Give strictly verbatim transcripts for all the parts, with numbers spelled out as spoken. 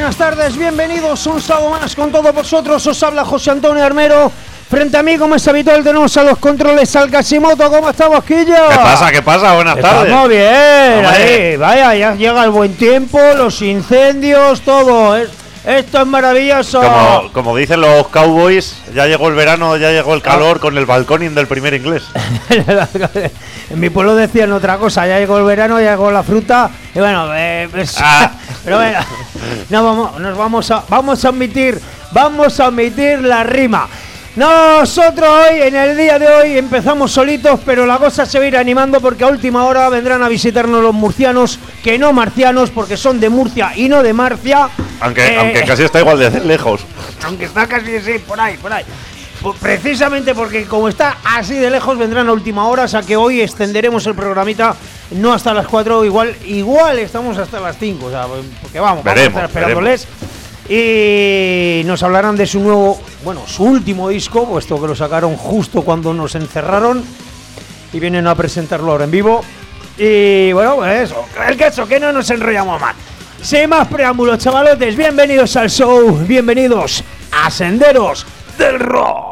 buenas tardes, bienvenidos un sábado más con todos vosotros. Os habla José Antonio Armero. Frente a mí, como es habitual, tenemos a los controles al Casimoto. ¿Cómo estamos, Quillo? ¿Qué pasa? ¿Qué pasa? Buenas Estamos tardes. Estamos bien, ahí, vaya, ya llega el buen tiempo, los incendios, todo. Es, esto es maravilloso. Como, como dicen los cowboys, ya llegó el verano, ya llegó el calor, ah. con el balconing del primer inglés. En mi pueblo decían otra cosa, ya llegó el verano, ya llegó la fruta. Y bueno, eh, pues, ah. pero bueno, no, vamos, nos vamos a, vamos a omitir, vamos a omitir la rima. Nosotros hoy, en el día de hoy, empezamos solitos, pero la cosa se va a ir animando porque a última hora vendrán a visitarnos los murcianos, que no marcianos, porque son de Murcia y no de Marcia. Aunque, eh, aunque casi está igual de lejos. Aunque está casi, sí, por ahí, por ahí. Precisamente porque como está así de lejos, vendrán a última hora, o sea que hoy extenderemos el programita, no hasta las cuatro, igual, igual estamos hasta las cinco, o sea, porque vamos, veremos, vamos a estar esperándoles. Veremos. Y nos hablarán de su nuevo, bueno, su último disco, puesto que lo sacaron justo cuando nos encerraron y vienen a presentarlo ahora en vivo. Y bueno, pues eso, el caso, que no nos enrollamos más. Sin más preámbulos, chavalotes, bienvenidos al show, bienvenidos a Senderos del Rock.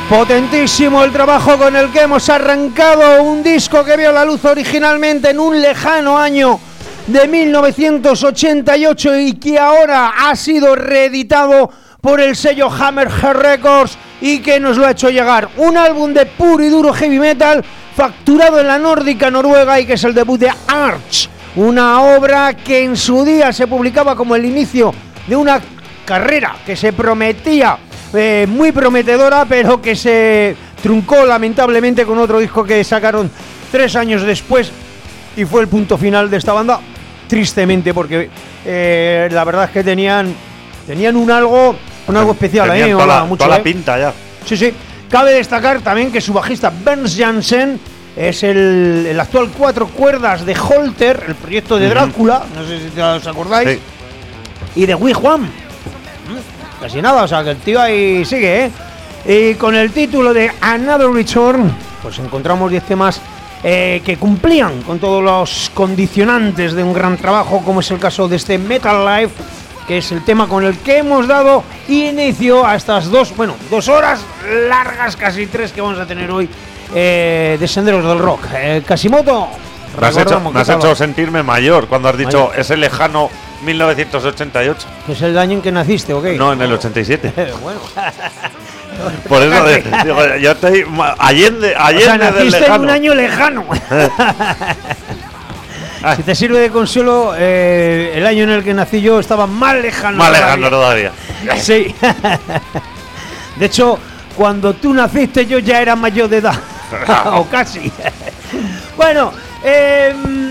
Potentísimo el trabajo con el que hemos arrancado un disco que vio la luz originalmente en un lejano año de mil novecientos ochenta y ocho y que ahora ha sido reeditado por el sello Hammerhead Records y que nos lo ha hecho llegar. Un álbum de puro y duro heavy metal facturado en la nórdica Noruega y que es el debut de Arch, una obra que en su día se publicaba como el inicio de una carrera que se prometía eh, muy prometedora, pero que se truncó lamentablemente con otro disco que sacaron tres años después y fue el punto final de esta banda, tristemente, porque eh, la verdad es que tenían tenían un algo un algo especial. Tenían a mí me toda, molaba la, mucho, toda eh. la pinta ya. Sí, sí. Cabe destacar también que su bajista Bernd Jansen es el, el actual cuatro cuerdas de Holter, el proyecto de Drácula, uh-huh. no sé si os acordáis, sí. Y de Wigwam. Casi nada, o sea que el tío ahí sigue, ¿eh? Y con el título de Another Return, pues encontramos diez temas eh, que cumplían con todos los condicionantes de un gran trabajo, como es el caso de este Metal Life, que es el tema con el que hemos dado inicio a estas dos, bueno, dos horas largas, casi tres, que vamos a tener hoy eh, de Senderos del Rock. Eh, Kasimoto, me has hecho, me has hecho sentirme mayor cuando has dicho mayor. Ese lejano mil novecientos ochenta y ocho. ¿Es el año en que naciste o qué? No, en el ochenta y siete. Bueno. Por eso de, digo, yo estoy allende, allende o sea, naciste del lejano. En un año lejano. Si te sirve de consuelo, eh, el año en el que nací yo estaba más lejano. Más lejano todavía. Sí. De hecho, cuando tú naciste yo ya era mayor de edad. O casi. Bueno, eh,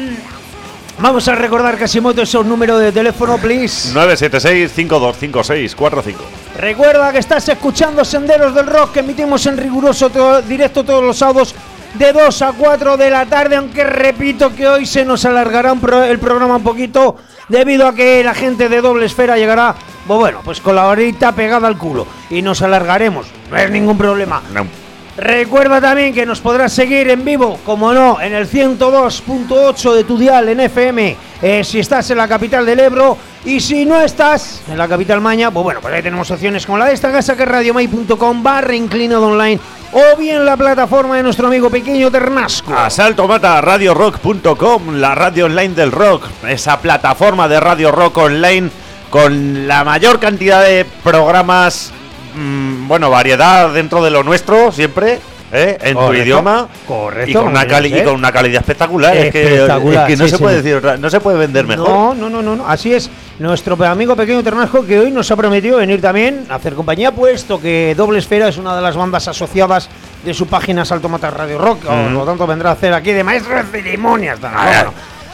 vamos a recordar, Kasimoto, esos números de teléfono, please. nueve siete seis, cinco dos cinco seis, cuatro cinco. Recuerda que estás escuchando Senderos del Rock, que emitimos en riguroso todo, directo todos los sábados de dos a cuatro de la tarde, aunque repito que hoy se nos alargará un pro, el programa un poquito debido a que la gente de Doble Esfera llegará, pues bueno, pues con la horita pegada al culo y nos alargaremos, no es ningún problema. No. Recuerda también que nos podrás seguir en vivo, como no, en el ciento dos punto ocho de tu dial en F M, eh, si estás en la capital del Ebro, y si no estás en la capital maña, pues bueno, pues ahí tenemos opciones como la de esta casa, que es radiomai punto com barra inclinado online, o bien la plataforma de nuestro amigo Pequeño Ternasco. Asalto Mata, radio rock punto com, la radio online del rock, esa plataforma de radio rock online con la mayor cantidad de programas. Mm, bueno, variedad dentro de lo nuestro, siempre, ¿eh? En correcto, tu idioma. Correcto. Y con, una cali- y con una calidad espectacular. espectacular es que, es que no, sí, se sí, puede decir, no se puede vender mejor. No, no, no, no, no. Así es. Nuestro amigo Pequeño Ternasco, que hoy nos ha prometido venir también a hacer compañía, puesto que Doble Esfera es una de las bandas asociadas de su página Salto Mata Radio Rock. Mm. Por lo tanto, vendrá a hacer aquí de maestro de ceremonias. Bueno.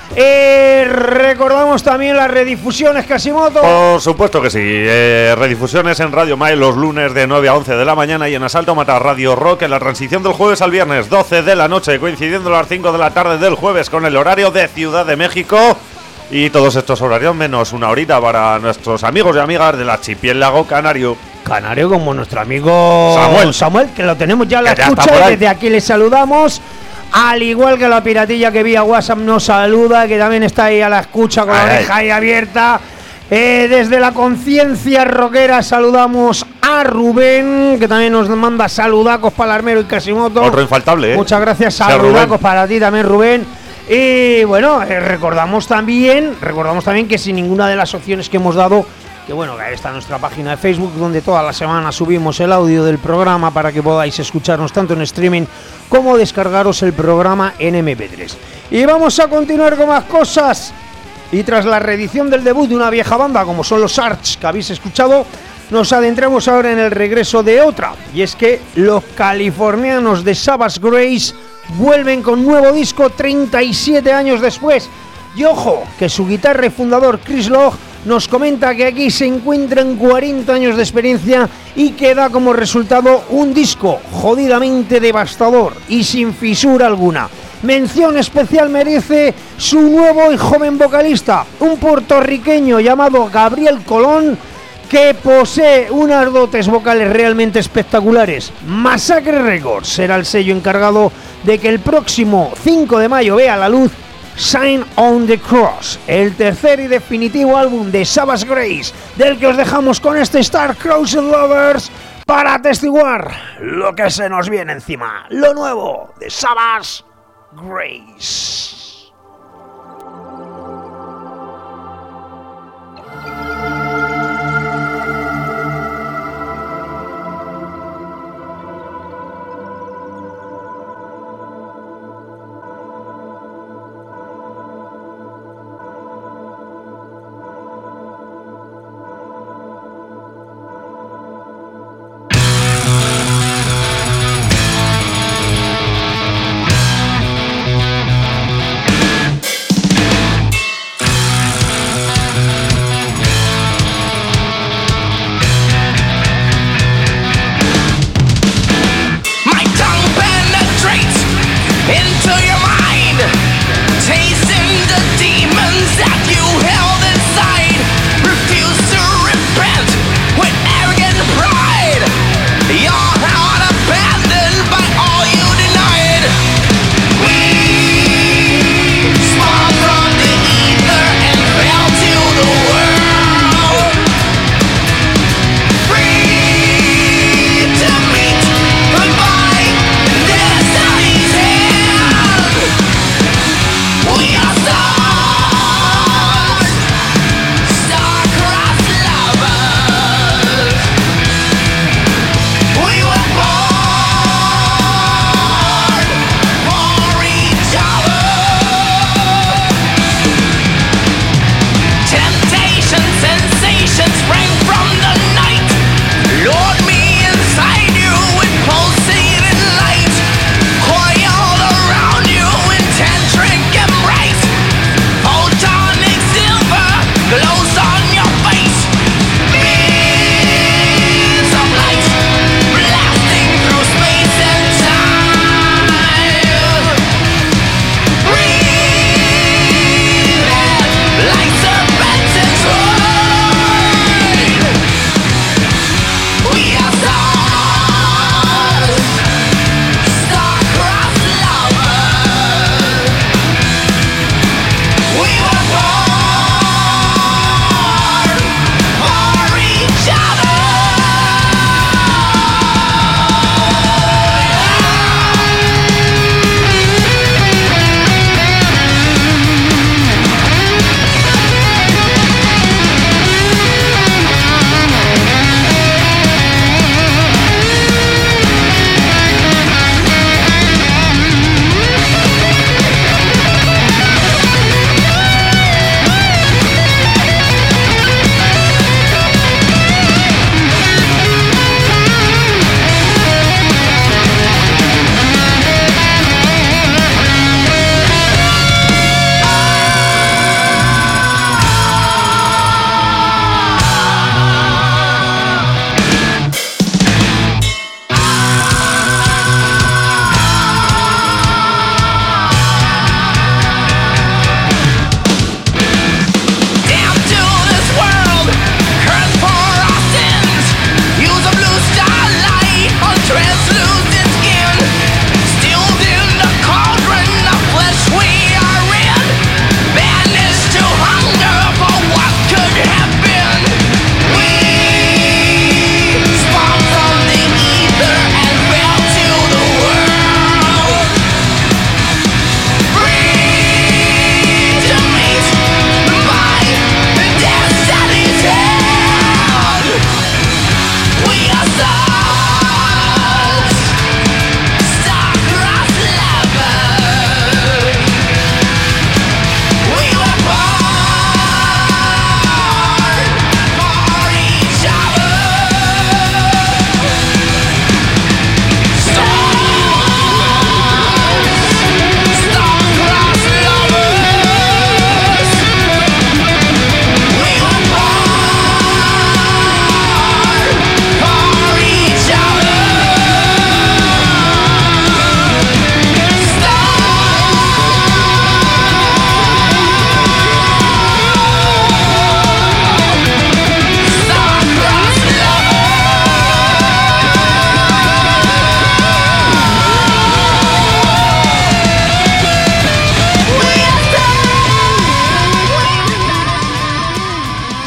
Eh, recordamos también las redifusiones, Kasimoto. Por supuesto que sí, eh, redifusiones en Radio Mai los lunes de nueve a once de la mañana y en Asalto Mata Radio Rock en la transición del jueves al viernes doce de la noche, coincidiendo a las cinco de la tarde del jueves con el horario de Ciudad de México. Y todos estos horarios menos una horita para nuestros amigos y amigas del archipiélago canario. Canario, como nuestro amigo Samuel, Samuel que lo tenemos ya a la ya escucha, y desde aquí le saludamos. Al igual que la piratilla que vía WhatsApp nos saluda, que también está ahí a la escucha con ay, la oreja ahí abierta. Eh, desde la conciencia rockera saludamos a Rubén, que también nos manda saludacos para el Armero y Kasimoto. Otro infaltable, ¿eh? Muchas gracias, saludacos para ti también, Rubén. Y bueno, eh, recordamos también, recordamos también que sin ninguna de las opciones que hemos dado, que bueno, que ahí está nuestra página de Facebook, donde toda la semana subimos el audio del programa para que podáis escucharnos tanto en streaming como descargaros el programa en eme pe tres. Y vamos a continuar con más cosas. Y tras la reedición del debut de una vieja banda como son los Arch, que habéis escuchado, nos adentramos ahora en el regreso de otra. Y es que los californianos de Savage Grace vuelven con nuevo disco treinta y siete años después. Y ojo, que su guitarra y fundador Chris Logg nos comenta que aquí se encuentran cuarenta años de experiencia y que da como resultado un disco jodidamente devastador y sin fisura alguna. Mención especial merece su nuevo y joven vocalista, un puertorriqueño llamado Gabriel Colón, que posee unas dotes vocales realmente espectaculares. Massacre Records será el sello encargado de que el próximo cinco de mayo vea la luz Sign on the Cross, el tercer y definitivo álbum de Savage Grace, del que os dejamos con este Star Crossed Lovers para atestiguar lo que se nos viene encima, lo nuevo de Savage Grace.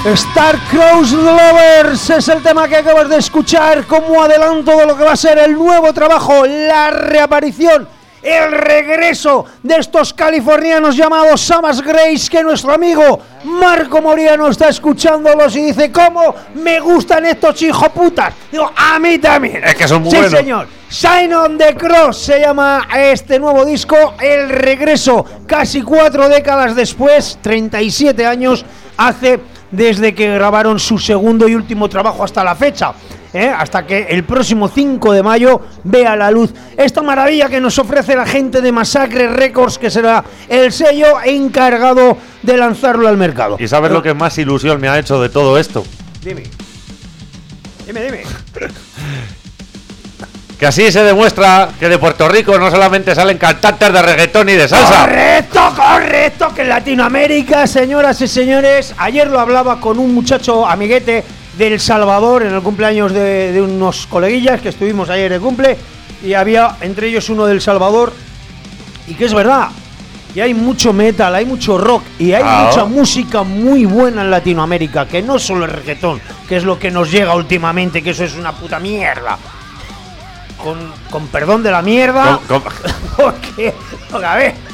Star-Crossed Lovers es el tema que acabas de escuchar como adelanto de lo que va a ser el nuevo trabajo, la reaparición, el regreso de estos californianos llamados Savage Grace, que nuestro amigo Marco Moriano está escuchándolos y dice: ¿cómo me gustan estos hijoputas? Digo, a mí también. Es que son muy sí, buenos. señor. Sign on the Cross se llama este nuevo disco, el regreso casi cuatro décadas después, treinta y siete años hace desde que grabaron su segundo y último trabajo hasta la fecha, ¿eh? Hasta que el próximo cinco de mayo vea la luz esta maravilla que nos ofrece la gente de Massacre Records, que será el sello encargado de lanzarlo al mercado. ¿Y sabes lo que más ilusión me ha hecho de todo esto? Dime, dime, dime. Que así se demuestra que de Puerto Rico no solamente salen cantantes de reggaetón y de salsa. Correcto, correcto, que en Latinoamérica, señoras y señores, ayer lo hablaba con un muchacho amiguete de El Salvador en el cumpleaños de, de unos coleguillas que estuvimos ayer de cumple, y había entre ellos uno del Salvador, y que es verdad, y hay mucho metal, hay mucho rock y hay ah, mucha música muy buena en Latinoamérica, que no solo el reggaetón, que es lo que nos llega últimamente, que eso es una puta mierda. Con, con perdón de la mierda, Con, con... porque, porque, a ver,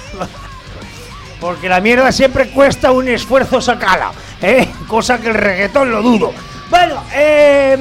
porque la mierda siempre cuesta un esfuerzo sacarla, ¿eh? Cosa que el reggaetón lo dudo. Bueno, eh,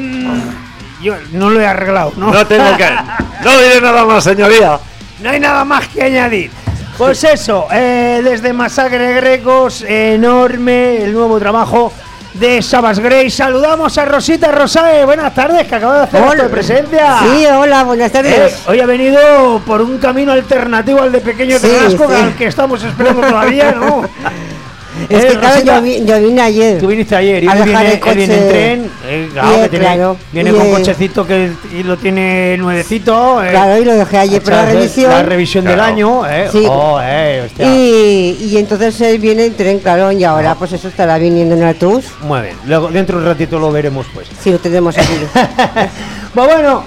yo no lo he arreglado, ¿no? No tengo que... No diré nada más, señoría. No hay nada más que añadir. Pues eso, eh, desde Massacre Grecos, enorme el nuevo trabajo de Savage Grace. Saludamos a Rosita Rosae. Buenas tardes, que acaba de hacer acto de presencia. Sí, hola, buenas tardes. Eh, hoy ha venido por un camino alternativo al de Pequeño Sí, Carrasco, sí. al que estamos esperando todavía, ¿no? Es Eh, que claro, Rosita, yo, vi- yo vine ayer. tú viniste ayer y a él dejar viene, el él coche. viene en tren, eh, claro, Y, que tiene- claro, viene y, con eh, cochecito que y lo tiene nuevecito. Eh, Claro, y lo dejé ayer para la Echas revisión. La revisión del Claro. año, eh. Sí. Oh, eh, hostia. Y, y entonces él viene en tren, claro, y ahora pues eso estará viniendo en el autobús. Muy bien, luego dentro de un ratito lo veremos, pues. Sí, lo tenemos aquí. Pues bueno,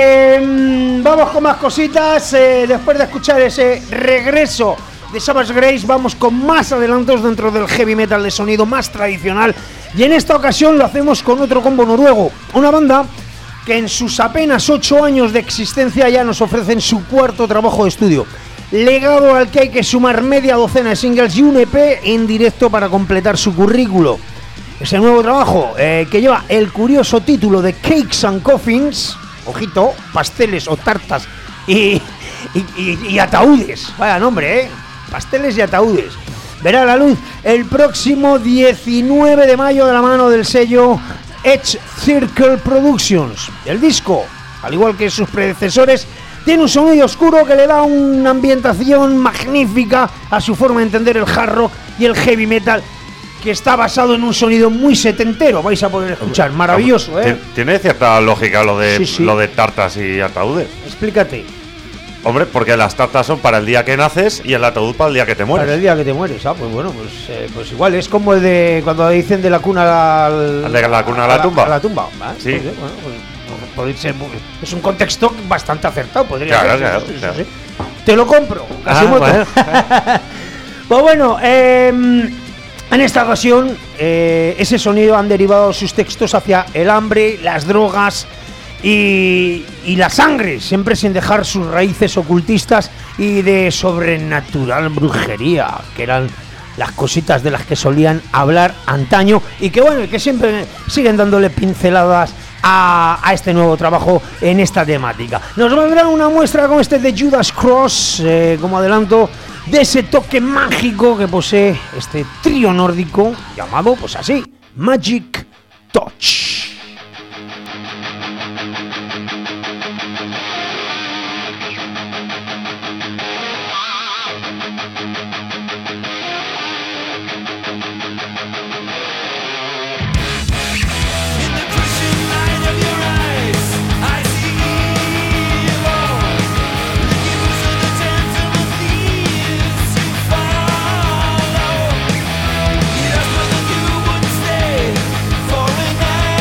eh, vamos con más cositas. Eh, después de escuchar ese regreso de Savage Grace, vamos con más adelantos dentro del heavy metal de sonido más tradicional. Y en esta ocasión lo hacemos con otro combo noruego. Una banda que en sus apenas ocho años de existencia ya nos ofrecen su cuarto trabajo de estudio. Legado al que hay que sumar media docena de singles y un E P en directo para completar su currículo. Ese nuevo trabajo eh, que lleva el curioso título de Cakes and Coffins, ojito, pasteles o tartas y, y, y, y ataúdes, vaya nombre, eh, pasteles y ataúdes. Verá la luz el próximo diecinueve de mayo de la mano del sello Edge Circle Productions. El disco, al igual que sus predecesores, tiene un sonido oscuro que le da una ambientación magnífica a su forma de entender el hard rock y el heavy metal, que está basado en un sonido muy setentero. Vais a poder escuchar, maravilloso, ¿eh? Tiene cierta lógica lo de, Sí, sí. lo de tartas y ataúdes. Explícate. Hombre, porque las tartas son para el día que naces y el ataúd para el día que te mueres. Para el día que te mueres, ah, pues bueno, pues, eh, pues igual es como el de cuando dicen de la cuna al, De la cuna a la tumba. A la tumba, ¿vale? Sí. Pues, eh, bueno, pues, pues, podría ser, pues, es un contexto bastante acertado, podría Claro, ser. claro, sí, sí, claro. sí. Te lo compro, casi Ah, muerto. bueno. Pues bueno, eh, en esta ocasión eh, ese sonido han derivado sus textos hacia el hambre, las drogas y, y la sangre, siempre sin dejar sus raíces ocultistas y de sobrenatural brujería, que eran las cositas de las que solían hablar antaño y que bueno, y que siempre siguen dándole pinceladas a, a este nuevo trabajo en esta temática. Nos vendrá una muestra con este de Judas Cross, eh, como adelanto de ese toque mágico que posee este trío nórdico llamado, pues así, Magic Touch. For an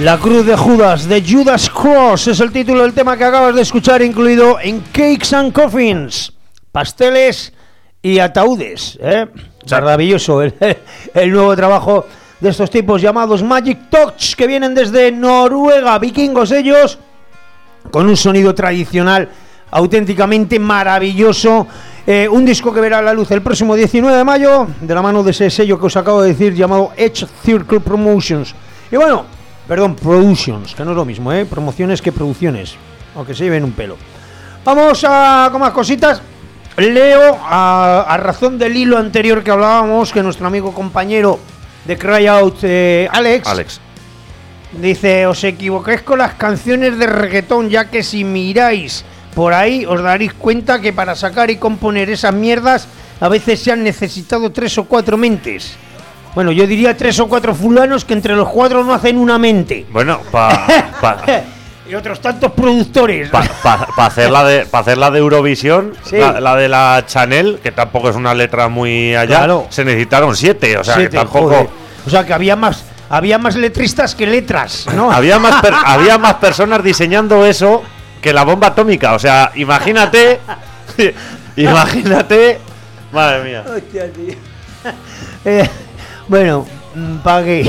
La cruz de Judas, de Judas Cross, es el título del tema que acabas de escuchar, incluido en Cakes and Coffins, pasteles y ataúdes, ¿eh? Maravilloso el, el nuevo trabajo de estos tipos llamados Magic Touch, que vienen desde Noruega, vikingos ellos, con un sonido tradicional auténticamente maravilloso. Eh, un disco que verá la luz el próximo diecinueve de mayo, de la mano de ese sello que os acabo de decir, llamado Edge Circle Promotions. Y bueno, perdón, Productions, que no es lo mismo, ¿eh? Promociones que producciones, aunque se lleven un pelo. Vamos a con más cositas. Leo, a, a razón del hilo anterior que hablábamos, que nuestro amigo compañero de Cry Out, eh, Alex, Alex, dice: os equivocáis con las canciones de reggaetón, ya que si miráis por ahí os daréis cuenta que para sacar y componer esas mierdas a veces se han necesitado tres o cuatro mentes. Bueno, yo diría tres o cuatro fulanos que entre los cuatro no hacen una mente. Bueno, para pa, y otros tantos productores. Para pa, pa hacer la de pa hacer la de Eurovisión, sí. la, la de la Chanel, que tampoco es una letra muy allá, claro. Se necesitaron siete, o sea, Siete, que tampoco. Joder. O sea, que había más había más letristas que letras, ¿no? había más per, había más personas diseñando eso que la bomba atómica, o sea, imagínate, imagínate, madre mía. Hostia, tío. eh, bueno, ¿para qué?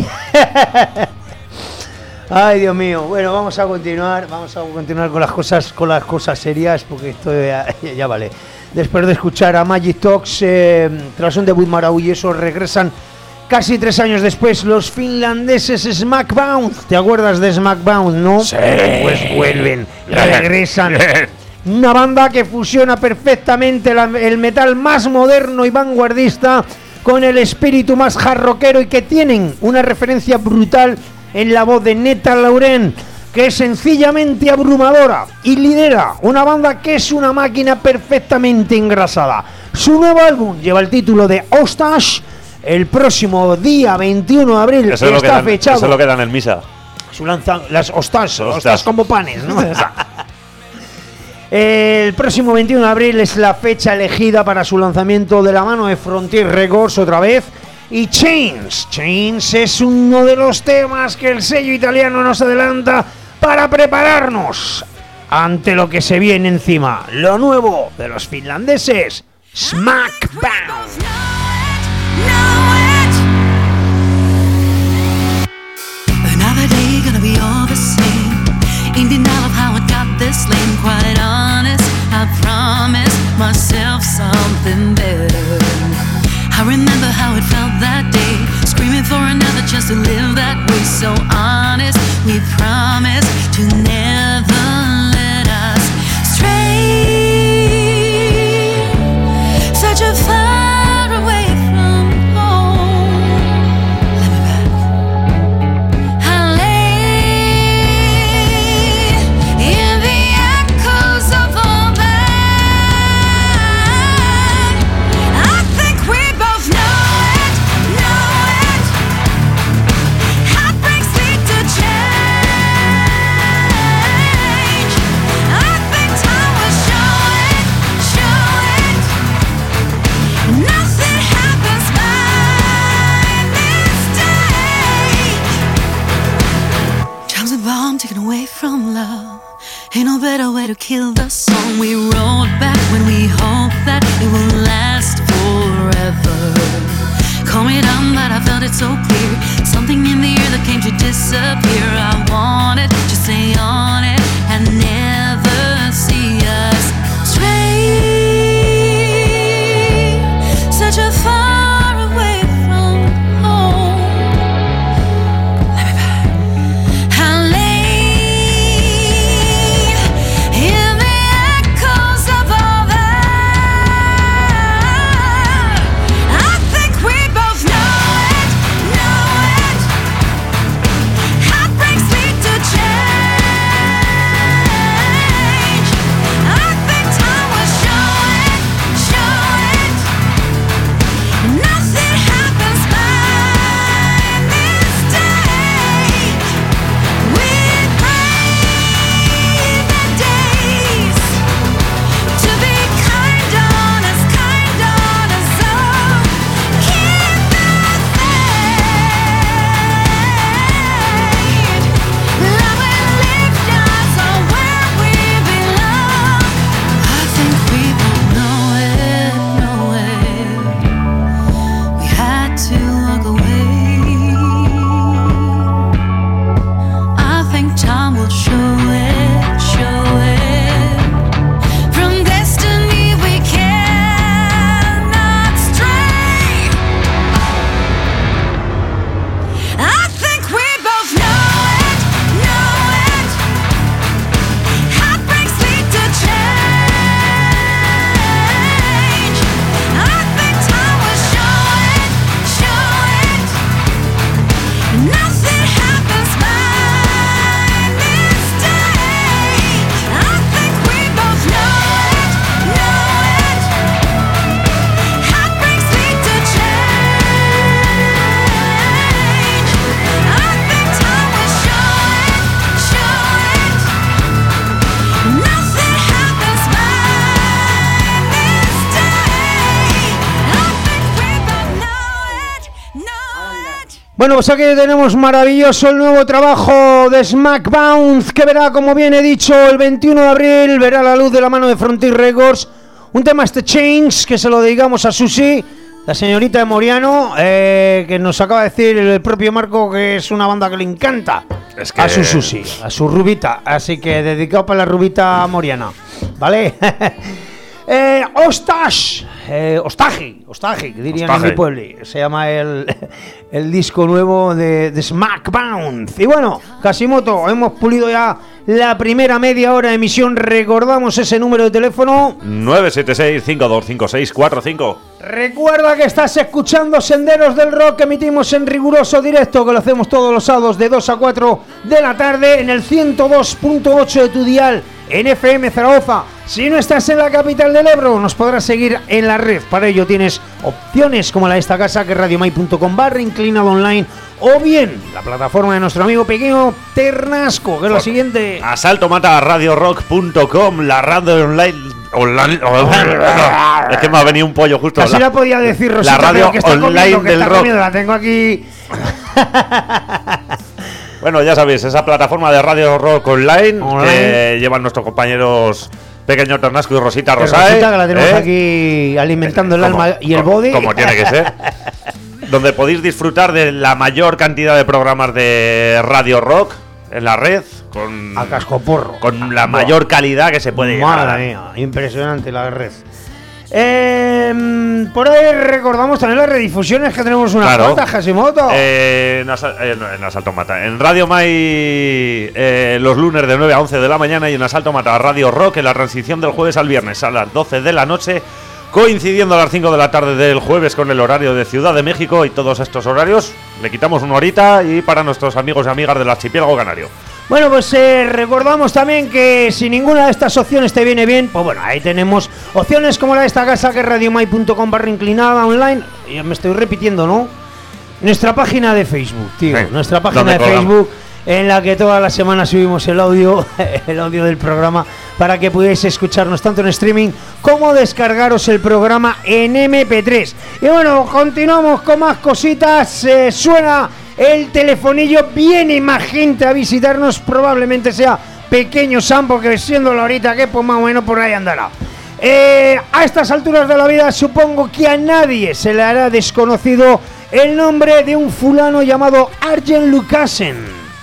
Ay, Dios mío. Bueno, vamos a continuar, vamos a continuar con las cosas, con las cosas serias, porque esto ya, ya vale. Después de escuchar a Magic Talks, eh, tras un debut maravilloso, regresan casi tres años después los finlandeses Smackbound. ¿Te acuerdas de Smackbound, no? Sí. Pues vuelven, regresan. Una banda que fusiona perfectamente la, el metal más moderno y vanguardista con el espíritu más jarroquero, y que tienen una referencia brutal en la voz de Neta Lauren, que es sencillamente abrumadora y lidera una banda que es una máquina perfectamente engrasada. Su nuevo álbum lleva el título de Hostage. El próximo día veintiuno de abril eso está dan, fechado. Eso es lo que dan en misa. Su lanza, las Hostage, Hostage como panes, ¿no? El próximo veintiuno de abril es la fecha elegida para su lanzamiento de la mano de Frontier Records otra vez. Y Chains, Chains es uno de los temas que el sello italiano nos adelanta para prepararnos ante lo que se viene encima. Lo nuevo de los finlandeses, Smackbound. Another day gonna be all the same. In denial of how it got this lame. Quite honest, I promised myself something better. I remember how it felt that day, screaming for another chance to live that way. So honest, we promised to never let us stray. Such a far away from home. Let me back. I lay in the echoes of all that. I think we both know it, know it. Heartbreaks lead to change. I think time will show it, show it. Nothing happens by mistake. Time's a bomb taken away from love. Ain't no better way to kill the song. We rolled back when we hope that it will last forever. Call me dumb, but I felt it so clear. Something in the air that came to disappear. I wanted to stay on it and never see us stray. Such a far away from home. Let me back. I lay in the echoes of all that. I think we both know it, know it. Heartbreaks lead to change. Bueno, pues aquí tenemos maravilloso el nuevo trabajo de Smack Bounce, que verá, como bien he dicho, el veintiuno de abril, verá la luz de la mano de Frontier Records. Un tema, este Change, que se lo dedicamos a Susi, la señorita de Moriano, eh, que nos acaba de decir el propio Marco que es una banda que le encanta Es que... a su Susi, a su Rubita. Así que dedicado para la Rubita Moriana, ¿vale? Eh, Ostash, eh, Ostaje, Ostaje, dirían Ostaje. en mi pueblo. Se llama el, el disco nuevo de, de Smack Bounce. Y bueno, Casimoto, hemos pulido ya la primera media hora de emisión. Recordamos ese número de teléfono. nueve siete seis, cinco dos cinco seis cuatro cinco. Recuerda que estás escuchando Senderos del Rock, que emitimos en riguroso directo, que lo hacemos todos los sábados de dos a cuatro de la tarde en el ciento dos punto ocho de tu dial en F M Zaragoza. Si no estás en la capital del Ebro, nos podrás seguir en la red. Para ello tienes opciones como la de esta casa, que es radiomai punto com barra inclinado online, o bien la plataforma de nuestro amigo pequeño Ternasco, que es lo siguiente. Asalto mata radio rock punto com, la radio online. online es que me ha venido un pollo justo. Casi la podía decir Rosita, la radio pero que está online comiendo, que del está rock. comiendo, la tengo aquí. Bueno, ya sabéis, esa plataforma de Radio Rock Online, Online. que llevan nuestros compañeros Pequeño Tornasco y Rosita Que Rosae. Rosita, que la tenemos ¿eh? aquí alimentando el Como- alma y el como- body. Como tiene que ser. Donde podéis disfrutar de la mayor cantidad de programas de Radio Rock en la red, con, A cascoporro. con la mayor calidad que se puede llegar a dar. Madre mía, impresionante la red. Eh, por ahí recordamos también las redifusiones, que tenemos una Claro. cuantas, Hashimoto. Eh, en, Asa- eh, no, en Asalto Mata. En Radio Mai, eh, los lunes de nueve a once de la mañana, y en Asalto Mata Radio Rock en la transición del jueves al viernes a las doce de la noche, coincidiendo a las cinco de la tarde del jueves con el horario de Ciudad de México. Y todos estos horarios le quitamos una horita, y para nuestros amigos y amigas del archipiélago canario. Bueno, pues eh, recordamos también que si ninguna de estas opciones te viene bien, pues bueno, ahí tenemos opciones como la de esta casa, que es radiomai punto com barra inclinada online. Ya me estoy repitiendo, ¿no? Nuestra página de Facebook, tío. Sí, Nuestra página donde de colgamos. Facebook, en la que todas las semanas subimos el audio, el audio del programa, para que podáis escucharnos tanto en streaming como descargaros el programa en eme pe tres. Y bueno, continuamos con más cositas. Eh, suena el telefonillo, viene más gente a visitarnos, probablemente sea Pequeño Sam, porque siendo la horita que pues más o menos por ahí andará. Eh, a estas alturas de la vida supongo que a nadie se le hará desconocido el nombre de un fulano llamado Arjen Lucassen.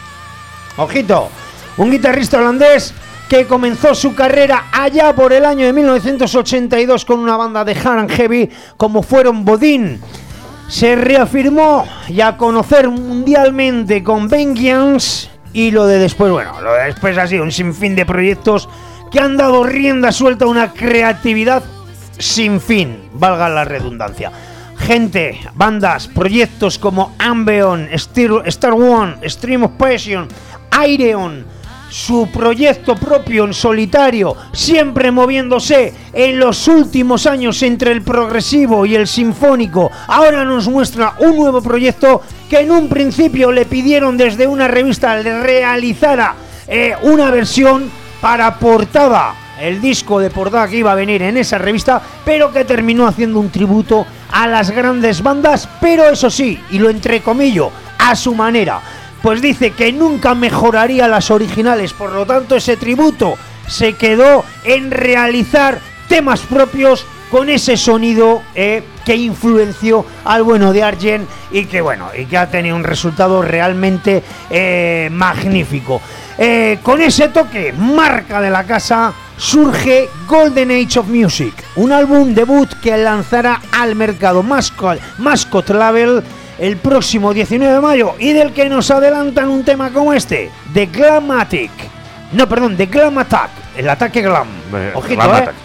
Ojito, un guitarrista holandés que comenzó su carrera allá por el año de mil novecientos ochenta y dos con una banda de hard and heavy como fueron Bodin. Se reafirmó y a conocer mundialmente con Vengeance, y lo de después, bueno, lo de después ha sido un sinfín de proyectos que han dado rienda suelta a una creatividad sin fin, valga la redundancia. Gente, bandas, proyectos como Ambeon, Star, Star One, Stream of Passion, Aireon, su proyecto propio en solitario, siempre moviéndose en los últimos años entre el progresivo y el sinfónico. Ahora nos muestra un nuevo proyecto que en un principio le pidieron desde una revista le realizara eh, una versión para portada, el disco de portada que iba a venir en esa revista, pero que terminó haciendo un tributo a las grandes bandas, pero eso sí, y lo entrecomillo, a su manera. Pues dice que nunca mejoraría las originales, por lo tanto ese tributo se quedó en realizar temas propios con ese sonido eh, que influenció al bueno de Arjen, y que bueno, y que ha tenido un resultado realmente eh, magnífico. Eh, con ese toque marca de la casa surge Golden Age of Music, un álbum debut que lanzará al mercado Mascot, Mascot Label el próximo diecinueve de mayo, y del que nos adelantan un tema como este, The Glamatic. No, perdón, The Glam Attack, el ataque glam. Eh, Ojito, Glam eh. Attack.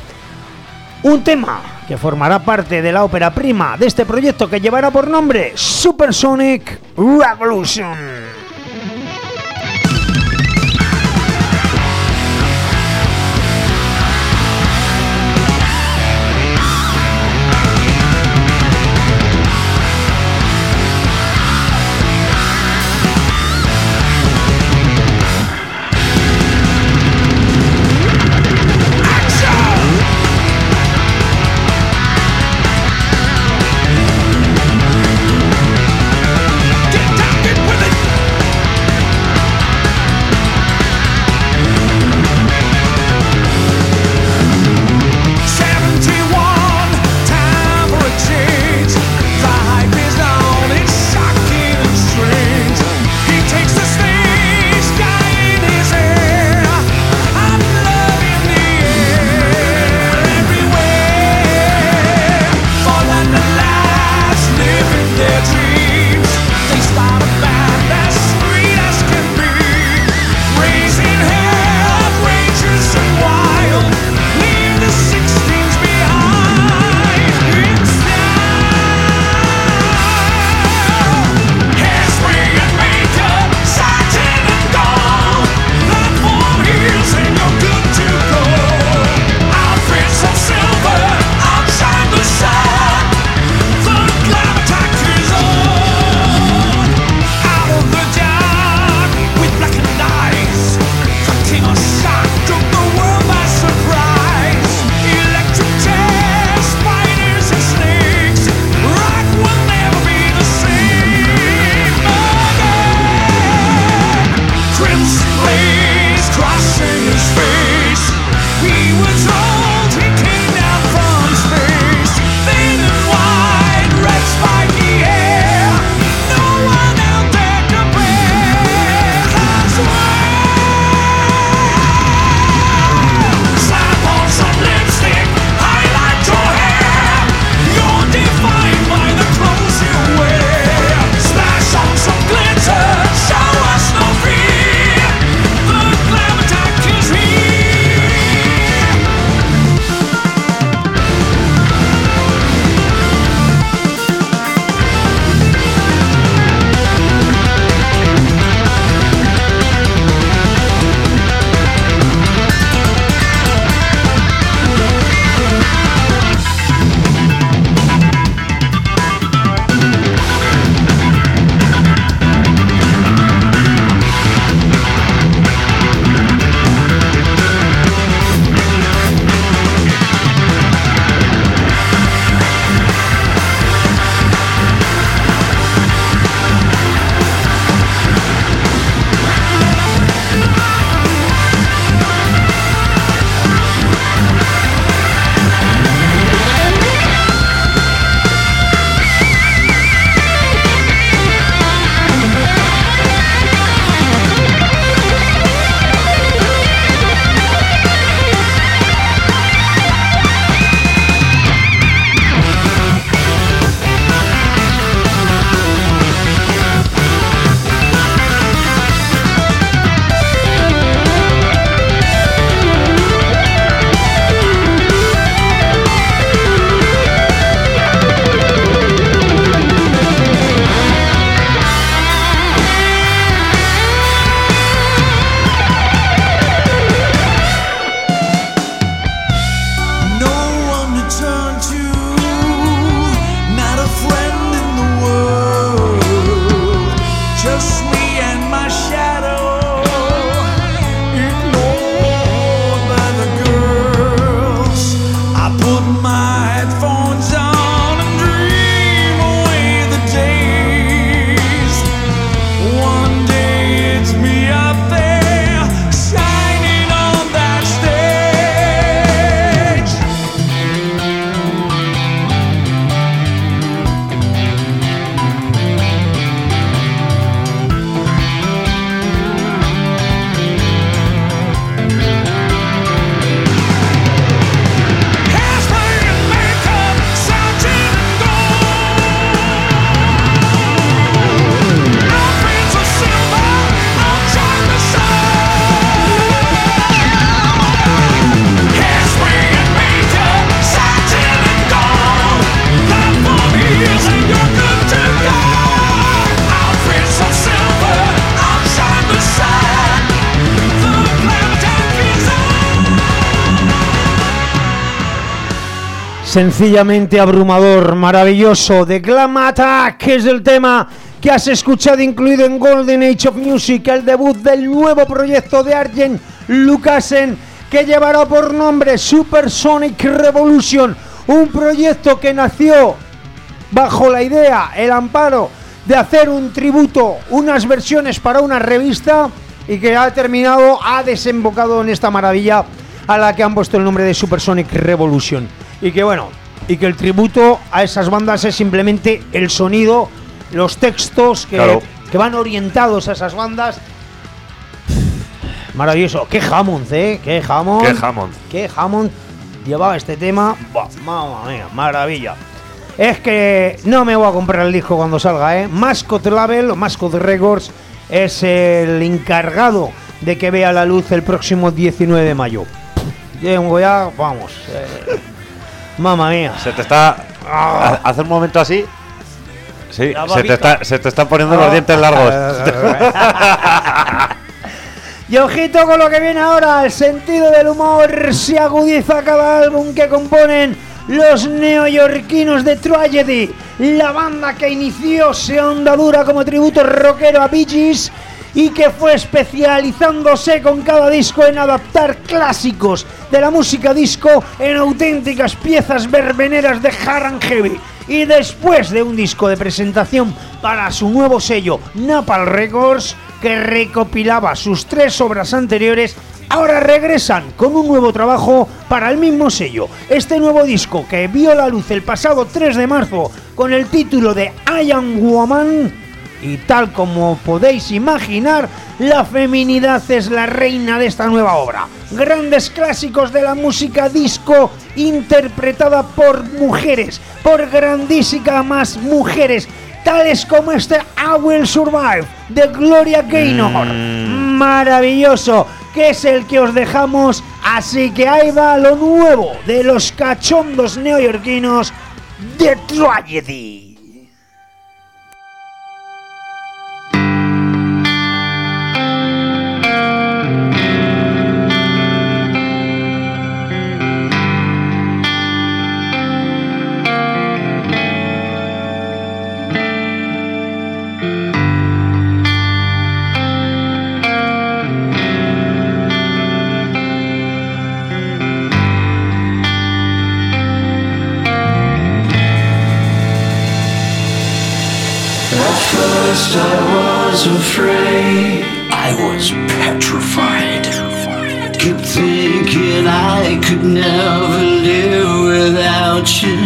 Un tema que formará parte de la ópera prima de este proyecto, que llevará por nombre Supersonic Revolution. Get down! Sencillamente abrumador, maravilloso. The Glam Attack, que es el tema que has escuchado incluido en Golden Age of Music, el debut del nuevo proyecto de Arjen Lucassen, que llevará por nombre Supersonic Revolution, un proyecto que nació bajo la idea, el amparo de hacer un tributo, unas versiones para una revista, y que ha terminado, ha desembocado en esta maravilla a la que han puesto el nombre de Supersonic Revolution. Y que bueno, y que el tributo a esas bandas es simplemente el sonido, los textos que, claro, que van orientados a esas bandas. Maravilloso. Qué Hammond, ¿eh? Qué Hammond. Qué Hammond. Qué Hammond llevaba este tema. Buah, mamma mía, maravilla. Es que no me voy a comprar el disco cuando salga, ¿eh? Mascot Label o Mascot Records es el encargado de que vea la luz el próximo diecinueve de mayo. Llego ya, vamos. Eh, mamma mía. Se te está... Ah. Hace un momento así... Sí, se te, está, se te están poniendo ah. los dientes largos. Y ojito con lo que viene ahora. El sentido del humor se agudiza cada álbum que componen los neoyorquinos de Tragedy, la banda que inició su andadura como tributo rockero a Bee Gees y que fue especializándose con cada disco en adaptar clásicos de la música disco en auténticas piezas verbeneras de hard and heavy. Y después de un disco de presentación para su nuevo sello Napalm Records, que recopilaba sus tres obras anteriores, ahora regresan con un nuevo trabajo para el mismo sello. Este nuevo disco, que vio la luz el pasado tres de marzo con el título de I Am Woman, y tal como podéis imaginar, la feminidad es la reina de esta nueva obra. Grandes clásicos de la música disco interpretada por mujeres, por grandísimas mujeres, tales como este I Will Survive de Gloria Gaynor. Mm. Maravilloso, que es el que os dejamos. Así que ahí va lo nuevo de los cachondos neoyorquinos de Tragedy. I was afraid, I was petrified. Kept thinking I could never live without you.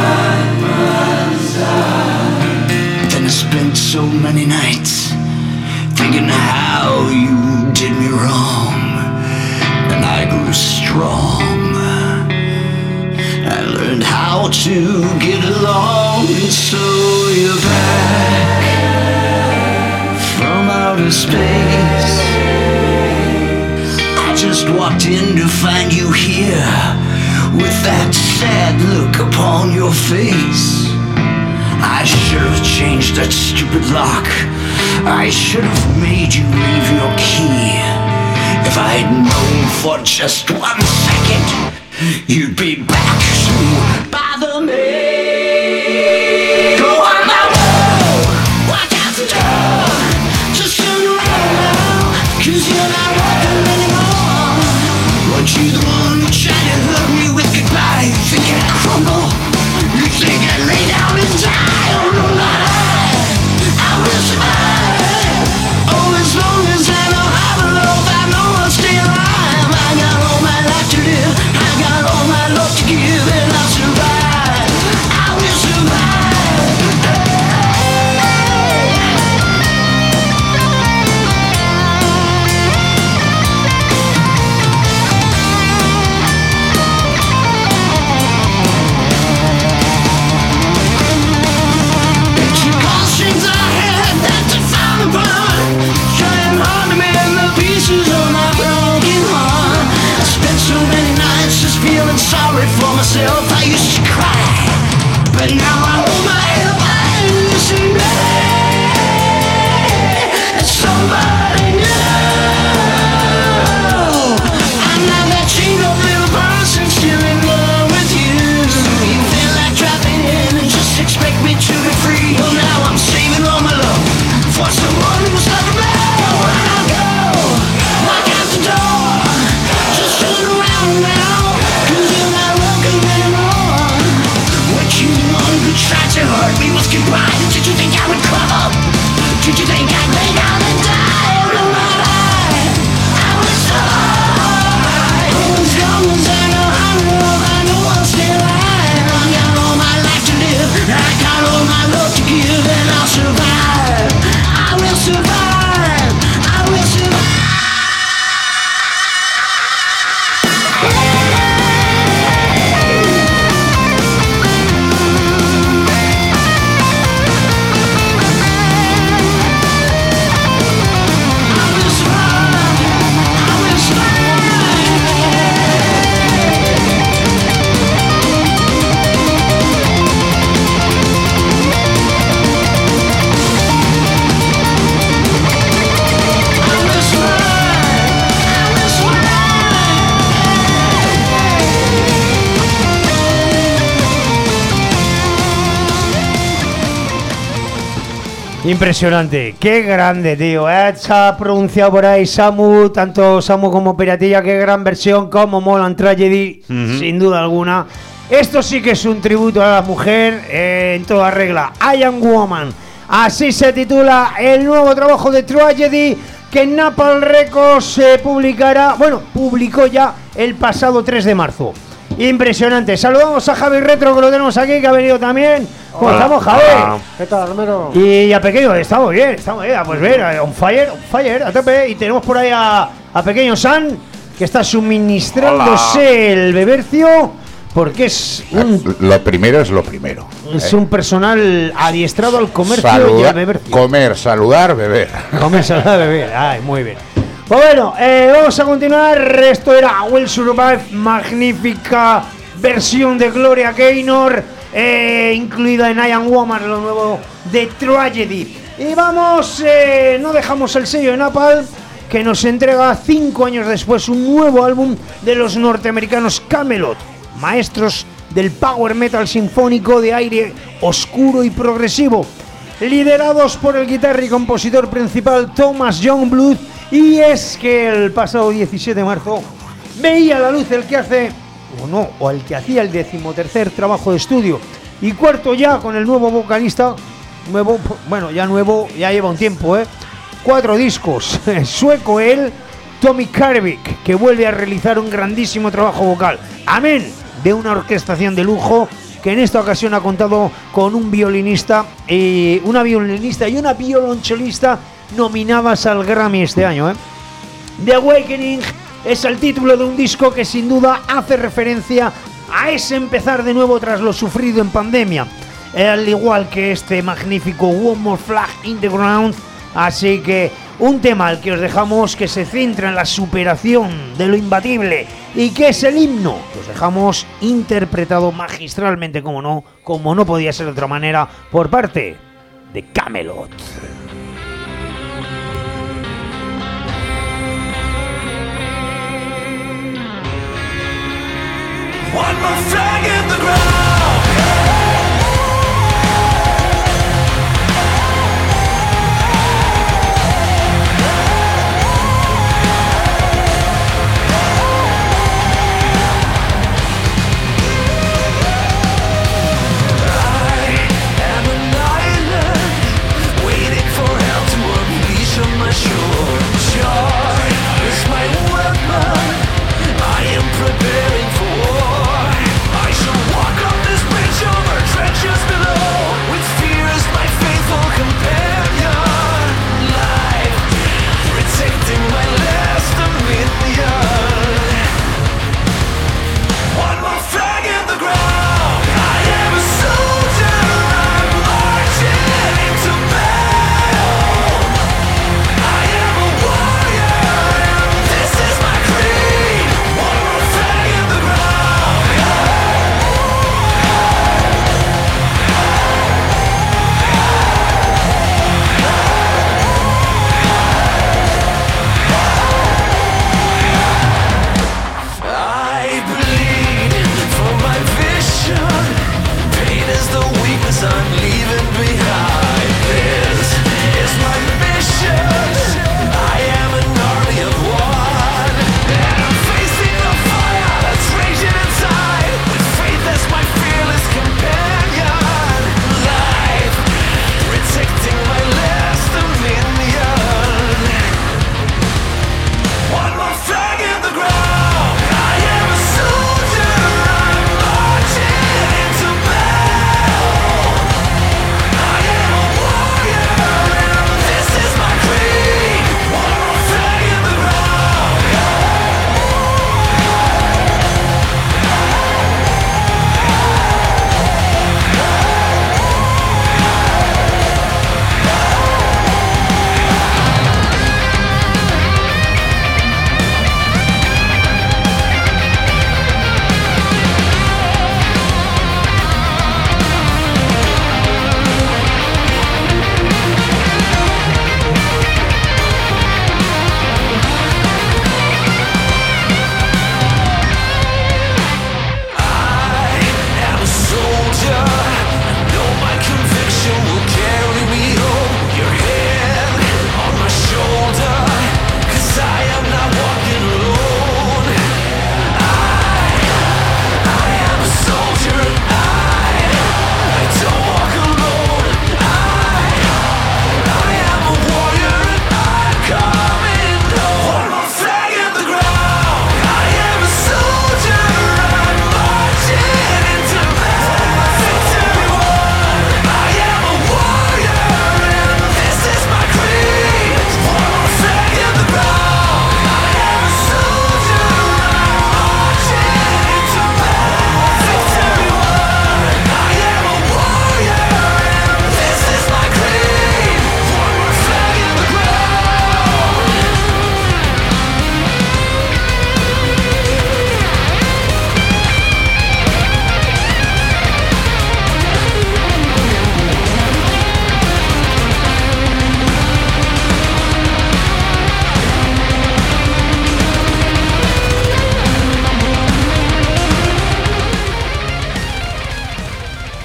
Then I spent so many nights thinking how you did me wrong, and I grew strong. I learned how to get along, and so you're back from outer space. I just walked in to find you here with that sad look upon your face. I should have changed that stupid lock. I should have made you leave your key. If I'd known for just one second you'd be back to bother me. Go on my road, walk out the door. Just turn around now, cause you're not welcome anymore. Weren't you the one who tried to hurt me with goodbye? You think I'd crumble? You think I'd lay down and die? Oh no, not I, I will survive. Oh, as long as I know how to love, I know I'll stay alive. I got all my life to live, I got all my love to give, and I'll survive. I will survive. Feeling sorry for myself, I used to cry, but now I hold my head up high and listen back. Somebody new. I'm not that chained up little person still in love with you. Impresionante, qué grande, tío. Eh, se ha pronunciado por ahí Samu, tanto Samu como Piratilla, qué gran versión, como molan Tragedy, uh-huh. sin duda alguna. Esto sí que es un tributo a la mujer eh, en toda regla. I Am Woman, así se titula el nuevo trabajo de Tragedy, que Napalm Records se publicará, bueno, publicó ya el pasado tres de marzo. Impresionante. Saludamos a Javi Retro, que lo tenemos aquí, que ha venido también. ¿Cómo Hola. estamos, Javi? Hola. ¿Qué tal, Romero? Y a Pequeño, estamos bien, estamos bien. Pues ver, on fire, on fire, a tope. Y tenemos por ahí a, a Pequeño San, que está suministrándose Hola. el bebercio, porque es un... Lo primero es lo primero. Es ¿eh? un personal adiestrado al comercio Saluda, y al bebercio. Comer, saludar, beber. Comer, saludar, beber. Ay, muy bien. Pues bueno, eh, vamos a continuar. Esto era Will Survive, magnífica versión de Gloria Gaynor, eh, incluida en I Am Woman, lo nuevo de Tragedy. Y vamos, eh, no dejamos el sello de Napalm, que nos entrega cinco años después un nuevo álbum de los norteamericanos Kamelot, maestros del power metal sinfónico de aire oscuro y progresivo, liderados por el guitarrista y compositor principal Thomas Youngblood. Y es que el pasado diecisiete de marzo veía la luz el que hace, o no, o el que hacía el decimotercer trabajo de estudio y cuarto ya con el nuevo vocalista, nuevo, bueno, ya nuevo, ya lleva un tiempo, ¿eh? Cuatro discos, sueco él, Tommy Karvik, que vuelve a realizar un grandísimo trabajo vocal, amén de una orquestación de lujo, que en esta ocasión ha contado con un violinista, eh, una violinista y una violonchelista nominadas al Grammy este año, ¿eh? The Awakening es el título de un disco que sin duda hace referencia a ese empezar de nuevo tras lo sufrido en pandemia, al igual que este magnífico One More Flag in the Ground. Así que un tema al que os dejamos, que se centra en la superación de lo imbatible y que es el himno que os dejamos interpretado magistralmente, como no, como no podía ser de otra manera, por parte de Kamelot. One more flag in the ground. Preparing for war, I shall walk on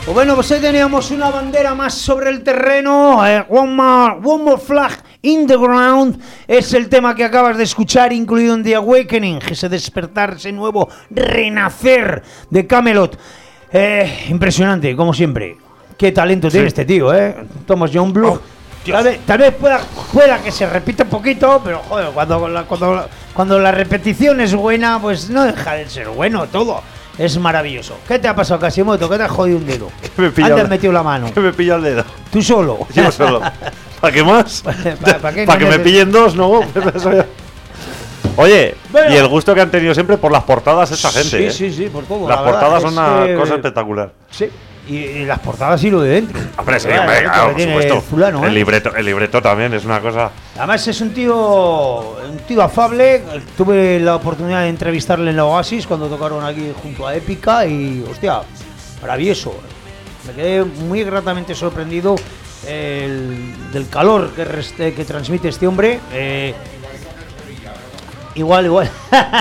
Pues bueno, pues hoy teníamos una bandera más sobre el terreno. eh, one, more, one more flag in the ground es el tema que acabas de escuchar, incluido en The Awakening, ese despertar, ese nuevo renacer de Kamelot. Eh, impresionante, como siempre. Qué talento sí. tiene este tío, ¿eh? Thomas John Blue. Oh, tal vez, tal vez pueda, pueda que se repita un poquito, pero joder, cuando la, cuando, cuando la repetición es buena, pues no deja de ser bueno todo. Es maravilloso. ¿Qué te ha pasado, Casimoto? ¿Qué te has jodido un dedo? ¿Dónde has metido la mano? Que me pilla el dedo. ¿Tú solo? Yo solo. ¿Para qué más? ¿Para, para qué ¿Para que me pillen dos, no? Oye, bueno, y el gusto que han tenido siempre por las portadas esta gente. Sí, ¿eh? sí, sí, por todo. Las portadas son una que... cosa espectacular. Sí. Y, y las portadas y lo de dentro. Hombre, sí, hombre, claro, por supuesto. Fulano, ¿eh? El libreto, el libreto también es una cosa. Además es un tío, un tío afable. Tuve la oportunidad de entrevistarle en la Oasis cuando tocaron aquí junto a Épica y, hostia, maravilloso. Me quedé muy gratamente sorprendido el, del calor que, reste, que transmite este hombre. Eh, igual, igual.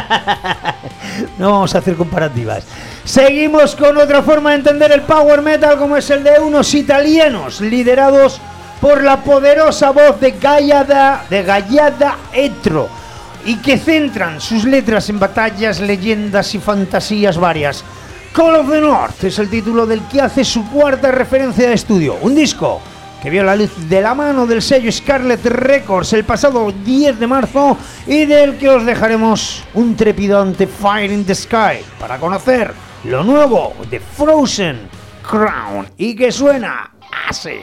No vamos a hacer comparativas. Seguimos con otra forma de entender el power metal, como es el de unos italianos liderados por la poderosa voz de Gallada, de Gallada Etro, y que centran sus letras en batallas, leyendas y fantasías varias. Call of the North es el título del que hace su cuarta referencia de estudio, un disco que vio la luz de la mano del sello Scarlet Records el pasado diez de marzo y del que os dejaremos un trepidante Fire in the Sky para conocer lo nuevo de Frozen Crown, y que suena así.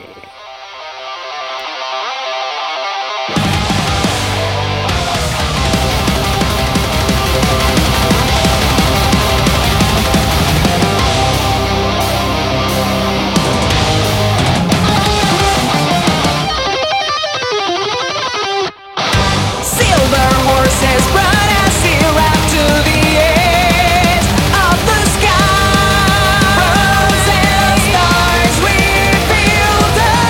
Silver horses run as he rap to the edge of the sky. Frozen stars reveal the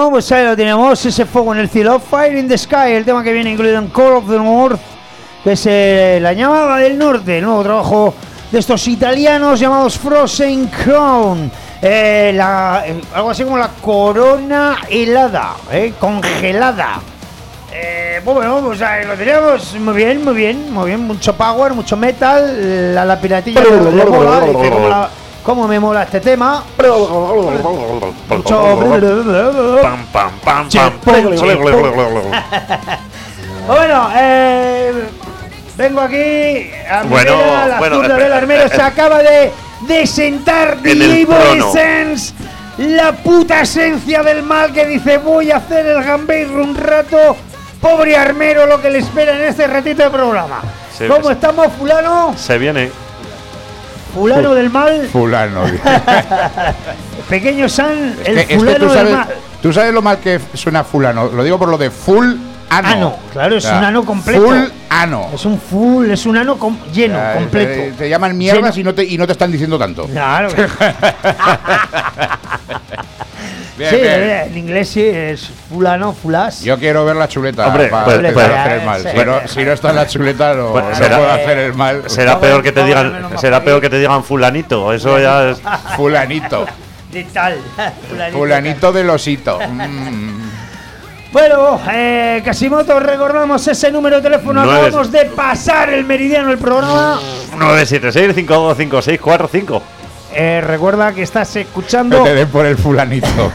Bueno, pues ahí lo tenemos, ese fuego en el cielo, Fire in the Sky, el tema que viene incluido en Call of the North, que es eh, la llamada del norte, el nuevo trabajo de estos italianos llamados Frozen Crown, eh, la, eh, algo así como la corona helada, eh, congelada. Eh, pues bueno, pues ahí lo tenemos, muy bien, muy bien, muy bien, mucho power, mucho metal, la, la piratilla le, le mola, dice cómo, la, cómo me mola este tema. Mucho... Pam, pam, pam, Che, pam. pum, che, pum. Bueno, eh, vengo aquí a mi Bueno, vera, la bueno, zurda espera, del armero espera. se acaba de, de sentar En el The Evil trono. Essence, la puta esencia del mal que dice voy a hacer el gambeirro un rato. Pobre armero lo que le espera en este ratito de programa. Sí, ¿Cómo sí. estamos, fulano? Se viene. Fulano del mal, Fulano. pequeño San, Es el que, es que fulano tú, del sabes, mal. tú sabes lo mal que suena fulano. Lo digo por lo de full ano. Ano, claro, es O sea, un ano completo. Full ano. Es un full, es un ano com- lleno, O sea, completo. Te, te llaman mierdas Lleno. y no, te, y no te están diciendo tanto. Claro. Bien, Sí, bien. en inglés sí es fulano, fulas. Yo quiero ver la chuleta Hombre, para pues- empezar pues- a hacer el mal. sí. Si no, si no está en la chuleta, no, Pues no será- puedo hacer el mal. Será Todo- peor que te todo digan, menos más será feliz. peor que te digan fulanito. Eso ya es. Fulanito. De tal. Fulanito. Fulanito del osito. Mm. Bueno, eh, Casimoto, recordamos ese número de teléfono. Nueve- Acabamos de pasar el meridiano del programa. nueve siete seis cinco dos cinco seis cuatro cinco. Eh, recuerda que estás Que escuchando. te den por el fulanito.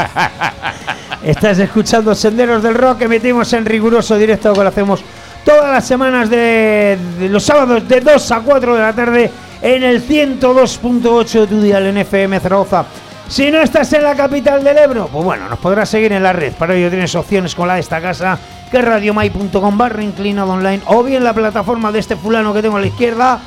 Estás escuchando Senderos del Rock, que emitimos en riguroso directo, que lo hacemos todas las semanas de, de los sábados de dos a cuatro de la tarde en el ciento dos punto ocho de tu dial en F M Zaragoza. Si no estás en la capital del Ebro, pues bueno, nos podrás seguir en la red. Para ello tienes opciones con la de esta casa, que es radiomai punto com barra inclinado online, o bien la plataforma de este fulano que tengo a la izquierda,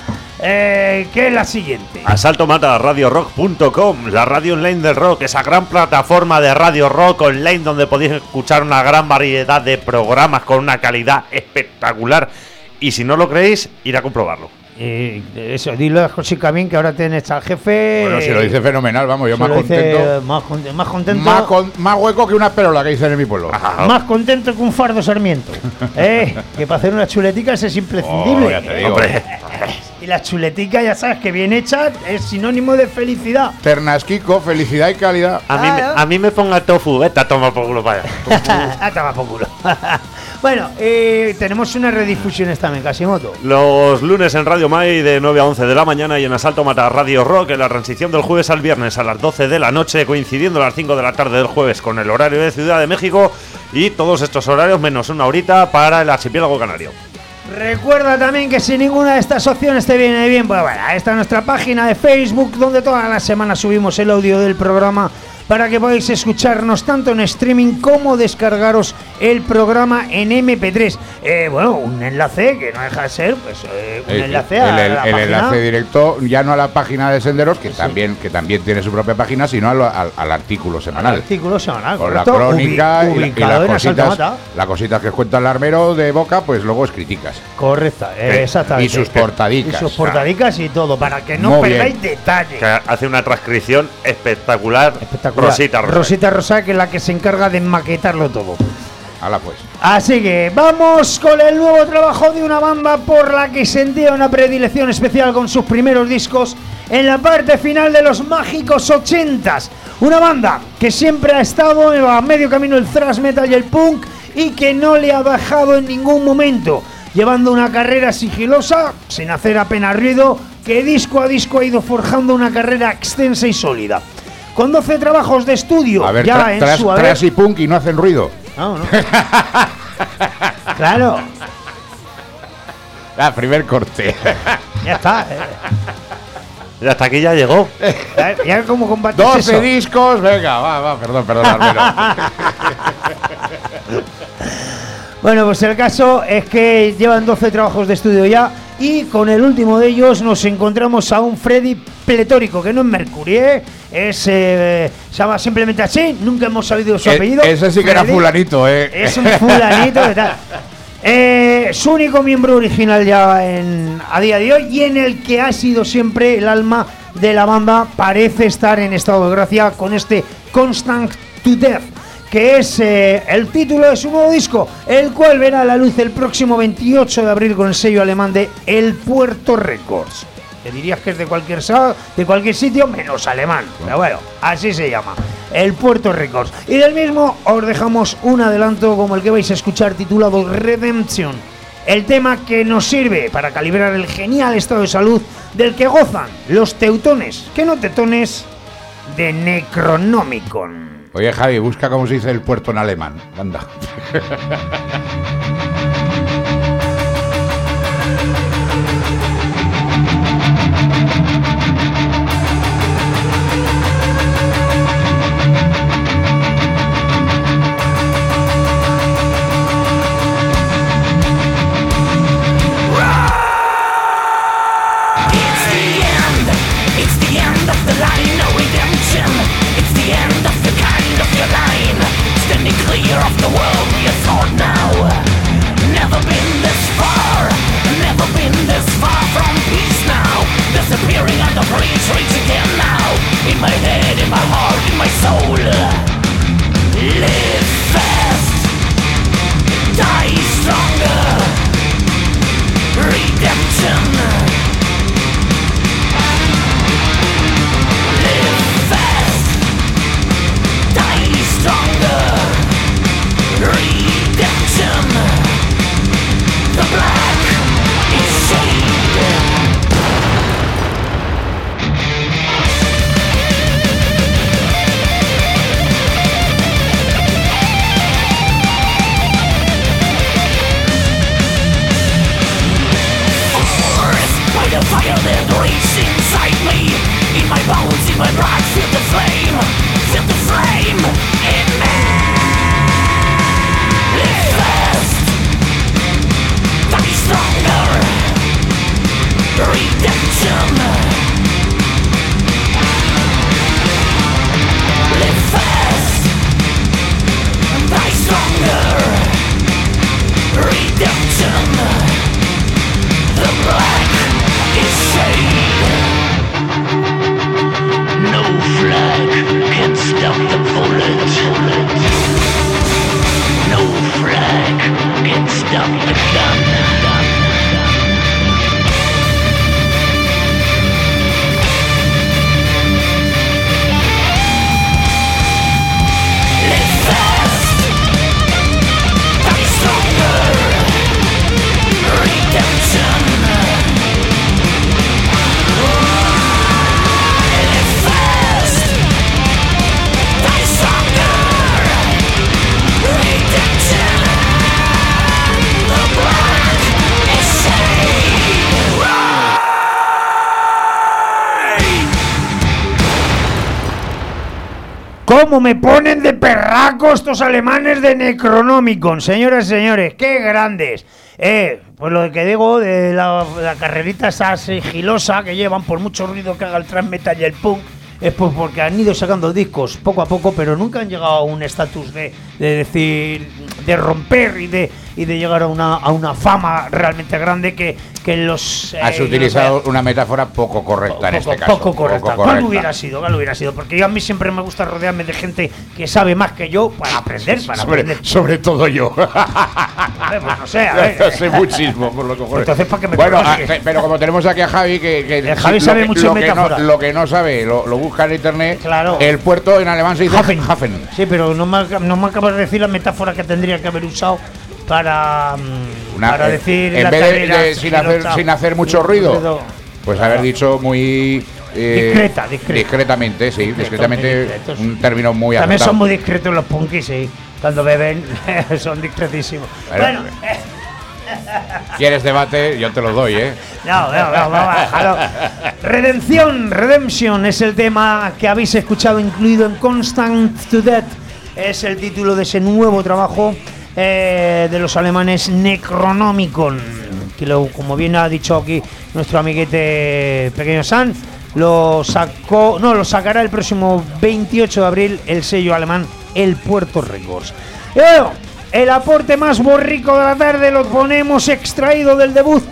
eh, que es la siguiente. Asalto Mata, radio rock punto com, la radio online del rock, esa gran plataforma de radio rock online donde podéis escuchar una gran variedad de programas con una calidad espectacular. Y si no lo creéis, ir a comprobarlo. Eh, eso, dilo a José Camín, que ahora tienes al jefe. Bueno, si lo dice fenomenal, vamos, yo Se más lo dice, contento. más, con- más contento. Más, con- más hueco que una perola que dicen en mi pueblo. Más contento que un fardo Sarmiento. eh, que para hacer unas chuleticas es imprescindible. Oh, ya te digo. Hombre, Y la chuletica, ya sabes, que bien hecha es sinónimo de felicidad. Ternasquico, felicidad y calidad. a mí, me- a mí me ponga tofu, vete a tomar por culo para allá. Ah, toma por culo. Bueno, eh, tenemos unas redifusiones también, Casimoto. Los lunes en Radio Mai de nueve a once de la mañana y en Asalto Mata Radio Rock en la transición del jueves al viernes a las doce de la noche, coincidiendo a las cinco de la tarde del jueves con el horario de Ciudad de México, y todos estos horarios menos una horita para el archipiélago canario. Recuerda también que si ninguna de estas opciones te viene bien, pues bueno, esta es nuestra página de Facebook, donde todas las semanas subimos el audio del programa para que podáis escucharnos tanto en streaming como descargaros el programa en eme pe tres. Eh, bueno, un enlace que no deja de ser, pues eh, un El, enlace el- a el- la el página. enlace directo ya no a la página de Senderos, que también que también tiene su propia página, sino al, al- al artículo Al semanal. artículo semanal, Con la correcto, crónica ubi- y, la- y ubicado las en Asalto cositas, Mata. las cositas que cuenta el armero de boca, pues luego escriticas. Correcta, eh, Que- exactamente. y sus portadicas. Y sus portadicas y todo, para que no Muy perdáis bien. detalles. Que hace una transcripción espectacular. Espectacular. Rosita Rosa. Rosita Rosa, que es la que se encarga de maquetarlo todo. Hala pues. Así que vamos con el nuevo trabajo de una banda por la que sentía una predilección especial con sus primeros discos en la parte final de los mágicos ochentas. Una banda que siempre ha estado a medio camino el thrash metal y el punk y que no le ha bajado en ningún momento, llevando una carrera sigilosa, sin hacer apenas ruido, que disco a disco ha ido forjando una carrera extensa y sólida. Con doce trabajos de estudio A ver, ya tra- en tras, su haber... tras y punk y no hacen ruido. No, no. Claro, Ah, primer corte. ya está. eh. Y hasta aquí ya llegó. Ya, ya como combates doce eso. discos, venga, va, va, perdón, perdón, Armero. Bueno, pues el caso es que llevan doce trabajos de estudio ya y con el último de ellos nos encontramos a un Freddy pletórico, que no es Mercury, ¿eh? Es, eh, se llama simplemente así, nunca hemos sabido su E- apellido. ese sí que era Freddy. fulanito, eh. Es un fulanito de tal. Eh, su único miembro original ya en, a día de hoy y en el que ha sido siempre el alma de la banda, parece estar en estado de gracia con este Constant to Death, que es eh, el título de su nuevo disco, el cual verá a la luz el próximo veintiocho de abril con el sello alemán de El Puerto Records. Te dirías que es de cualquier, de cualquier sitio menos alemán, pero bueno, así se llama, El Puerto Records. Y del mismo os dejamos un adelanto como el que vais a escuchar, titulado Redemption, el tema que nos sirve para calibrar el genial estado de salud del que gozan los teutones, que no tetones, de Necronomicon. Oye, Javi, busca cómo se dice el puerto en alemán. Anda. ¿Cómo me ponen de perracos estos alemanes de Necronomicon? Señoras y señores, ¡qué grandes! Eh, pues lo que digo de la, la carrerita esa sigilosa que llevan, por mucho ruido que haga el thrash metal y el punk, es pues porque han ido sacando discos poco a poco, pero nunca han llegado a un estatus de, de decir, de romper y de, y de llegar a una, a una fama realmente grande que, que los... Has eh, utilizado los, una metáfora poco correcta en poco, este caso. Poco correcta. Poco ¿Cuál correcta. hubiera sido? ¿Cuál hubiera sido? Porque yo a mí siempre me gusta rodearme de gente que sabe más que yo para aprender, para sobre, aprender. sobre todo yo. A ver, pues no sé, a ver. Sé muchísimo, por lo que ocurre. Entonces, ¿para qué me Bueno, conoces? a, pero como tenemos aquí a Javi, que, que El Javi lo sabe que, mucho lo en que no, metáfora. lo que no sabe, lo, lo busca en internet. Claro. El puerto en alemán se dice Hafen. Hafen. Sí, pero no me, no me acabas de decir la metáfora que tendría que haber usado para, mm, Una- para eh, decir en la vez de, carrera de- sin, hacer, sigilosa. sin hacer mucho ruido, pues haber dicho muy eh, Discreta, discreta. discretamente, sí, discretamente, discretos. un término muy También acertado. son muy discretos los punkis, sí. Cuando beben son discretísimos. Bueno, Bueno, eh, ¿Quieres debate? Yo te lo doy, ¿eh? no, no, no, no, déjalo. Redención, Redemption es el tema que habéis escuchado incluido en Constant to Death. Es el título de ese nuevo trabajo eh, de los alemanes Necronomicon, que lo, como bien ha dicho aquí nuestro amiguete Pequeño San, lo sacó, no, lo sacará el próximo veintiocho de abril el sello alemán El Puerto Records. Y bueno, el aporte más borrico de la tarde lo ponemos extraído del debut.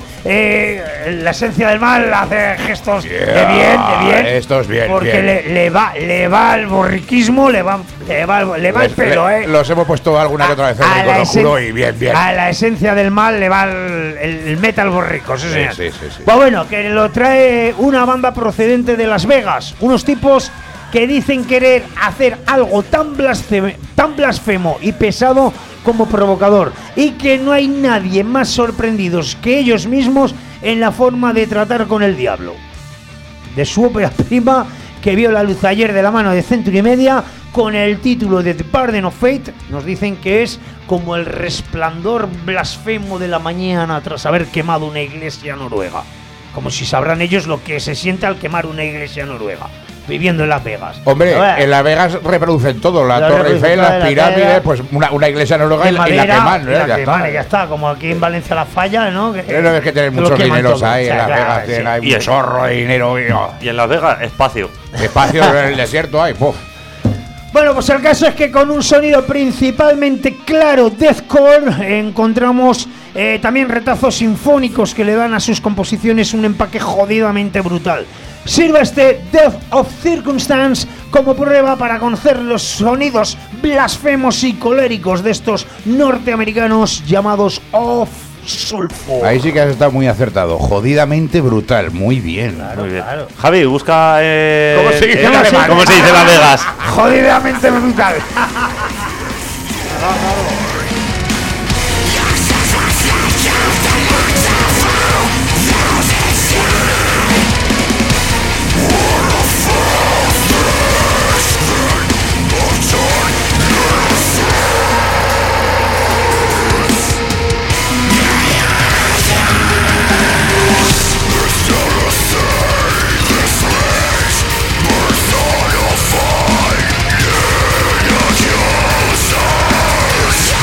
Eh, la esencia del mal hace gestos Yeah, de bien, de bien. esto es bien, Porque bien. Le, le va, le va el borriquismo, le va, le va, le va el Les- pelo, le- eh. Los hemos puesto alguna que otra vez en A el la lo juro esen- y bien, bien. A la esencia del mal le va el, el- el metal borrico, sí, Sí, señor. sí, sí, sí. Pues bueno, que lo trae una banda procedente de Las Vegas. Unos tipos que dicen querer hacer algo tan blasfemo, tan blasfemo y pesado como provocador. Y que no hay nadie más sorprendidos que ellos mismos en la forma de tratar con el diablo. De su ópera prima, que vio la luz ayer de la mano de Century Media, con el título de The Pardon of Fate, nos dicen que es como el resplandor blasfemo de la mañana tras haber quemado una iglesia noruega. Como si sabrán ellos lo que se siente al quemar una iglesia noruega, viviendo en Las Vegas. Hombre, A ver, en Las Vegas reproducen todo, la La Torre reproducen Eiffel, toda las la pirámides, tela, pues una, una iglesia noruega de y la madera, queman, ¿no? y la Ya queman, está. y ya está, como aquí en Valencia la falla, ¿no? Que, Pero es que tienen lo muchos queman dineros todo. ahí O sea, en Las claro, Vegas, sí. tienen ahí Y un es- chorro de dinero y oh, Y en Las Vegas, espacio. espacio en el desierto hay, puf. Bueno, pues el caso es que con un sonido principalmente claro, deathcore, encontramos eh, también retazos sinfónicos que le dan a sus composiciones un empaque jodidamente brutal. Sirve este Death of Circumstance como prueba para conocer los sonidos blasfemos y coléricos de estos norteamericanos llamados Of Sulfur. Ahí sí que has estado muy acertado, jodidamente brutal, muy bien. Muy bien. claro. Javi, busca. Eh, ¿Cómo se dice eh, en alemán? ¿Cómo se dice Las Vegas? Jodidamente brutal. Fire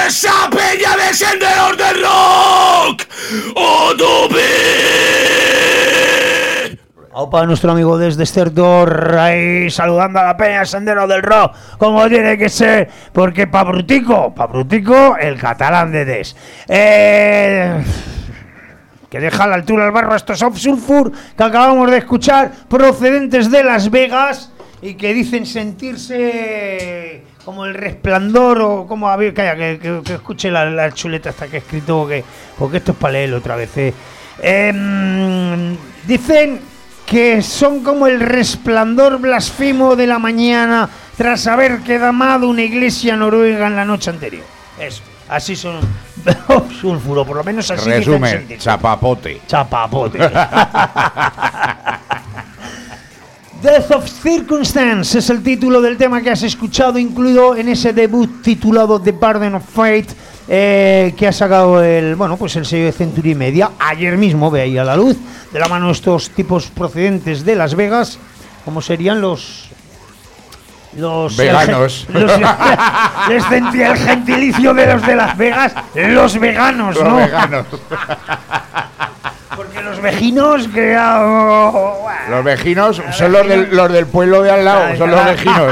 esa peña de senderos del rock. ¡Oh, Opa, nuestro amigo desde Esterdor, ahí saludando a la peña sendero del rock, como tiene que ser, porque pa' Brutico, pa' Brutico, el catalán de Des. Eh... que deja a la altura el barro a estos Soft Sulfur que acabamos de escuchar, procedentes de Las Vegas, y que dicen sentirse como el resplandor, o como, a ver, calla, que, que, que escuche la, la chuleta hasta que he escrito, que, porque esto es para leerlo otra vez. Eh. Eh, dicen que son como el resplandor blasfemo de la mañana tras haber quemado una iglesia noruega en la noche anterior. Eso. Así son sulfuro, por lo menos así. Resumen, chapapote. Chapapote. Death of Circumstance es el título del tema que has escuchado, incluido en ese debut titulado The Burden of Fate, eh, que ha sacado el, bueno, pues el sello de Century Media ayer mismo, ve ahí a la luz, de la mano de estos tipos procedentes de Las Vegas, como serían los... Los veganos. El, los, les sentía el gentilicio de los de Las Vegas, los veganos, los ¿no? veganos. Porque los vejinos que oh, bueno, los vejinos son los del, los del pueblo de al lado, son los vejinos.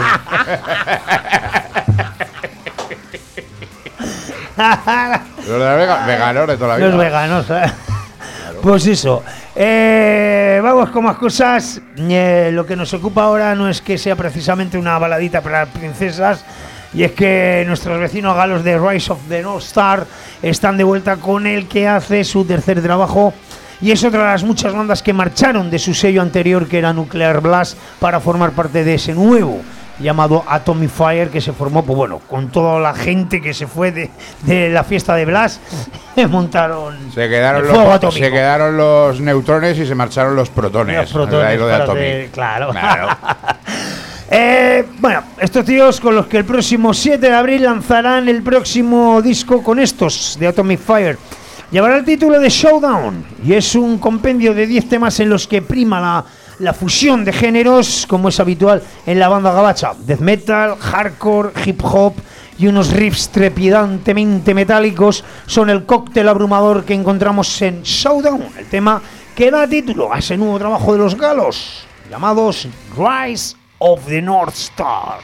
Los de Las Vegas, veganos de toda la vida. Los veganos, ¿eh? Pues eso, eh, vamos con más cosas. Eh, lo que nos ocupa ahora no es que sea precisamente una baladita para princesas, y es que nuestros vecinos galos de Rise of the North Star están de vuelta con el que hace su tercer trabajo, y es otra de las muchas bandas que marcharon de su sello anterior, que era Nuclear Blast, para formar parte de ese nuevo llamado Atomic Fire, que se formó, pues bueno, con toda la gente que se fue de, de la fiesta de Blast. Montaron se quedaron el fuego los atómico. Se quedaron los neutrones y se marcharon los protones. Los protones, ahí lo de Atomic. de, claro, claro. eh, bueno, estos tíos con los que el próximo siete de abril lanzarán el próximo disco con estos de Atomic Fire. Llevará el título de Showdown y es un compendio de diez temas en los que prima la la fusión de géneros, como es habitual en la banda gabacha: death metal, hardcore, hip hop y unos riffs trepidantemente metálicos. Son el cóctel abrumador que encontramos en Showdown, el tema que da título a ese nuevo trabajo de los galos, llamados Rise of the North Star.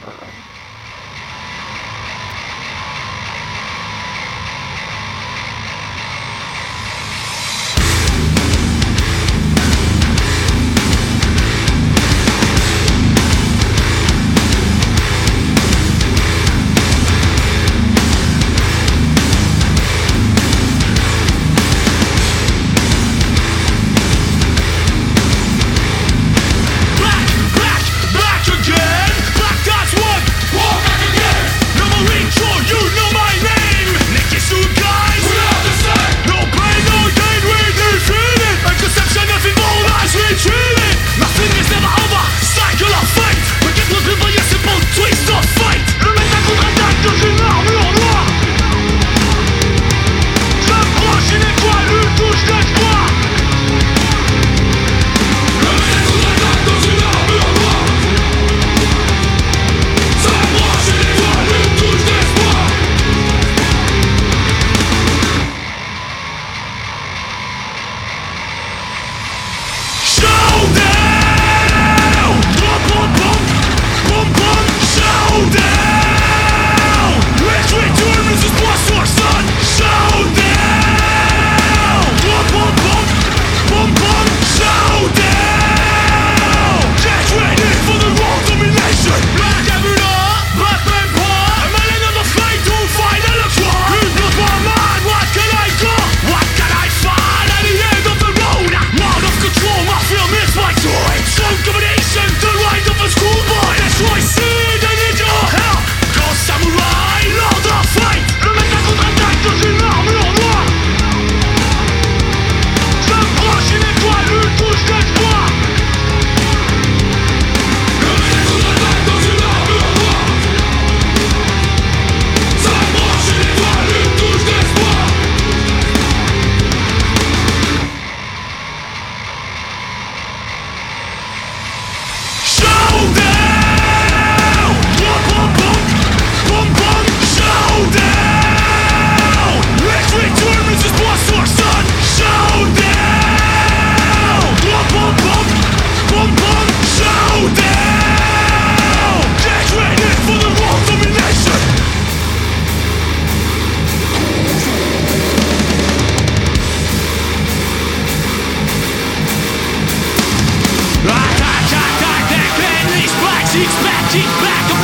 Black, black, black again. Black God's one.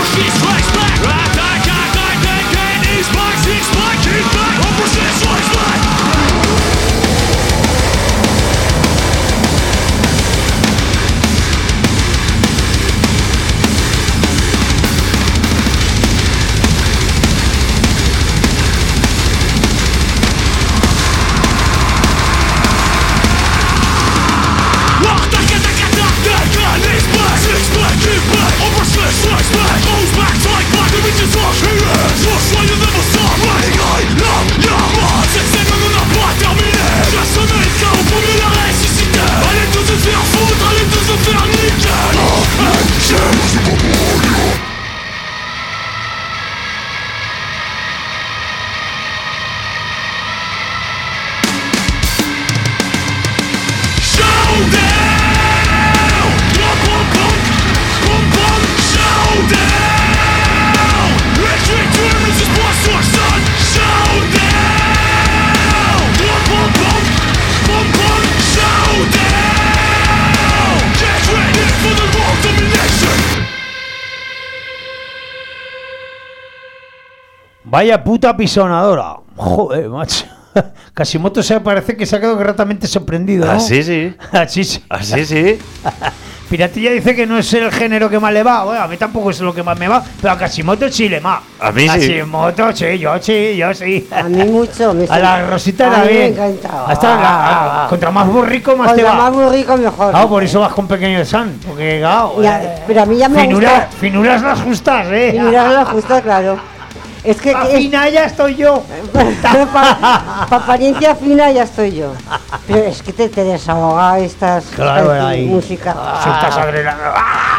Vaya puta pisonadora. Joder, macho. Kasimoto se parece que se ha quedado gratamente sorprendido, ¿no? Así sí. Así sí. Así sí. Piratilla dice que no es el género que más le va. Bueno, a mí tampoco es lo que más me va, pero a Kasimoto sí le va. A mí sí. Kasimoto sí, yo sí, yo sí. A mí mucho. Me A la Rosita a mí también. me encantaba. Hasta la- contra más burrico más te Cuanto va. más burrico mejor. Claro, por eso vas con pequeño San. Porque, claro. Ya, eh, pero a mí ya me finura- gusta. Finuras las justas, eh. Y mirarlo justo, claro. Es que, Pa' que es- fina ya estoy yo. para apariencia fina ya estoy yo. Pero es que te, te desahoga estas Claro, esta ahí. música. Sueltas adrenalina.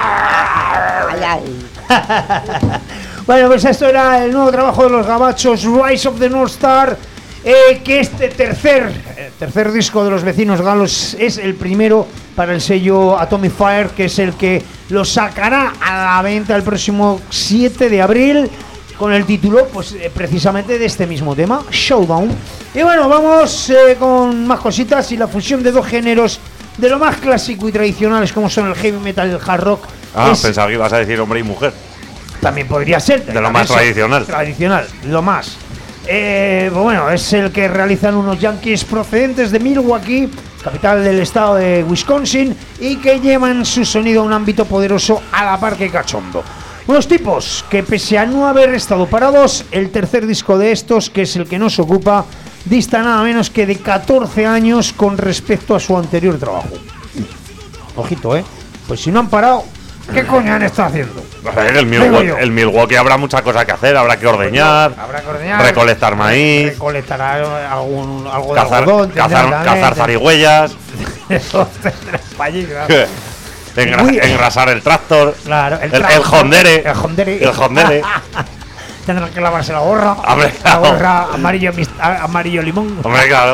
Ay, ay. Bueno, pues esto era el nuevo trabajo de los gabachos, Rise of the North Star, eh, que este tercer, eh, tercer disco de los vecinos galos es el primero para el sello Atomic Fire, que es el que lo sacará a la venta el próximo siete de abril, con el título, pues eh, precisamente de este mismo tema, Showdown. Y bueno, vamos eh, con más cositas y la fusión de dos géneros de lo más clásico y tradicionales como son el heavy metal y el hard rock. Ah, es- pensaba que ibas a decir hombre y mujer. también podría ser. De lo más Eso, tradicional. Tradicional, lo más. Eh, pues bueno, es el que realizan unos yankees procedentes de Milwaukee, capital del estado de Wisconsin, y que llevan su sonido a un ámbito poderoso a la par que cachondo. Unos tipos que, pese a no haber estado parados, el tercer disco de estos, que es el que nos ocupa, dista nada menos que de catorce años con respecto a su anterior trabajo. Ojito, ¿eh? Pues si no han parado, ¿qué coño han estado haciendo? A ver, el Digo Milwaukee, yo. el Milwaukee habrá muchas cosas que hacer, habrá que ordeñar, Habrá que ordeñar, recolectar maíz, recolectar algún, algo de cazar, algodón, cazar, tendrán también, cazar zarigüeyas, Eso tendrán pa' allí, claro. engra- Uy. engrasar el tractor, Claro, el, tractor, el hondere, el hondere. el hondere. Tendrán que lavarse la gorra. Hombre, la claro. gorra amarillo, mis- a- amarillo limón. Hombre, claro.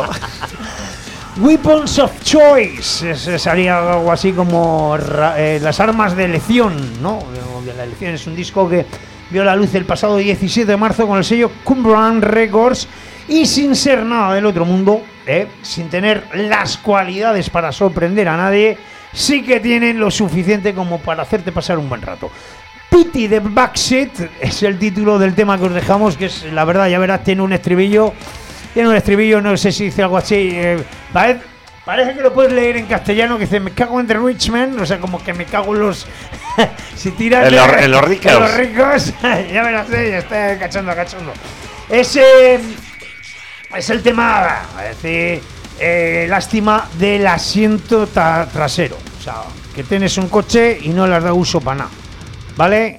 Weapons of Choice. Ese sería algo así como ra- eh, las armas de elección, ¿no? O de la elección. Es un disco que vio la luz el pasado diecisiete de marzo con el sello Cumberland Records. Y sin ser nada del otro mundo, ¿eh? Sin tener las cualidades para sorprender a nadie, sí que tienen lo suficiente como para hacerte pasar un buen rato. Pity the Backseat es el título del tema que os dejamos, que es, la verdad, ya verás, tiene un estribillo. Tiene un estribillo, no sé si dice algo así. Eh, parece, parece que lo puedes leer en castellano, que dice: me cago en the rich man, o sea, como que me cago en los. si tiras En de- los- en los ricos. en los ricos, ya verás, eh, ya está cachondo, cachondo. Ese es el tema, es decir, eh, lástima del asiento ta- trasero. O sea, que tienes un coche y no le has dado uso para nada, ¿vale?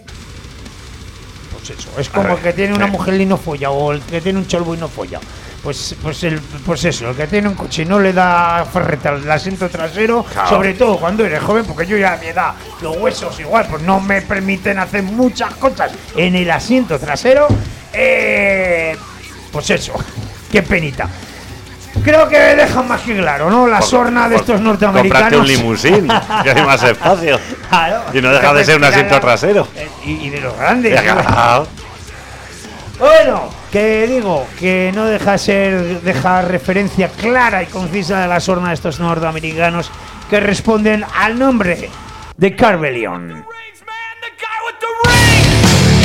Pues eso, es como A el ver, que tiene una sí. mujer y no folla, o el que tiene un cholvo y no folla. Pues, pues, el, pues eso, el que tiene un coche y no le da ferreta al asiento trasero, Claro. sobre todo cuando eres joven, porque yo ya a mi edad, los huesos igual, pues no me permiten hacer muchas cosas en el asiento trasero. Eh, pues eso, qué penita. Creo que dejan más que claro, ¿no? La Por- sorna de por- estos Cómprate norteamericanos. un limusín, que hay más espacio. Claro, Y no deja de ser un asiento trasero. Eh, Y, y de los grandes. Ya, ¿no? claro. Bueno, que digo, que no deja de ser, deja referencia clara y concisa de la sorna de estos norteamericanos que responden al nombre de Carvelion. Rings, man, the guy with the ring.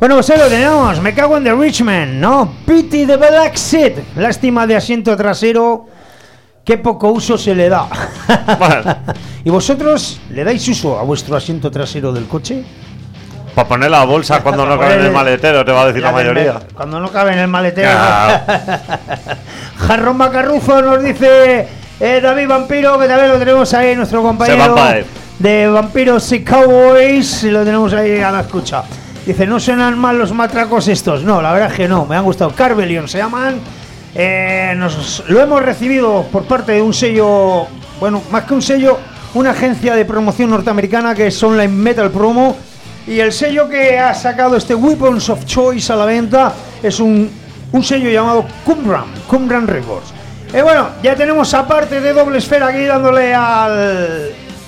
Bueno, pues ahí lo tenemos. Me cago en The Richman, ¿no? Pity the Black Seat. Lástima de asiento trasero. Qué poco uso se le da. Bueno. ¿Y vosotros le dais uso a vuestro asiento trasero del coche? Para poner la bolsa cuando no cabe en el maletero, te va a decir la, la mayoría. Cuando no cabe en el maletero. Claro. Jarrón Macarruzo nos dice eh, David Vampiro, que también lo tenemos ahí, nuestro compañero de Vampiros y Cowboys. Lo tenemos ahí a la escucha. Dice, no suenan mal los matracos estos. No, la verdad es que no, me han gustado. Carvelion se llaman. Eh, nos, lo hemos recibido por parte de un sello, bueno, más que un sello, una agencia de promoción norteamericana que es Online Metal Promo. Y el sello que ha sacado este Weapons of Choice a la venta es un, un sello llamado Qumran, Qumran Records. Y bueno, ya tenemos aparte de Doble Esfera aquí dándole al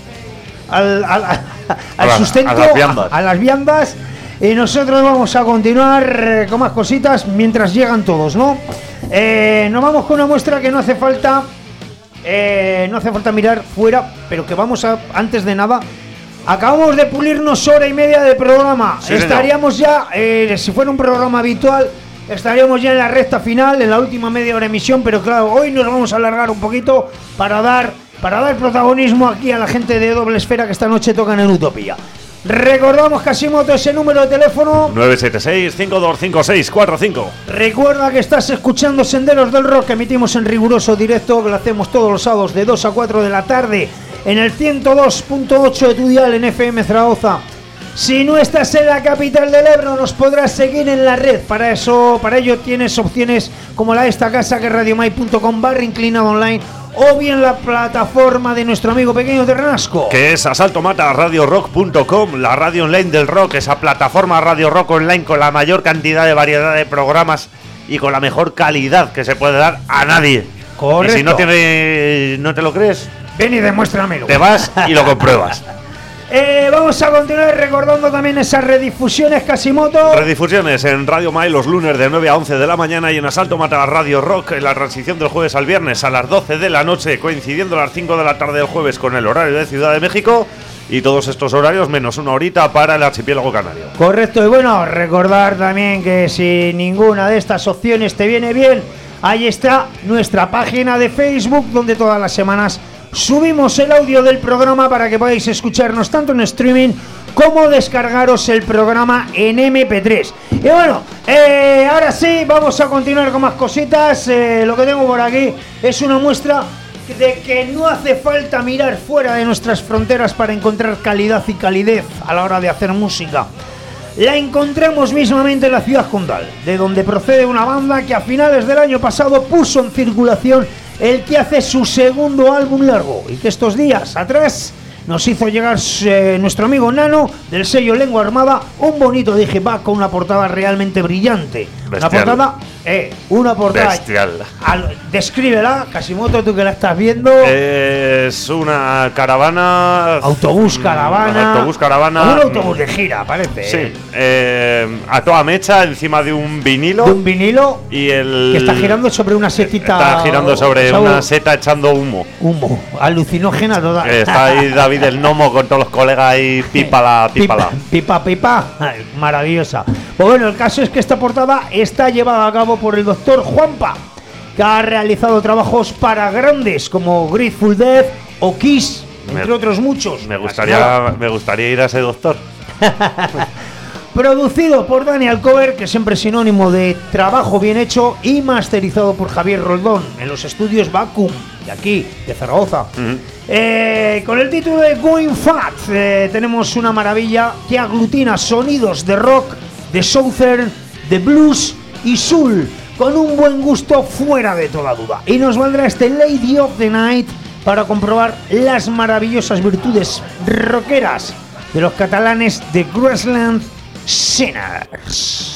al, al, al, al sustento, a, a, las viandas. A, a las viandas. Y nosotros vamos a continuar eh, con más cositas mientras llegan todos, ¿no? Eh, nos vamos con una muestra que no hace falta, eh, no hace falta mirar fuera, pero que vamos a, antes de nada... Acabamos de pulirnos hora y media de programa. Sí, estaríamos ya, eh, si fuera un programa habitual, estaríamos ya en la recta final, en la última media hora de emisión, pero claro, hoy nos vamos a alargar un poquito para dar, para dar protagonismo aquí a la gente de Doble Esfera que esta noche tocan en Utopía. Recordamos, Casimoto, ese número de teléfono nueve siete seis, cinco dos cinco, seis cuatro cinco. Recuerda que estás escuchando Senderos del Rock, que emitimos en riguroso directo, que lo hacemos todos los sábados de dos a cuatro de la tarde en el ciento dos punto ocho de tu dial en F M Zaragoza. Si no estás en la capital del Ebro, nos podrás seguir en la red. Para eso, para ello tienes opciones como la de esta casa, que es radiomai punto com barra inclinado online, o bien la plataforma de nuestro amigo pequeño de Renasco, que es asalto mata radio rock punto com, la radio online del rock, esa plataforma Radio Rock Online con la mayor cantidad de variedad de programas y con la mejor calidad que se puede dar a nadie. Correcto. Y si no, tiene, no te lo crees, ven y demuéstramelo. Te vas y lo compruebas. Eh, vamos a continuar recordando también esas redifusiones, Casimoto. Redifusiones en Radio Mai los lunes de nueve a once de la mañana y en Asalto Mata Radio Rock en la transición del jueves al viernes a las doce de la noche, coincidiendo a las cinco de la tarde del jueves con el horario de Ciudad de México, y todos estos horarios menos una horita para el archipiélago canario. Correcto, y bueno, recordar también que si ninguna de estas opciones te viene bien, ahí está nuestra página de Facebook, donde todas las semanas subimos el audio del programa para que podáis escucharnos tanto en streaming como descargaros el programa en eme pe tres. Y bueno, eh, ahora sí, vamos a continuar con más cositas. Eh, lo que tengo por aquí es una muestra de que no hace falta mirar fuera de nuestras fronteras para encontrar calidad y calidez a la hora de hacer música. La encontramos mismamente en la ciudad condal, de donde procede una banda que a finales del año pasado puso en circulación el que hace su segundo álbum largo y que estos días atrás nos hizo llegar eh, nuestro amigo Nano del sello Lengua Armada, un bonito digipack con una portada realmente brillante. Bestial. Una portada, eh, una portada bestial. Al, descríbela, Casimoto, tú que la estás viendo. Es una caravana. Autobús caravana. Autobús caravana. Un autobús de gira, parece. Sí. Eh. Eh, a toda mecha encima de un vinilo. De un vinilo. Y el. Que está girando sobre una setita. Está girando sobre o sea, una seta echando humo. Humo. Alucinógena toda. Está ahí David el Nomo con todos los colegas ahí. Pípala, pípala. Pipa, pipa. pipa. Ay, maravillosa. Pues bueno, el caso es que esta portada está llevada a cabo por el doctor Juanpa, que ha realizado trabajos para grandes como Grateful Dead o Kiss, entre me, otros muchos. Me gustaría, me gustaría ir a ese doctor. Producido por Dani Alcover, que siempre es sinónimo de trabajo bien hecho, y masterizado por Javier Roldón en los estudios Vacuum de aquí, de Zaragoza. Uh-huh. Eh, con el título de Going Fat, eh, tenemos una maravilla que aglutina sonidos de rock, de southern, de blues y soul, con un buen gusto fuera de toda duda. Y nos valdrá este Lady of the Night para comprobar las maravillosas virtudes rockeras de los catalanes de Grassland Sinners.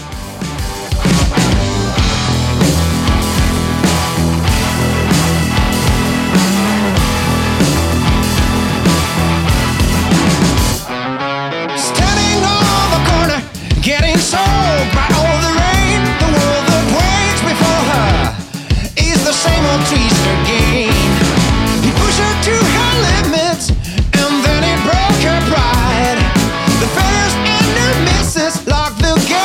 Getting sold by all the rain. The world that waits before her is the same old twister game. He pushed her to her limits and then he broke her pride. The fairest and her misses locked the game.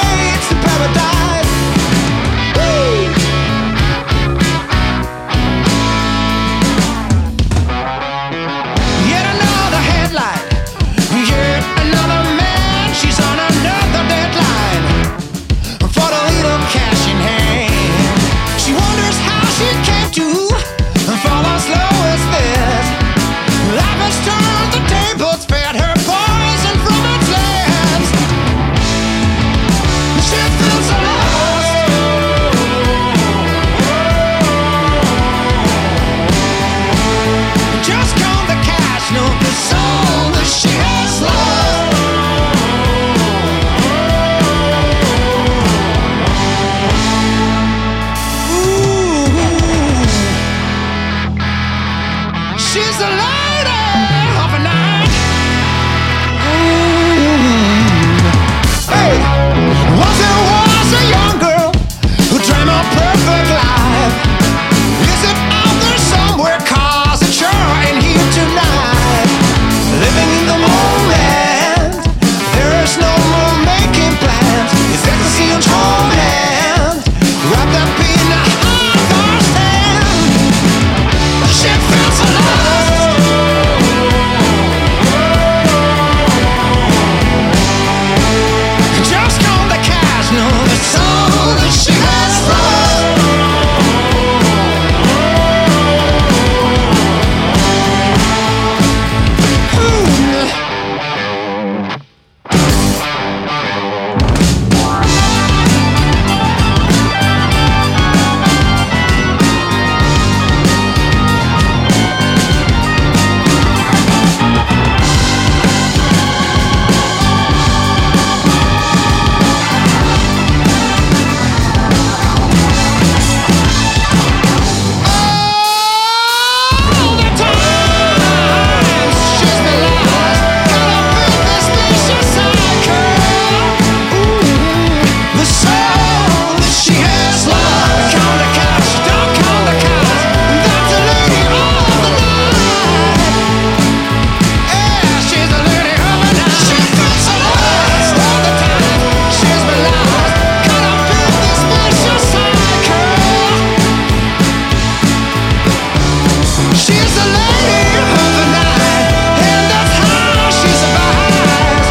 she came to follow slow as this. Life has turned the tables, fed her poison from its lips. She feels so lost. Just count the cash, no the soul that she has lost. She's the lady of a night. Hey, once there was a young girl who dreamed a perfect life. Is it out there somewhere? 'Cause it sure ain't here tonight. Living in the moment, there is no more making plans. It's ecstasy and torment, wrapped up in a hard hand. She feels so lost. Just count the cash, no the soul that she has lost. All the times she's been lost, caught up in this vicious cycle. Ooh, the soul that she has lost. Count the cash, don't count the cash. That's the lady of the night. Yeah, she's the lady of the night. She feels so lost all the time. She's been lost, caught up in this vicious cycle. She's the lady of the night, and that's how she survives.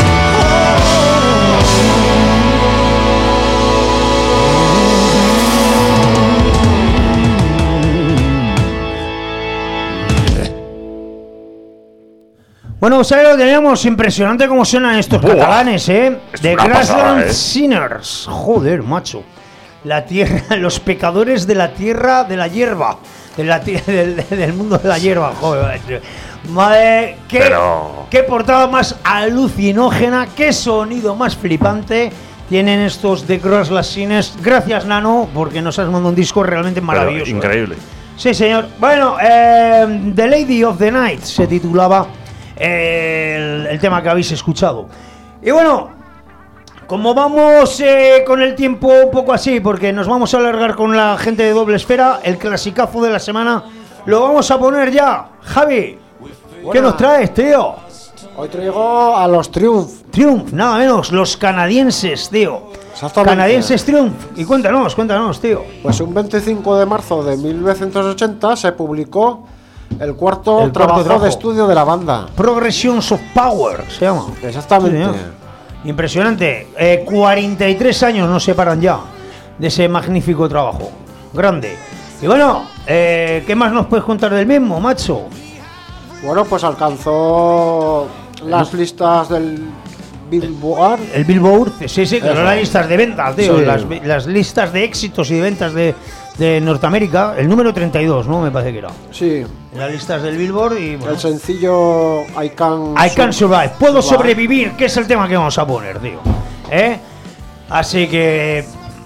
Bueno, pues ahí lo tenemos. Impresionante cómo suenan estos Buah. catalanes, ¿eh? Es The una pasada, Grassland ¿eh? Sinners. Joder, macho. La tierra, los pecadores de la tierra de la hierba. De la tie- del, del mundo de la hierba, joder. macho. Madre, qué, Pero- qué portada más alucinógena, qué sonido más flipante tienen estos The Grassland Sinners. Gracias, Nano, porque nos has mandado un disco realmente Pero maravilloso. increíble. Sí, señor. Bueno, eh, The Lady of the Night se titulaba eh, el, el tema que habéis escuchado. Y bueno, como vamos eh, con el tiempo un poco así, porque nos vamos a alargar con la gente de Doble Esfera, el clasicazo de la semana lo vamos a poner ya. Javi, ¿qué Buena. nos traes, tío? Hoy traigo a los Triumph. Triumph, nada menos, los canadienses, tío. Exactamente. Canadienses Triumph. Y cuéntanos, cuéntanos, tío. Pues un veinticinco de marzo de mil novecientos ochenta se publicó el cuarto, El cuarto trabajo, trabajo. de estudio de la banda. Progressions of Power se llama. Exactamente. Sí, señor. Impresionante. Eh, cuarenta y tres años nos separan ya de ese magnífico trabajo. Grande. Y bueno, eh, ¿qué más nos puedes contar del mismo, macho? Bueno, pues alcanzó las listas del Billboard. El Billboard, sí, sí, que Eso. son las listas de ventas, tío. Sí. Las, las listas de éxitos y de ventas de, de Norteamérica. El número treinta y dos, ¿no? Me parece que era. Sí, En las listas del Billboard y bueno. el sencillo I Can, I Can Survive. Puedo Survive. sobrevivir, que es el tema que vamos a poner, tío. ¿Eh? Así que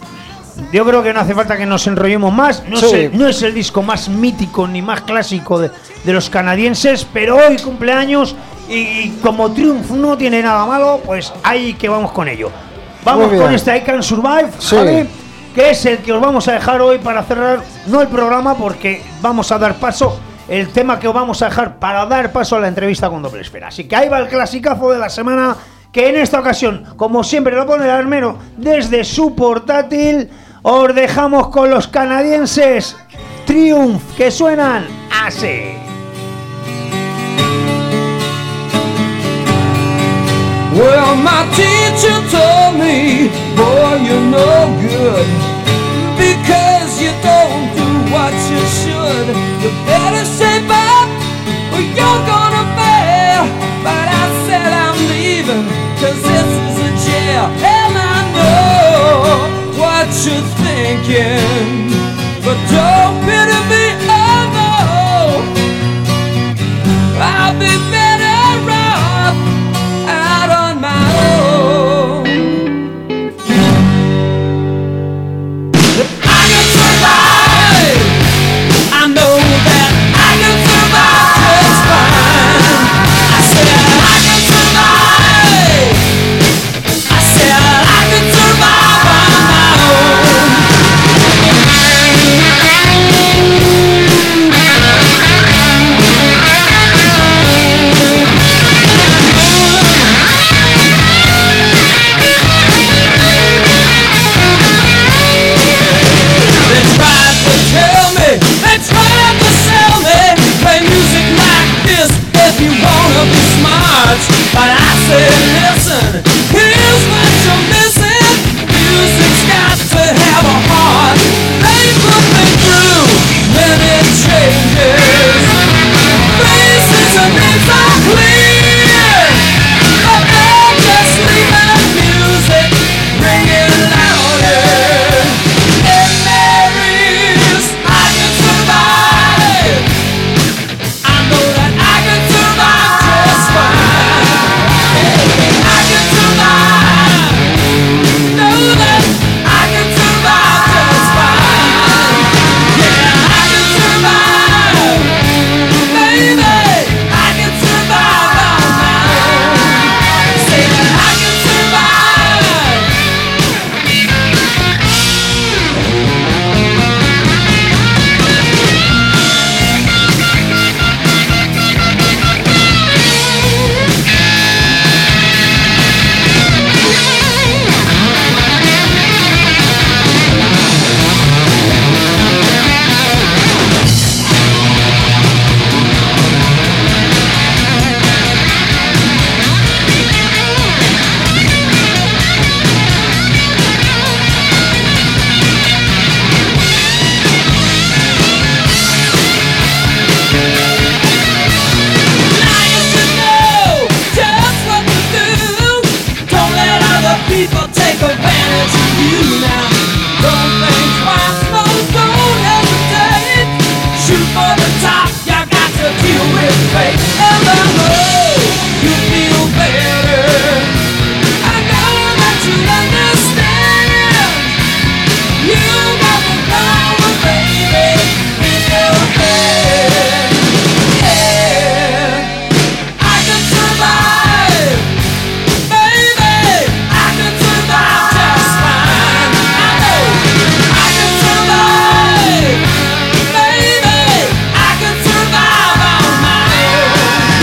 yo creo que no hace falta que nos enrollemos más. No, Sí. es, el, no es el disco más mítico ni más clásico de, de los canadienses, pero hoy cumpleaños y, y como Triumph no tiene nada malo, pues ahí que vamos con ello. Vamos Muy bien. con este I Can Survive, Sí. Javi, que es el que os vamos a dejar hoy para cerrar, no el programa, porque vamos a dar paso, el tema que os vamos a dejar para dar paso a la entrevista con Doble Esfera. Así que ahí va el clasicazo de la semana, que en esta ocasión, como siempre lo pone el armero desde su portátil, os dejamos con los canadienses Triumph, que suenan así. Well, my teacher told me, boy, you're no good because you don't do what you should. You better shape up or you're gonna fail. But I said I'm leaving, cause this is a jail. And I know what you're thinking, but don't pity me, oh no. I'll be better off out on my own. I can survive. I know that I can survive just fine. I said I can survive. I said I can survive on my own. They tried to tell me, they tried to sell me, play music like this if you wanna be smart. But I said, listen, here's what you're missing. Music's got to have a heart. They put me through many changes. Faces and names are clear, but they're just leaving music ringing louder. It marries, I can survive. I know that I can survive just fine. I can survive. Know that I can survive just fine. Yeah, I can survive. Baby, I can survive on my own. Say that I can survive. Now you should know just what to do. Don't let other people take advantage of you now. Don't think twice, no, don't hesitate. Shoot for the top, you got to deal with fate. And I know you feel better. I know that you understand. You got the power, baby, in your hand. Yeah, I can survive. Baby, I can survive just fine. I know I can survive. Baby, I can survive on my own.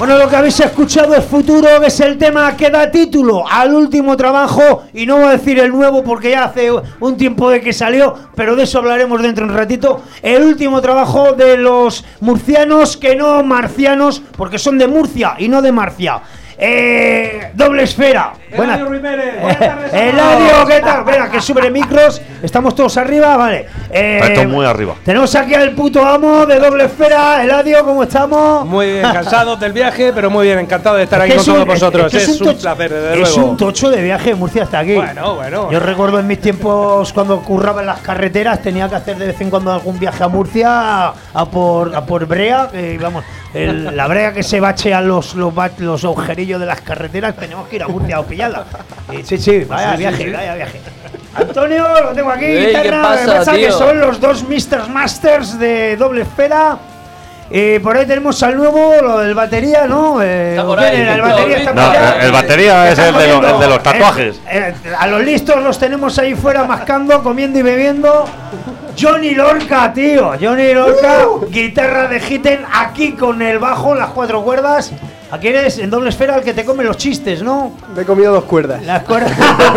Bueno, lo que habéis escuchado es Futuro, que es el tema que da título al último trabajo, y no voy a decir el nuevo porque ya hace un tiempo de que salió, pero de eso hablaremos dentro de un ratito. El último trabajo de los murcianos, que no marcianos, porque son de Murcia y no de Marcia. Eh, Doble Esfera. Buenas. Eladio Riveres, buenas tardes. Eladio, ¿qué tal? Venga, que sube micros. Estamos todos arriba, vale. Eh, Esto muy arriba. Tenemos aquí al puto amo de Doble Esfera. Eladio, ¿cómo estamos? Muy bien, cansados del viaje, pero muy bien, encantado de estar Es aquí que con es un- todos vosotros. es que Es, es un un toch- placer, desde Es luego. un tocho de viaje de Murcia hasta aquí. Bueno, bueno. Yo recuerdo en mis tiempos cuando curraba en las carreteras, tenía que hacer de vez en cuando algún viaje a Murcia a, a por, a por brea, que vamos, el- la brea que se bachean los, los, ba- los agujerillos de las carreteras, tenemos que ir a Murcia a pillarla. Y sí, sí, vaya Sí, sí, viaje, sí. vaya viaje. Antonio, lo tengo aquí, Ey, guitarra, ¿qué lo pasa, que pasa que tío? son los dos mister Masters de Doble Esfera. Y por ahí tenemos al nuevo, lo del batería, ¿no? Eh, Está por ¿quién ahí, era? El lo batería vi. está No, por allá. el batería es Está el de, lo- comiendo. el de los tatuajes. Eh, eh, a los listos los tenemos ahí fuera mascando, comiendo y bebiendo. Johnny Lorca, tío. Johnny Lorca, guitarra de Hitten, aquí con el bajo, las cuatro cuerdas. Aquí eres en Doble Esfera el que te come los chistes, ¿no? Me he comido dos cuerdas. Las cuerdas.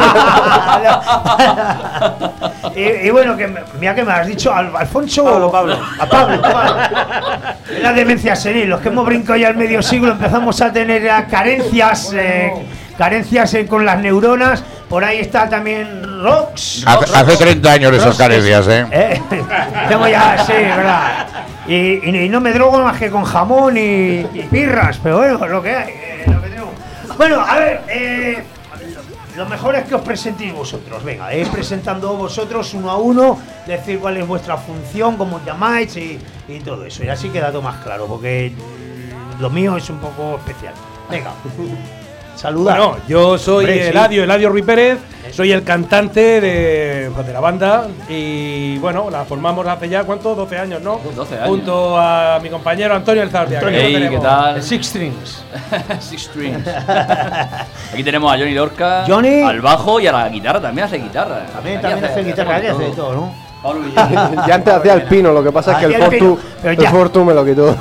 y, y bueno, que me- mira que me has dicho Al- Alfonso. Pablo, Pablo. A Pablo, Pablo. La demencia senil. Los que hemos brincado ya el medio siglo empezamos a tener ya carencias. eh, carencias eh, con las neuronas. Por ahí está también Rox. Hace, hace treinta años esas Rox, carencias, ¿eh? Eh, tengo ya, sí, verdad. Y, y- y no me drogo más que con jamón y, y pirras, pero bueno, lo que hay, eh, lo que tenemos. Bueno, a ver, eh, lo mejor es que os presentéis vosotros. Venga, ir presentando vosotros uno a uno, decir cuál es vuestra función, cómo os llamáis y, y todo eso. Y así queda todo más claro, porque mm, lo mío es un poco especial. Venga, saludad. Bueno, yo soy Hombre, sí. Eladio, Eladio Ruiz Pérez, soy el cantante de, pues, de la banda y bueno, la formamos hace ya, ¿cuánto? doce años, ¿no? doce años. Junto a mi compañero Antonio Elzardia. Antonio, que lo Ey, ¿qué tenemos. tal? Six Strings. Six Strings. Aquí tenemos a Johnny Lorca, Johnny. al bajo y a la guitarra, también hace guitarra. También, Aquí también hace guitarra, aquí hace de todo, ¿no? Pablo Villena. Ya antes hacía el pino, lo que pasa es que el Hacía el Fortu, pino, pero el ya. Fortu me lo quitó.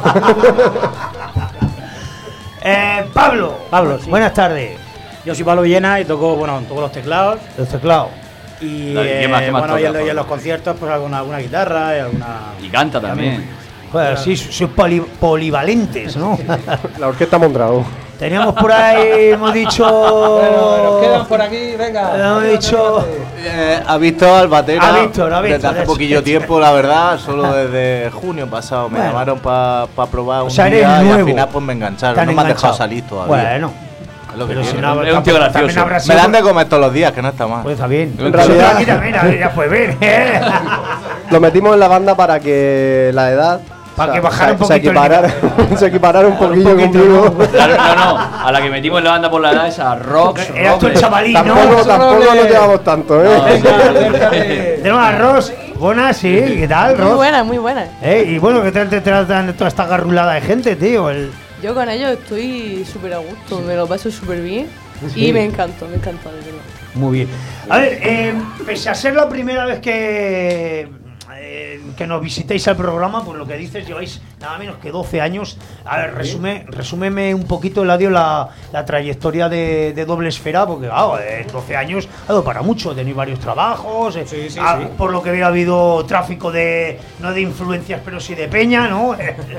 Eh, Pablo. Pablo, sí. Buenas tardes. Yo soy Pablo Villena y toco, bueno, toco los teclados Los teclados. y, Dale, ¿qué eh, más, qué más bueno, y en, tocas, y en los Pablo? conciertos pues alguna, alguna guitarra y alguna... Y canta también. Joder, sí, sois poli- polivalentes, ¿no? La orquesta Mondragón. Teníamos por ahí, hemos dicho. Bueno, nos quedan por aquí, venga. Hemos dicho. Eh, ¿Ha visto al batera? Ha visto, lo ha visto, Desde hace eso. poquillo tiempo, la verdad, solo desde junio pasado. Me Bueno. llamaron para probar un sea, eres día y nuevo. al final pues me engancharon. Te han no me han dejado enganchado. salir todavía. Bueno, Es lo que pero tiene. si no, Es un tío tampoco- gracioso. también habrá Me sido dan de por- comer todos los días, que no está mal. Pues está bien. En realidad- Aquí también, a ver, ya puedes ver. ¿eh? Lo metimos en la banda para que la edad Para o sea, que bajara se- un poquito se el equiparara, se equiparara un poquillo poquito, conmigo. Claro, no, no. A la que metimos en la banda por la edad es a Rox. Eras tú el Robles. chavalín, Tampoco, ¿no? tampoco nos llevamos tanto, ¿eh? Tenemos a Ros. Buenas, sí. ¿Qué tal, Muy Ros? buena, muy buena. Eh, y bueno, ¿qué tal te tratan toda esta garrulada de gente, tío? El- Yo con ellos estoy súper a gusto, me lo paso súper bien y me encanta, me encanta, de verdad. Muy bien. A ver, eh, pese a ser la primera vez que, eh, que nos visitéis al programa, por lo que dices, lleváis nada menos que doce años. A ver, resume, resúmeme un poquito, Eladio, la, la trayectoria de, de Doble Esfera, porque claro, eh, doce años ha dado para mucho, tenéis varios trabajos, eh, Sí, sí, ah, sí. por lo que veo ha habido tráfico de, no de influencias, pero sí de peña, ¿no?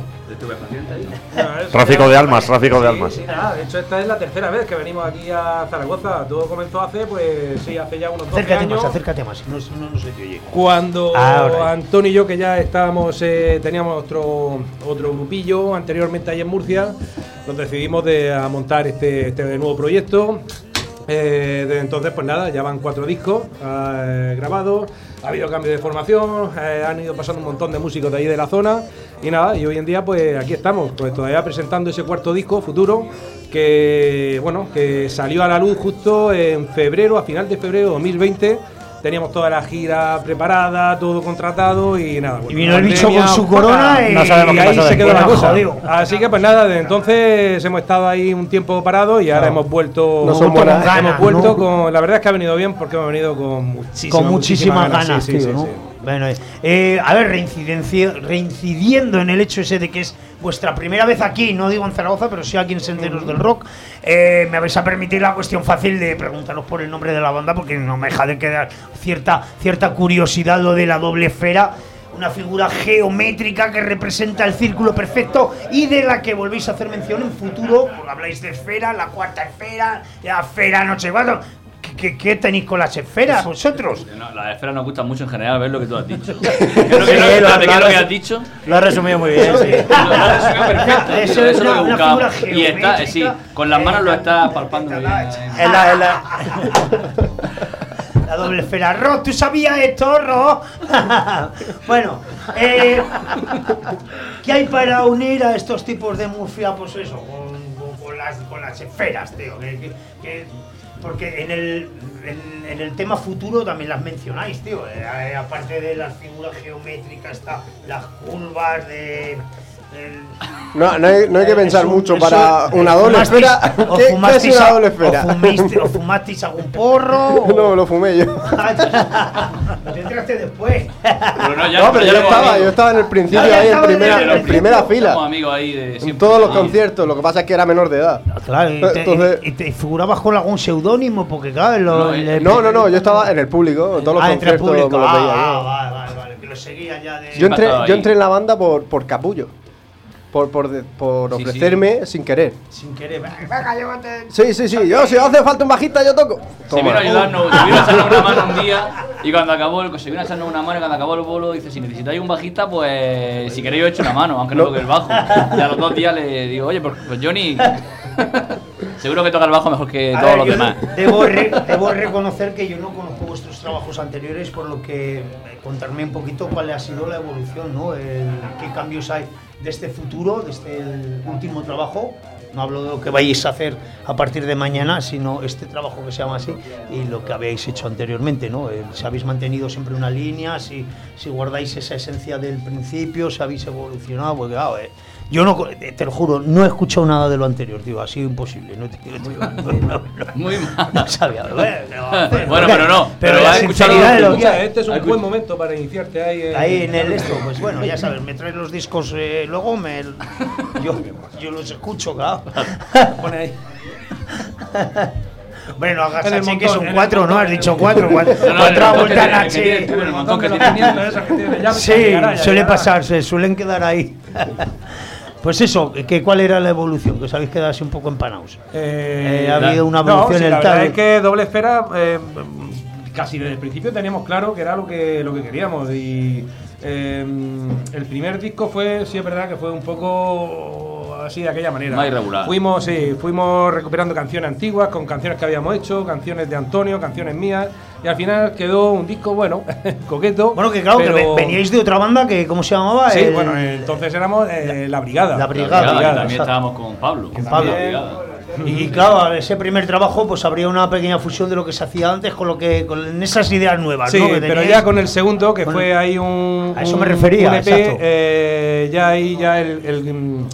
Tráfico de almas, tráfico de almas. Sí, sí, nada, de hecho esta es la tercera vez que venimos aquí a Zaragoza. Todo comenzó hace, pues sí, hace ya unos doce Acércate años. más, acércate más, no, no, no se te oye. Cuando Ahora. Antonio y yo, que ya estábamos, eh, teníamos otro, otro grupillo anteriormente ahí en Murcia, nos decidimos de, a montar este, este nuevo proyecto. Eh, desde entonces, pues nada, ya van cuatro discos eh, grabados, ha habido cambio de formación, eh, han ido pasando un montón de músicos de ahí de la zona y nada, y hoy en día pues aquí estamos, pues todavía presentando ese cuarto disco, Futuro, que bueno, que salió a la luz justo en febrero, a final de febrero de dos mil veinte. Teníamos toda la gira preparada, todo contratado y nada. Y vino el bicho con su poca- corona y, no sabemos y qué ahí pasó se quedó la después, cosa. jodido. Así que pues nada, desde entonces hemos estado ahí un tiempo parados y ahora No. hemos vuelto, No hemos son vuelto buenas con ganas, ganas, hemos vuelto ¿no? con, la verdad es que ha venido bien porque hemos venido con muchísimas, Con muchísimas ganas, sí, sí, tío, sí, ¿no? sí. Bueno, eh, a ver, reincidenci- reincidiendo en el hecho ese de que es vuestra primera vez aquí, no digo en Zaragoza, pero sí aquí en Senderos del Rock, eh, me vais a permitir la cuestión fácil de preguntaros por el nombre de la banda, porque no me deja de quedar cierta, cierta curiosidad lo de la doble esfera, una figura geométrica que representa el círculo perfecto y de la que volvéis a hacer mención en futuro, porque habláis de esfera, la cuarta esfera, la esfera no sé cuánto. ¿Qué, qué tenéis con las esferas vosotros? No, las esferas nos gustan mucho en general, ver lo que tú has dicho. ¿Qué es lo que, sí, lo, lo, ¿qué es lo que has dicho? Lo has resumido muy bien, sí. Lo has resumido perfecto. Eso Eso es es lo una- que una buscamos. figura Y está, eh, sí, con las manos lo estás palpando bien. Es la, es la- La doble esfera. Ro, ¿tú sabías esto, Ro? Bueno, eh, ¿qué hay para unir a estos tipos de Murcia? Pues eso, con, con- con las, con las esferas, tío. Que, que- que- porque en el, en, en el tema futuro también las mencionáis, tío. Eh, eh, aparte de las figuras geométricas, está las curvas de... el- No, no, hay, no hay que pensar Eso- mucho eso- para una doble fumasteis- esfera. o ¿Qué, qué es fumasteis una a- doble esfera? O, fumaste- o fumasteis algún porro. o- No, lo fumé yo. Te entraste después. Pero no, ya, No, pero ya yo somos estaba, amigos. yo estaba en el principio Ya, ya ahí en estaba primera, desde el en primera principio. fila. Somos amigos ahí de En siempre. todos los Ah. conciertos, lo que pasa es que era menor de edad. Claro, y te, Entonces- y te figurabas con algún seudónimo, porque claro, lo- No, le- No, no, no, yo estaba en el público, en todos los Ah, entre el conciertos público. me los veía. Ah, yo. vale, vale, vale, que lo seguía ya de... Yo entré, estaba yo ahí. entré en la banda por, por capullo. Por, por, de- por Sí, sí. ofrecerme sin querer. Sin querer. Venga, llévate. Sí, sí, sí. Yo, si hace falta un bajista, yo toco. Se vino a ayudarnos, se vino a echarnos una mano un día y cuando acabó el, se vino a echarnos una mano y cuando acabó el bolo dice, si necesitáis un bajista, pues si queréis yo echo una mano, aunque no, No. toque el bajo. Y a los dos días le digo, oye, pues, pues Johnny, seguro que toca el bajo mejor que A todos ver, los yo demás. Debo, re- debo reconocer que yo no conozco vuestros trabajos anteriores, por lo que eh, contarme un poquito cuál ha sido la evolución, ¿no? El- qué cambios hay de este futuro, de este el último trabajo. No hablo de lo que vais a hacer a partir de mañana, sino este trabajo que se llama así y lo que habéis hecho anteriormente, ¿no? Eh, si habéis mantenido siempre una línea, si, si guardáis esa esencia del principio, si habéis evolucionado, porque claro, eh, yo no, co- eh, te lo juro, no he escuchado nada de lo anterior, tío, ha sido imposible, no, te- no, no, no, no, Muy mal. no sabía. Bueno, pero, Bueno, pero no, pero pero la has escuchado sinceridad lo de que lo que hay. Este es un Escucha. buen momento para iniciarte ahí. en- Ahí en el esto, pues bueno, ya sabes, me traes los discos, eh, luego me yo, yo los escucho, claro. Pone ahí. Bueno, hagas En el así que montón, son en el cuatro, ¿no? montón. Has dicho cuatro, cuatro, No, no, cuatro el montón que Voltan tiene- que H. tiene- el montón que Los tiene. quinientos, esas que tiene llaves, Sí, llegará, ya suele llegará. pasar, se suelen quedar ahí. Pues eso, que ¿cuál era la evolución? Que os habéis quedado así un poco empanados. Eh, Eh, ha habido una no, evolución sí, en la el verdad tal. es que doble esfera eh, casi desde el principio teníamos claro que era lo que lo que queríamos y eh, el primer disco fue, sí es verdad que fue un poco así de aquella manera. Más irregular. Fuimos, sí, fuimos recuperando canciones antiguas con canciones que habíamos hecho, canciones de Antonio, canciones mías y al final quedó un disco bueno, coqueto. Bueno, que claro, pero- que ve- veníais de otra banda que, ¿cómo se llamaba? Sí, El- bueno, eh, entonces éramos eh, la brigada. La La brigada, brigada, brigada, y también exacto. estábamos con Pablo. Con Pablo. la brigada. Y claro, ese primer trabajo pues habría una pequeña fusión de lo que se hacía antes con lo que con esas ideas nuevas, Sí, ¿no? Que pero teníais. ya con el segundo, que Con fue el- ahí un. A eso un- me refería, un E P, exacto. eh, ya ahí ya el, el, mm,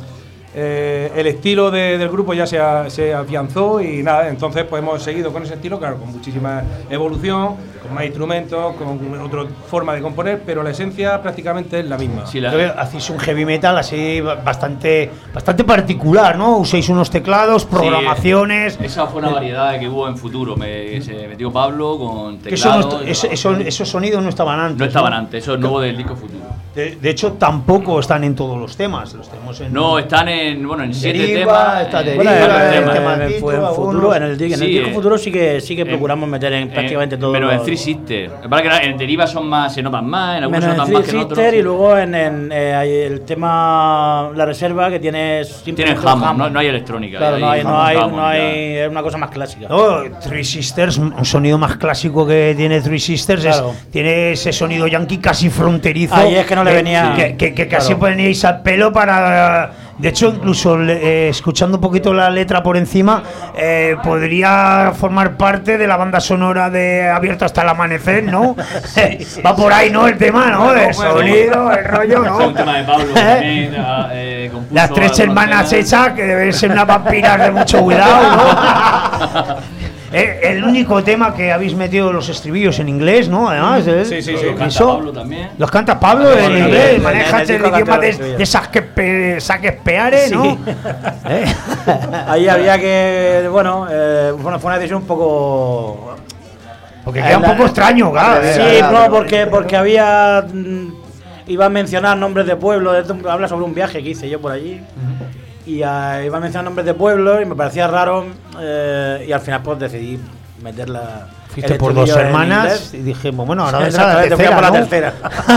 eh, el estilo de- del grupo ya se, a- se afianzó y nada, entonces pues hemos seguido con ese estilo, claro, con muchísima evolución, con más instrumentos, con otra forma de componer, pero la esencia prácticamente es la misma. Sí, la- Entonces, hacéis un heavy metal así ba- bastante bastante particular, ¿no? Usáis unos teclados, programaciones. Sí, esa fue una variedad que hubo en futuro. Me, se metió Pablo con que eso no teclado. est- eso- eso- esos sonidos no estaban antes. No estaban antes, eso es nuevo del disco futuro. De, de hecho, tampoco están en todos los temas. Los tenemos en. No, están en, bueno, en siete Deriva, temas. está en- Deriva, Bueno, en en, temas. tema en- en- título, en futuro, algunos- en el, di- en el Sí, disco eh, futuro sí que sí que en- procuramos meter en prácticamente todo. Menos en Three Sister. Es verdad que en Deriva son más, se notan más, en algunos se Menos en notan Three más que en otros. Sister y luego en, en, eh, hay el tema La Reserva que tiene Tienen simplemente un Hammond, no, Hammond. no hay electrónica. Claro, no hay, no Hammond, hay, Hammond, no hay, ya. es una cosa más clásica. No, Three Sisters, un sonido más clásico que tiene Three Sisters, es- Claro. tiene ese sonido yankee casi fronterizo. Ahí es que no le que- venía- Que, que- que casi claro. poníais al pelo para. De hecho, incluso le- eh, escuchando un poquito la letra por encima, eh, podría formar parte de la banda sonora de Abierto hasta el amanecer, ¿no? Va por ahí, ¿no? El tema, ¿no? El sonido, el rollo, Es ¿no? un tema de Pablo también. eh, compuso Las tres algunos hermanas temas. hechas, que deben ser unas vampiras de mucho cuidado, ¿no? Eh, el único tema que habéis metido los estribillos en inglés, ¿no? Además, ¿eh? Sí, sí, sí. Los canta Eso. Pablo también. Los canta Pablo Sí, en sí, inglés, sí, manejas en el el disco idioma canta de, los estribillos. de saques, pe, saques peares, ¿no? Sí. ¿Eh? Ahí había que, bueno, eh, fue una- fue una decisión un poco... Porque queda un Eh, la- poco extraño, claro. Sí, eh. no, porque, porque había... mm, iba a mencionar nombres de pueblos, esto habla sobre un viaje que hice yo por allí. Y ah, iba a mencionar nombres de pueblos y me parecía raro eh, y al final pues decidí meterla... Fuiste el por dos estribillo en hermanas inglés. y dije, bueno, ahora vendrá la Exactamente, fui tercera, a por la ¿no? tercera.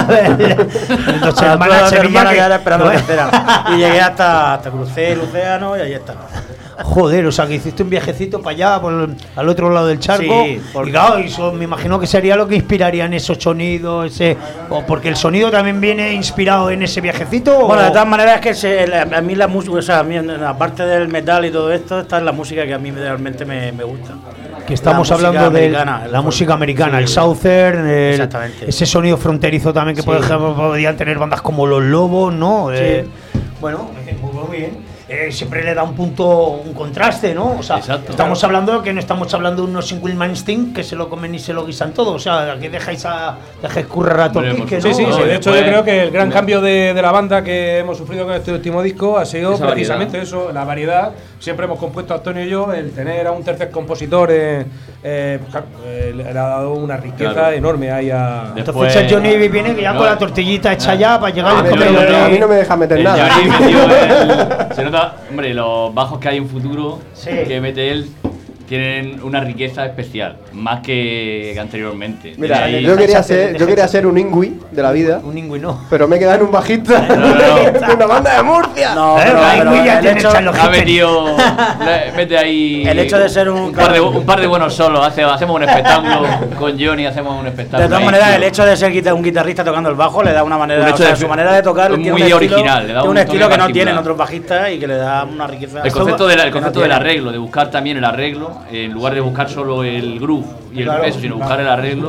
Dos A hermanas las Sevilla hermanas que- ya era esperando la ¿no? tercera. Y llegué hasta, hasta crucé el océano y ahí estaba. Joder, o sea, que hiciste un viajecito para allá, por el- al otro lado del charco. Sí, porque- Y claro, eso me imagino que sería lo que inspiraría en esos sonidos, ese, o porque el sonido también viene inspirado en ese viajecito. Bueno, o- de todas maneras es que se- la- a mí la música, o sea, a mí, aparte del metal y todo esto, esta es la música que a mí realmente me, me gusta. que estamos La música hablando de americana, la el- música americana, sí, el Southern, el- exactamente. ese sonido fronterizo también que Sí. por ejemplo podrían tener bandas como Los Lobos, ¿no? Sí. Eh, bueno, eh, muy, muy bien. Eh, siempre le da un punto, un contraste, ¿no? O sea, Exacto. estamos hablando que no estamos hablando de unos Single Man Sting que se lo comen y se lo guisan todo. O sea, que dejáis a dejáis currar a todo Hombre, pique, por ¿no? Sí, sí, sí. No, De hecho, después- yo creo que el gran cambio de, de la banda que hemos sufrido con este último disco ha sido Esa precisamente eso, la variedad. Siempre hemos compuesto Antonio y yo, el tener a un tercer compositor eh, eh, pues, claro, eh, le ha dado una riqueza Claro. enorme ahí a. Entonces el Johnny viene ya no, con la tortillita hecha ya para llegar Ah, y yo- comer yo- lo que- yo- A mí no me deja meter El nada. Johnny metió el- se nota, hombre, los bajos que hay en futuro Sí. que mete él tienen una riqueza especial, más que, que anteriormente. Mira, Tiene ahí- yo quería ser, yo quería ser un ingui de la vida, Un Ingui no. pero me he quedado en un bajista No, no, de una banda de Murcia. No, Eh, pero, ahí pero muy ya el tiene hecho, Charlo ha Hitler. metido, le- mete ahí El hecho de ser un- par de, un par de buenos solos, hace- hacemos un espectáculo con Johnny, hacemos un espectáculo. de todas ahí, maneras, tío. el hecho de ser guita- un guitarrista tocando el bajo le da una manera, Un o hecho sea, de- su manera de tocar muy tiene un estilo, original, le da tiene un un estilo toque que no particular. tienen otros bajistas y que le da una riqueza. El concepto, de la- el que no concepto del tienen. arreglo, de buscar también el arreglo, en lugar de buscar solo el groove y el Claro, peso, sino buscar el arreglo.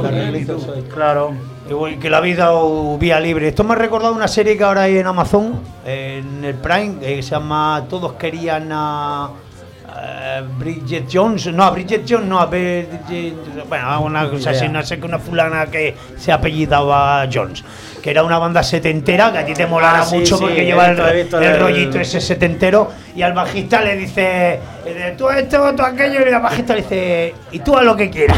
Claro. Y que la vida o vía libre. Esto me ha recordado una serie que ahora hay en Amazon, en el Prime, que se llama Todos querían a eh, Bridget Jones. No, a Bridget Jones, no, a Bridget, bueno, una cosa así, no sé, que una fulana que se apellidaba Jones. Que era una banda setentera, que a ti te molará Ah, sí, mucho sí, porque he lleva el, visto- he visto el el- rollito ese setentero. Y al bajista le dice, eh, tú esto, tú aquello, y el bajista le dice, y tú haz lo que quieras.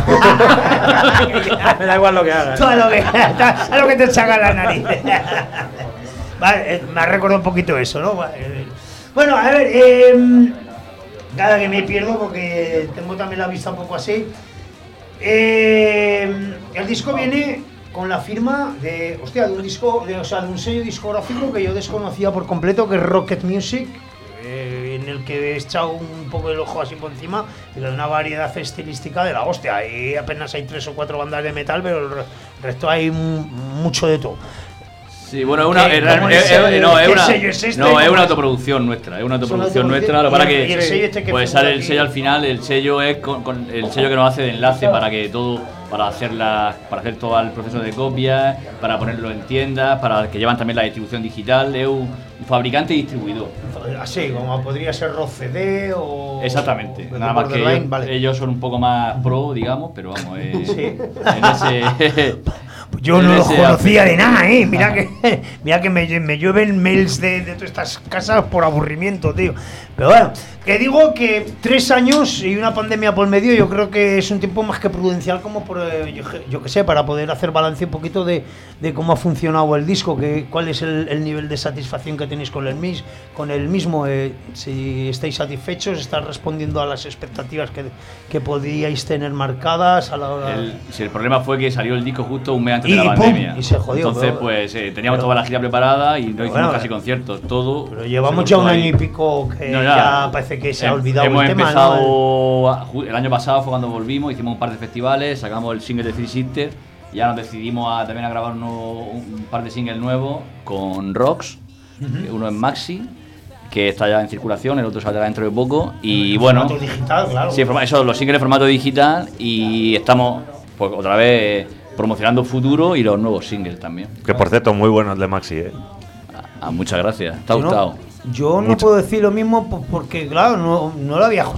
Me da igual lo que hagas. Tú haz lo que, haz lo que te saca la nariz. Vale, eh, me ha recordado un poquito eso, ¿no? Vale, eh, Bueno, a ver, eh, nada que me pierdo porque tengo también la vista un poco así. Eh, el disco viene con la firma de, hostia, de un disco, de, o sea, de un sello discográfico que yo desconocía por completo, que es Rocket Music, eh, en el que he echado un poco el ojo así por encima y de una variedad estilística de la hostia. Ahí apenas hay tres o cuatro bandas de metal, pero el re- resto hay mu- mucho de todo. Sí, bueno, es una, ¿Qué? es- ¿Cómo es- es es- el- no, es qué una, sello es este? no, ¿Cómo es una es? autoproducción nuestra, es una autoproducción autoproducción. nuestra. Lo que pasa ¿Y el- que y el sello este que pues figura sale el aquí? sello al final, el sello es con, con el sello que nos hace de enlace para que todo, para hacer la, para hacer todo el proceso de copia, para ponerlo en tiendas, para que llevan también la distribución digital, es un fabricante y distribuidor. Así, como podría ser Rock C D o... Exactamente, o nada más que Borderline, ellos, vale. ellos son un poco más pro, digamos, pero vamos, eh, Sí. en ese Yo en no los ese conocía de aspecto. nada, ¿eh? Mira que, mira que me, me llueven mails de, de todas estas casas por aburrimiento, tío. Pero bueno, que digo que tres años y una pandemia por medio, yo creo que es un tiempo más que prudencial como por, eh, yo, yo que sé, para poder hacer balance un poquito de, de cómo ha funcionado el disco, que, cuál es el, el nivel de satisfacción que tenéis con el, mis, con el mismo, eh, si estáis satisfechos, estáis respondiendo a las expectativas que, que podíais tener marcadas a la hora... El, si el problema fue que salió el disco justo un mes antes Y de la pum, pandemia. y se jodió, Entonces, pero- pues eh, teníamos pero- toda la gira preparada y no hicimos bueno, casi conciertos. Todo. Pero llevamos se ya cortó un ahí. año y pico que No, ya parece que se ha Hem- olvidado hemos el tema, empezado, ¿no? a- ju- el año pasado fue cuando volvimos, hicimos un par de festivales, sacamos el single de Three Sisters y ya nos decidimos a, también a grabar uno- un par de singles nuevos con Rocks, que uno es Maxi, que está ya en circulación, el otro saldrá dentro de poco y En bueno, formato digital, claro. sí, forma- eso, los singles en formato digital y estamos pues otra vez promocionando futuro y los nuevos singles también. Que por cierto, muy bueno el de Maxi, ¿eh? Ah, muchas gracias, ¿te ha Yo no- gustado? Yo no Mucho. puedo decir lo mismo po- porque, claro, no, no lo había escuchado.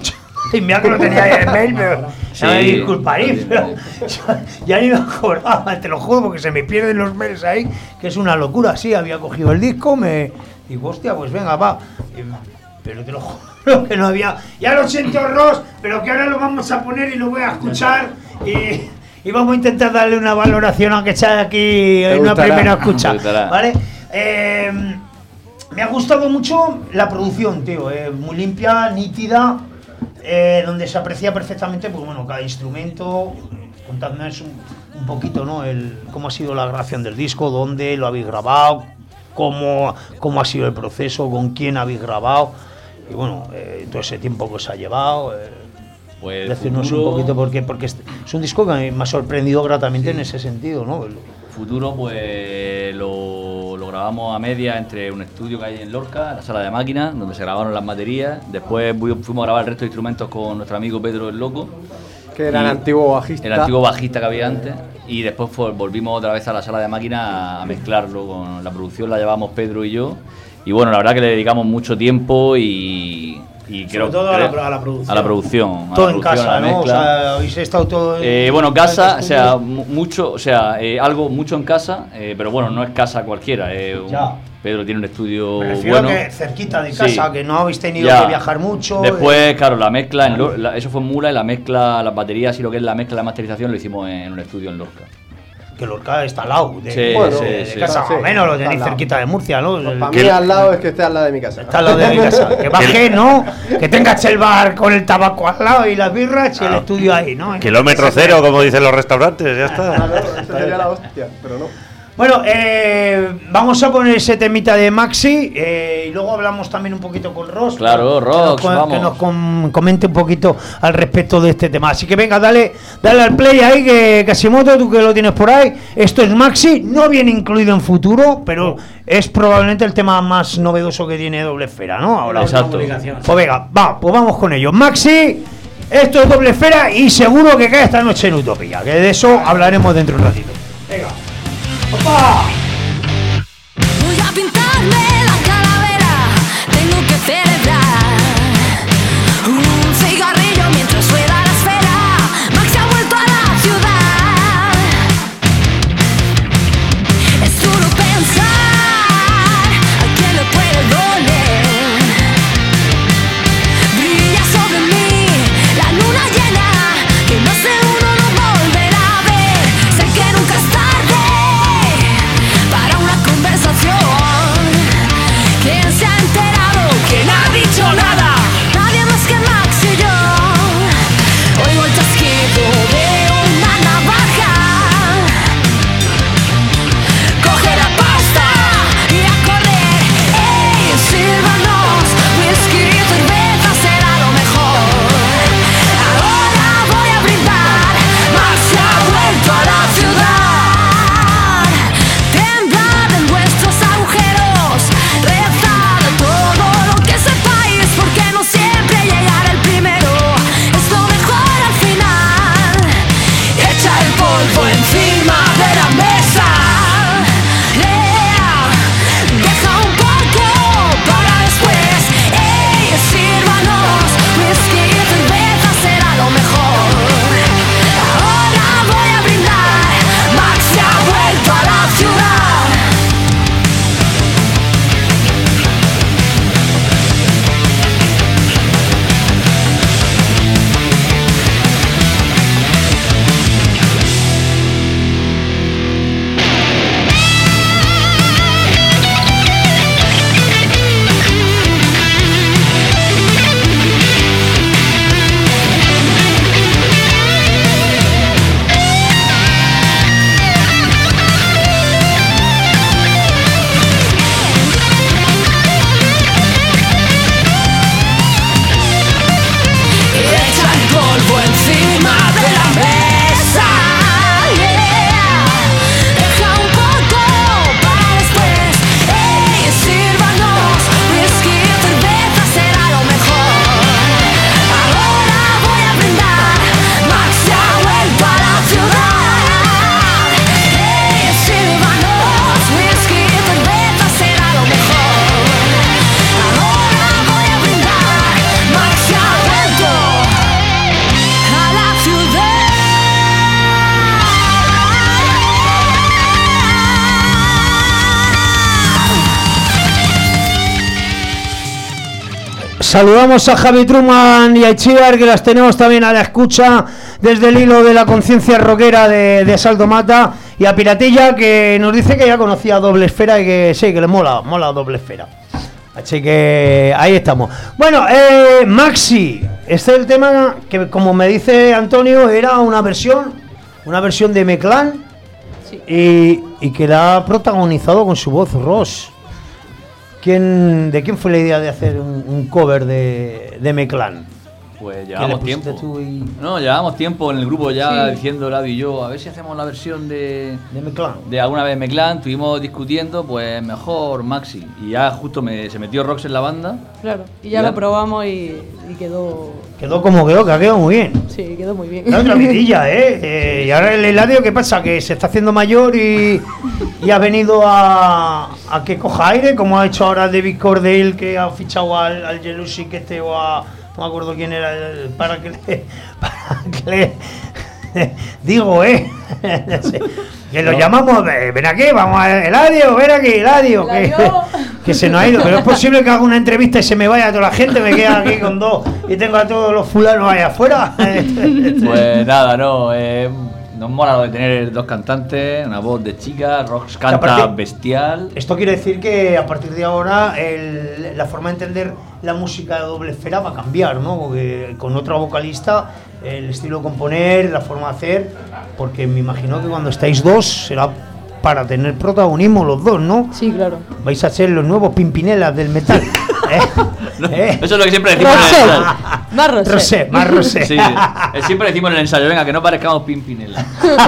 Y mira que lo tenía ahí en el mail, pero Sí. ya me disculparéis, pero ya, ya ni me acordaba, te lo juro, porque se me pierden los mails ahí, que es una locura. Sí, había cogido el disco, me digo, hostia, pues venga, va. Y- pero te lo juro que no había. Ya lo siento, Ross, pero que ahora lo vamos a poner y lo voy a escuchar. Y, y vamos a intentar darle una valoración, aunque sea aquí en una gustará. primera escucha. Te gustará. ¿Vale? Eh, me ha gustado mucho la producción, tío. eh, muy limpia, nítida, eh, donde se aprecia perfectamente, pues bueno, cada instrumento. Contadme un, un poquito, ¿no? El, cómo ha sido la grabación del disco, dónde lo habéis grabado, cómo, cómo ha sido el proceso, con quién habéis grabado. Y bueno, eh, todo ese tiempo que os ha llevado. Eh, Pues decirnos futuro- un poquito, porque, porque es, es un disco que me ha sorprendido gratamente en ese sentido, ¿no? El- Futuro, pues lo, lo grabamos a media entre un estudio que hay en Lorca, la sala de máquinas, donde se grabaron las baterías. Después fu- fuimos a grabar el resto de instrumentos con nuestro amigo Pedro el Loco. Que era el Y- antiguo bajista. El antiguo bajista que había antes. Y después fue- volvimos otra vez a la sala de máquinas a, a mezclarlo con la producción, la llevamos Pedro y yo. Y bueno, la verdad que le dedicamos mucho tiempo y. y Sobre creo- todo a la, creo- a la producción. A la producción. a todo la en producción, a casa, la ¿no? O mezcla. sea, habéis estado todo en- Eh, bueno, en casa, el o sea, estudio. mu- mucho, o sea, eh, algo mucho en casa, eh, pero bueno, no es casa cualquiera. eh, un- Ya. Pedro tiene un estudio Me refiero bueno. a que cerquita de Sí. casa, que no habéis tenido Ya. que viajar mucho. Después, eh, claro, la mezcla, en Lor- la- eso fue en Mula y la mezcla, las baterías y lo que es la mezcla, la masterización lo hicimos en un estudio en Lorca. que Lorca está al lado de, Sí, bueno, sí, de sí. casa, Sí, más o menos, lo está tenéis al lado. cerquita de Murcia, ¿no? El- Para que- mí al lado es que esté al lado de mi casa. Está al lado de mi casa. Que baje, ¿no? Que tengas el bar con el tabaco al lado y las birras y el estudio ahí, ¿no? Kilómetro cero, como dicen los restaurantes, ya está. Eso sería la hostia, pero no. Bueno, eh, vamos a poner ese temita de Maxi eh, y luego hablamos también un poquito con Ross. Claro, que Ross, nos, co- vamos. que nos com- comente un poquito al respecto de este tema. Así que venga, dale, dale al play ahí, que Casimoto, tú que lo tienes por ahí. Esto es Maxi, no viene incluido en futuro, pero es probablemente el tema más novedoso que tiene Doble Esfera, ¿no? Ahora. Exacto. Pues venga, va, pues vamos con ello. Maxi, esto es Doble Esfera y seguro que cae esta noche en Utopía, que de eso hablaremos dentro de un ratito. Venga. ¡Opa! Voy a pintarme la calavera, tengo que celebrar un cigarrillo mientras rueda la esfera. Max ha vuelto a la ciudad. Es duro pensar a quién le puede doler. Brilla sobre mí la luna llena, que más de uno no volverá a ver. Sé que nunca es tarde saludamos a Javi Truman y a Itziar, que las tenemos también a la escucha desde el hilo de la conciencia rockera de, de Asalto Mata, y a Piratilla, que nos dice que ya conocía a Doble Esfera y que sí, que le mola, mola Doble Esfera. Así que ahí estamos. Bueno, eh, Maxi, este es el tema que, como me dice Antonio, era una versión, una versión de Meclán, sí. y, y que la ha protagonizado con su voz Ross. ¿Quién, ¿De quién fue la idea de hacer un, un cover de, de Meclán? Pues llevamos tiempo. Y... No, llevamos tiempo en el grupo ya sí. diciendo Lavi y yo, a ver si hacemos la versión de de Meclán. De alguna vez Meclán, estuvimos discutiendo, pues mejor Maxi. Y ya justo me, se metió Rox en la banda. Claro, y ya, ya. lo probamos y, y quedó. Quedó como quedó, que ha quedado muy bien. Sí, quedó muy bien. La otra vidilla, ¿eh? eh y ahora el Eladio, ¿qué pasa? Que se está haciendo mayor y, y ha venido a, a que coja aire, como ha hecho ahora David Cordell, que ha fichado al, al Jealousy, que este o a. No me acuerdo quién era, para que le. Para que le digo, ¿eh? Que lo llamamos, ven aquí, vamos a Eladio, ven aquí, Eladio, que, que se nos ha ido. Pero es posible que haga una entrevista y se me vaya toda la gente, me queda aquí con dos y tengo a todos los fulanos ahí afuera. Pues nada, no, eh, nos mola lo de tener dos cantantes, una voz de chica, Rox canta partir, bestial. Esto quiere decir que a partir de ahora el, la forma de entender la música de Doble Esfera va a cambiar, ¿no? Porque con otra vocalista, el estilo de componer, la forma de hacer, porque me imagino que cuando estáis dos será para tener protagonismo los dos, ¿no? Sí, claro. Vais a ser los nuevos Pimpinelas del metal. ¿Eh? No, ¿Eh? Eso es lo que siempre decimos en el ensayo. Más Rosé. Rosé, más Rosé. Sí, siempre decimos en el ensayo, venga, que no parezcamos Pimpinela.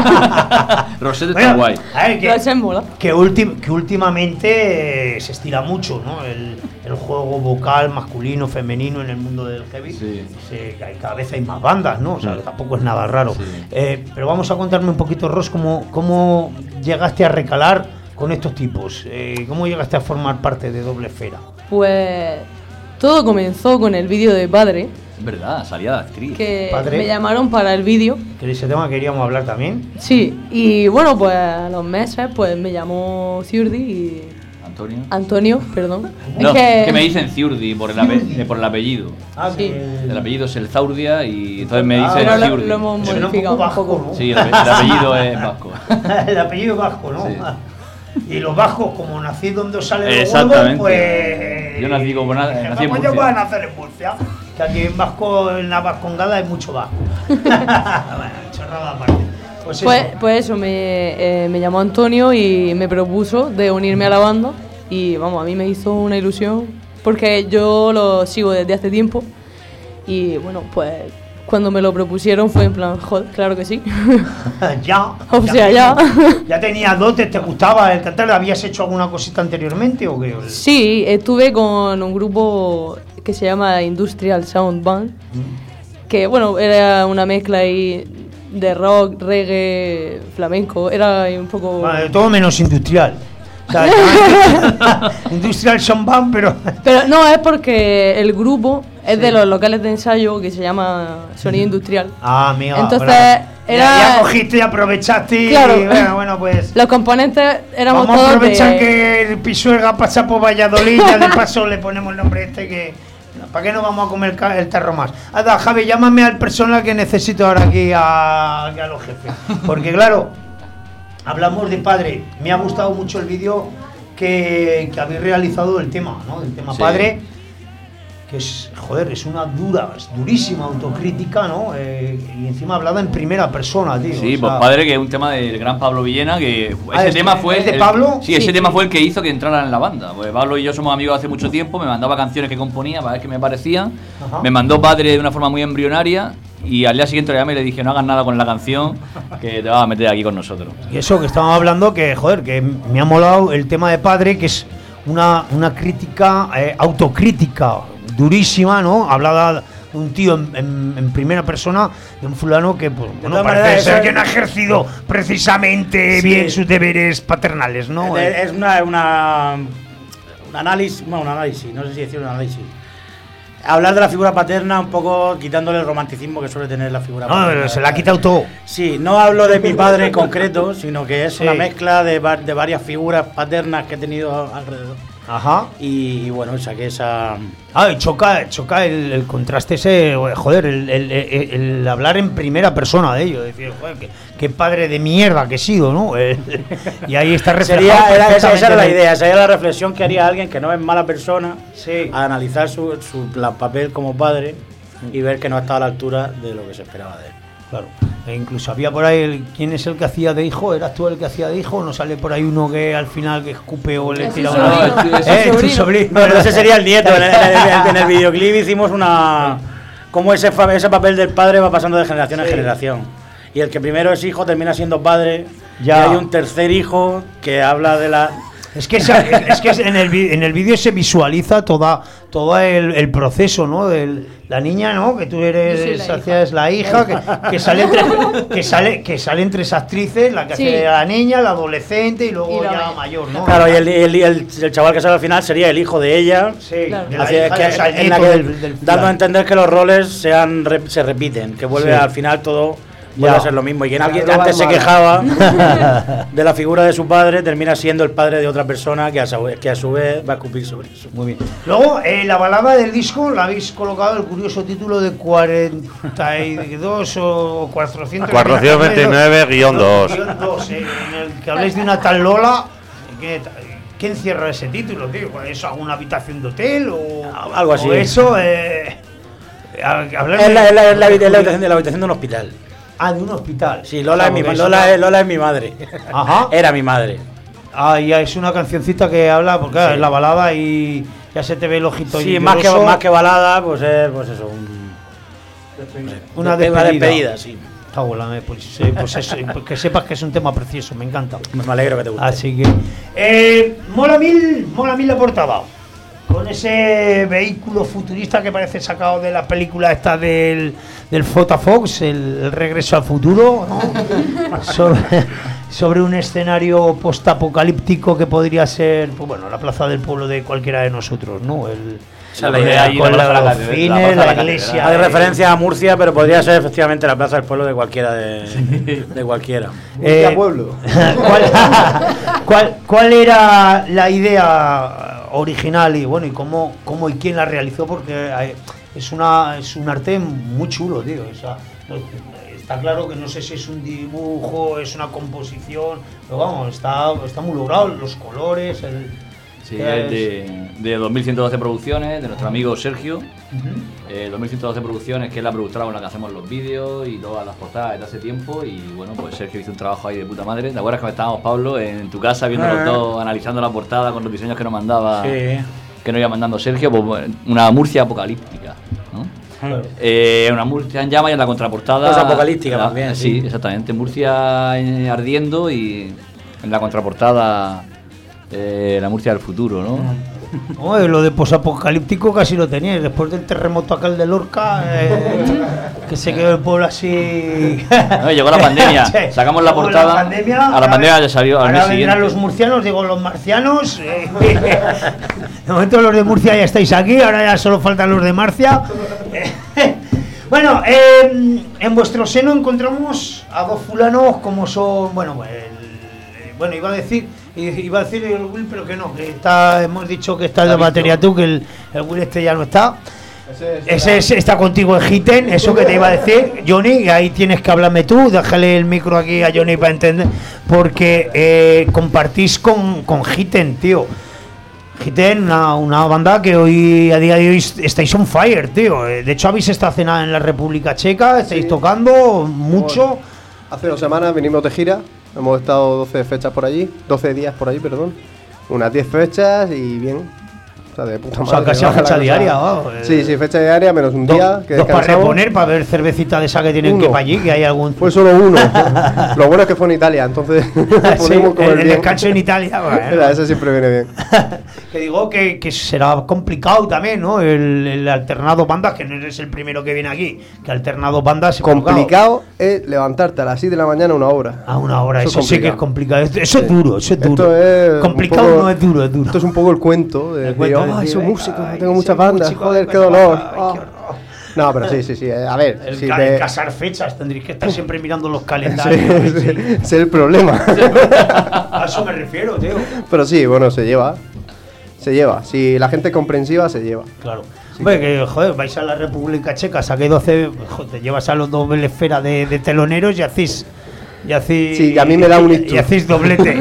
Rosé está bueno, guay. A ver, que, Rosé mola. Que, ulti- que últimamente eh, se estira mucho, ¿no? El, el juego vocal masculino, femenino en el mundo del heavy. Sí. Se, cada vez hay más bandas, ¿no? O sea, sí. tampoco es nada raro. Sí. Eh, pero vamos a contarme un poquito, Ros, cómo, cómo llegaste a recalar con estos tipos. Eh, ¿Cómo llegaste a formar parte de Doble Esfera? Pues todo comenzó con el vídeo de Padre. Es verdad, salía de actriz. Que Padre. Me llamaron para el vídeo. Que de ese tema queríamos hablar también. Sí, y bueno, pues a los meses pues me llamó Ciurdi y... Antonio. Antonio, perdón. No, es que... que me dicen Ciurdi por el, ape- por el apellido. Ah, sí. El apellido es el Zaurdia y entonces me dicen ah, Ciurdi. Lo, lo hemos modificado un poco. vasco, ¿no? Sí, el, el apellido es vasco. El apellido es vasco, ¿no? Sí. Y los vascos, como nací donde sale los huevos, pues... Yo nací como nada, dije, nací en pues Murcia. yo puedo nacer en Murcia. Que aquí en Vasco, en la Vascongada hay mucho vasco. Bueno, chorrada aparte. Pues, pues eso. Pues eso, me, eh, me llamó Antonio y me propuso de unirme a la banda. Y vamos, a mí me hizo una ilusión porque yo lo sigo desde hace tiempo. Y bueno, pues... Cuando me lo propusieron fue en plan, joder, claro que sí. Ya. O sea, ya. Ya tenías dotes, ¿te gustaba el cantar? ¿Habías hecho alguna cosita anteriormente o qué? Sí, estuve con un grupo que se llama Industrial Sound Band, mm. que bueno, era una mezcla ahí de rock, reggae, flamenco, era un poco... Vale, todo menos industrial. O sea, Industrial Sound Band, pero... Pero no, es porque el grupo es sí. de los locales de ensayo que se llama Sonido Industrial. Ah, amigo. Entonces claro. era... Ya, ya cogiste y aprovechaste y... Claro. Bueno, bueno, pues... Los componentes éramos Vamos todos a aprovechar de... que el Pisuerga pasa por Valladolid, ya de paso le ponemos el nombre este que... ¿Para qué no vamos a comer el tarro más? Anda, Javi, llámame al personal que necesito ahora aquí a, a los jefes. Porque claro... Hablamos de Padre. Me ha gustado mucho el vídeo que, que habéis realizado del tema, ¿no? Del tema sí. Padre, que es, joder, es una dura, es durísima autocrítica, ¿no? Eh, y encima hablada en primera persona, tío. Sí, o sea, pues Padre, que es un tema del gran Pablo Villena, que ah, ese tema fue... ¿Es de Pablo? El, sí, ese sí, tema sí. fue el que hizo que entrara en la banda. Pues Pablo y yo somos amigos hace mucho tiempo, me mandaba canciones que componía para ver qué me parecían. Ajá. Me mandó Padre de una forma muy embrionaria. Y al día siguiente le llamé y le dije, no hagas nada con la canción, que te vas a meter aquí con nosotros. Y eso que estábamos hablando, que joder, que me ha molado el tema de Padre, que es una, una crítica, eh, autocrítica durísima, ¿no? Hablada de un tío en, en, en primera persona, de un fulano que, pues, bueno, parece manera, ser que no ha ejercido precisamente sí. bien sus deberes paternales, ¿no? Es, es una, una, un análisis, bueno, un análisis, no sé si decir un análisis. Hablar de la figura paterna un poco quitándole el romanticismo que suele tener la figura no, paterna. No, se la ha quitado todo. Sí, no hablo de mi padre en concreto, sino que es sí. una mezcla de, de varias figuras paternas que he tenido alrededor. Ajá. Y, y bueno, saqué esa... Ah, y choca, choca el, el contraste ese, joder, el, el, el, el hablar en primera persona de ello, decir, joder, qué, qué padre de mierda que he sido, ¿no? El, y ahí está reflejado. Sería, era, esa, esa era la el- idea, esa era la reflexión que haría alguien que no es mala persona, Sí. a analizar su, su la papel como padre y ver que no está a la altura de lo que se esperaba de él. Claro. E incluso había por ahí el, quién es el que hacía de hijo, ¿eras tú el que hacía de hijo? ¿O no sale por ahí uno que al final que escupe o le Es tira su una sobrino. Eh, Es su tu sobrino. sobrino. Pero ese sería el nieto. En el, en el- en el videoclip hicimos una... Cómo ese, fa- ese papel del padre va pasando de generación en Sí. generación. Y el que primero es hijo termina siendo padre. Ya. Y hay un tercer hijo que habla de la... Es que, esa- es que en el vi- en el vídeo se visualiza toda todo el, el proceso, ¿no? De la niña, ¿no? Que tú eres, Yo soy la hacías la hija, que, que sale entre que sale que salen tres actrices, la que Sí. hace a la niña, la adolescente y luego Y la ya mayor. mayor, ¿no? Claro, y el, el, el- el chaval que sale al final sería el hijo de ella. Sí, Claro. de la Así hija, es que, o sea, el en la nieto que- del- del dando a fulano. entender que los roles sean re- se repiten, que vuelve Sí. al final todo vuelve Ya. a ser lo mismo. Y quien Ya, alguien lo va antes se igual. quejaba de la figura de su padre, termina siendo el padre de otra persona que a su, que a su vez va a escupir sobre eso. Muy bien. Luego, eh, la balada del disco la habéis colocado el curioso título de cuarenta y dos o cuatrocientos cuatrocientos veintinueve guión dos. guión dos, eh, en el que habléis de una tal Lola. ¿Qué, qué encierra ese título, tío? ¿Es alguna habitación de hotel o Algo así. o eso? Eh, a- hablar Es de- la, es la- es la habi- es la habitación de la habitación de un hospital. Ah, de un hospital. Sí, Lola, O sea, es mi, porque Lola, eso- es, Lola es mi madre. Ajá. Era mi madre. Ah, ya es una cancioncita que habla, porque claro, Sí. es la balada y ya se te ve el ojito Sí, más que, lloroso. más que balada, pues es pues eso, un- Una de- despedida. despedida, sí. Cago en la me- pues, sí, pues eso, que sepas que es un tema precioso, me encanta. Me alegro que te guste. Así que eh, mola mil, mola mil la portada. Con ese vehículo futurista que parece sacado de la película esta del, del Fotafox, el, el regreso al futuro, ¿no? sobre, sobre un escenario postapocalíptico que podría ser, pues bueno, la plaza del pueblo de cualquiera de nosotros, ¿no? El, Esa es la idea, ahí con la la, plaza de la los catedral, cines, la plaza de la la iglesia. Hay eh, referencia a Murcia, pero podría ser efectivamente la plaza del pueblo de cualquiera de, de cualquiera. Eh, pueblo. ¿cuál, cuál, cuál era la idea original y bueno y cómo, cómo y quién la realizó? Porque hay- es una es un arte muy chulo, tío. O sea, no- está claro que no sé si es un dibujo, es una composición, pero vamos, está, está muy logrado, los colores, el, Sí, eh, es de, de dos mil ciento doce Producciones, de nuestro amigo Sergio. Eh, dos mil ciento doce Producciones, que es la productora con la que hacemos los vídeos y todas las portadas desde hace tiempo. Y bueno, pues Sergio hizo un trabajo ahí de puta madre. ¿Te acuerdas que estábamos, Pablo, en tu casa viendo los Ah. dos, analizando la portada con los diseños que nos mandaba, Sí. que nos iba mandando Sergio? Pues bueno, una Murcia apocalíptica, ¿no? claro. Eh, una Murcia en llamas y en la contraportada. Posapocalíptica, la- más bien, Sí, sí. exactamente. Murcia eh, ardiendo y en la contraportada eh, la Murcia del futuro, ¿no? Oye, lo de posapocalíptico casi lo teníais después del terremoto aquel de Lorca, eh, que se quedó el pueblo así. No, llegó la pandemia, Sí, sacamos la llegó portada, pandemia, a la ahora pandemia ven- ya salió al ahora mes vendrán siguiente. los murcianos, digo los marcianos. eh, de momento los de Murcia ya estáis aquí, ahora ya solo faltan los de Marcia. Bueno, eh, en vuestro seno encontramos a dos fulanos como son, bueno, pues, el- bueno, iba a decir, iba a decir el Will, pero que no, que está, hemos dicho que está de batería tú, que el, el Will este ya no está. Ese es- está contigo en Hitten, eso que te iba a decir, Johnny, ahí tienes que hablarme tú, déjale el micro aquí a Johnny para entender, porque eh, compartís con, con Hitten, tío. Hitten, una, una banda que hoy, a día de hoy, estáis on fire, tío. Eh, De hecho, habéis estado cenando en la República Checa, estáis Sí. tocando mucho. Hace dos semanas vinimos de gira, hemos estado doce fechas por allí, doce días por allí, perdón. Unas diez fechas y bien. O sea, de puta O sea, madre, casi a baja la fecha cosa. diaria, vamos. Sí, sí, fecha diaria menos un Do- día que dos para descansamos. reponer, para ver cervecita de esa que tienen que Uno. ir para allí, que hay algún. Fue solo uno. Lo bueno es que fue en Italia, entonces Sí, podemos comer el, el bien. descanso en Italia, bueno. Mira, eso siempre viene bien. Que digo que, que será complicado también, ¿no? El, el alternado bandas, que no eres el primero que viene aquí, que alternado bandas es Complicado es levantarte a las seis de la mañana una hora. A una hora, eso, es sí que es complicado. Eso, eso es Sí. duro, eso es duro. Esto es un complicado poco- no es duro, es duro. Esto es un poco el cuento de El decir, cuento de "Ay, decir, soy ay, músico, ay, tengo soy muchas bandas, músico, joder, ay, qué qué dolor. horror, Ah". ay, qué horror. No, pero sí, sí, sí. eh, A ver, El, si ca- te- el casar fechas, tendréis que estar siempre mirando los Sí, calendarios. sí, ese es el problema. A eso me refiero, tío. Pero sí, bueno, se lleva. Se lleva. Si la gente es comprensiva, se lleva. Claro. Hombre, que joder, vais a la República Checa, saqué doce, joder, te llevas a los doble esfera de, de teloneros y hacéis. Y hacéis. Sí, que a mí me da un y, ictus. y hacéis doblete.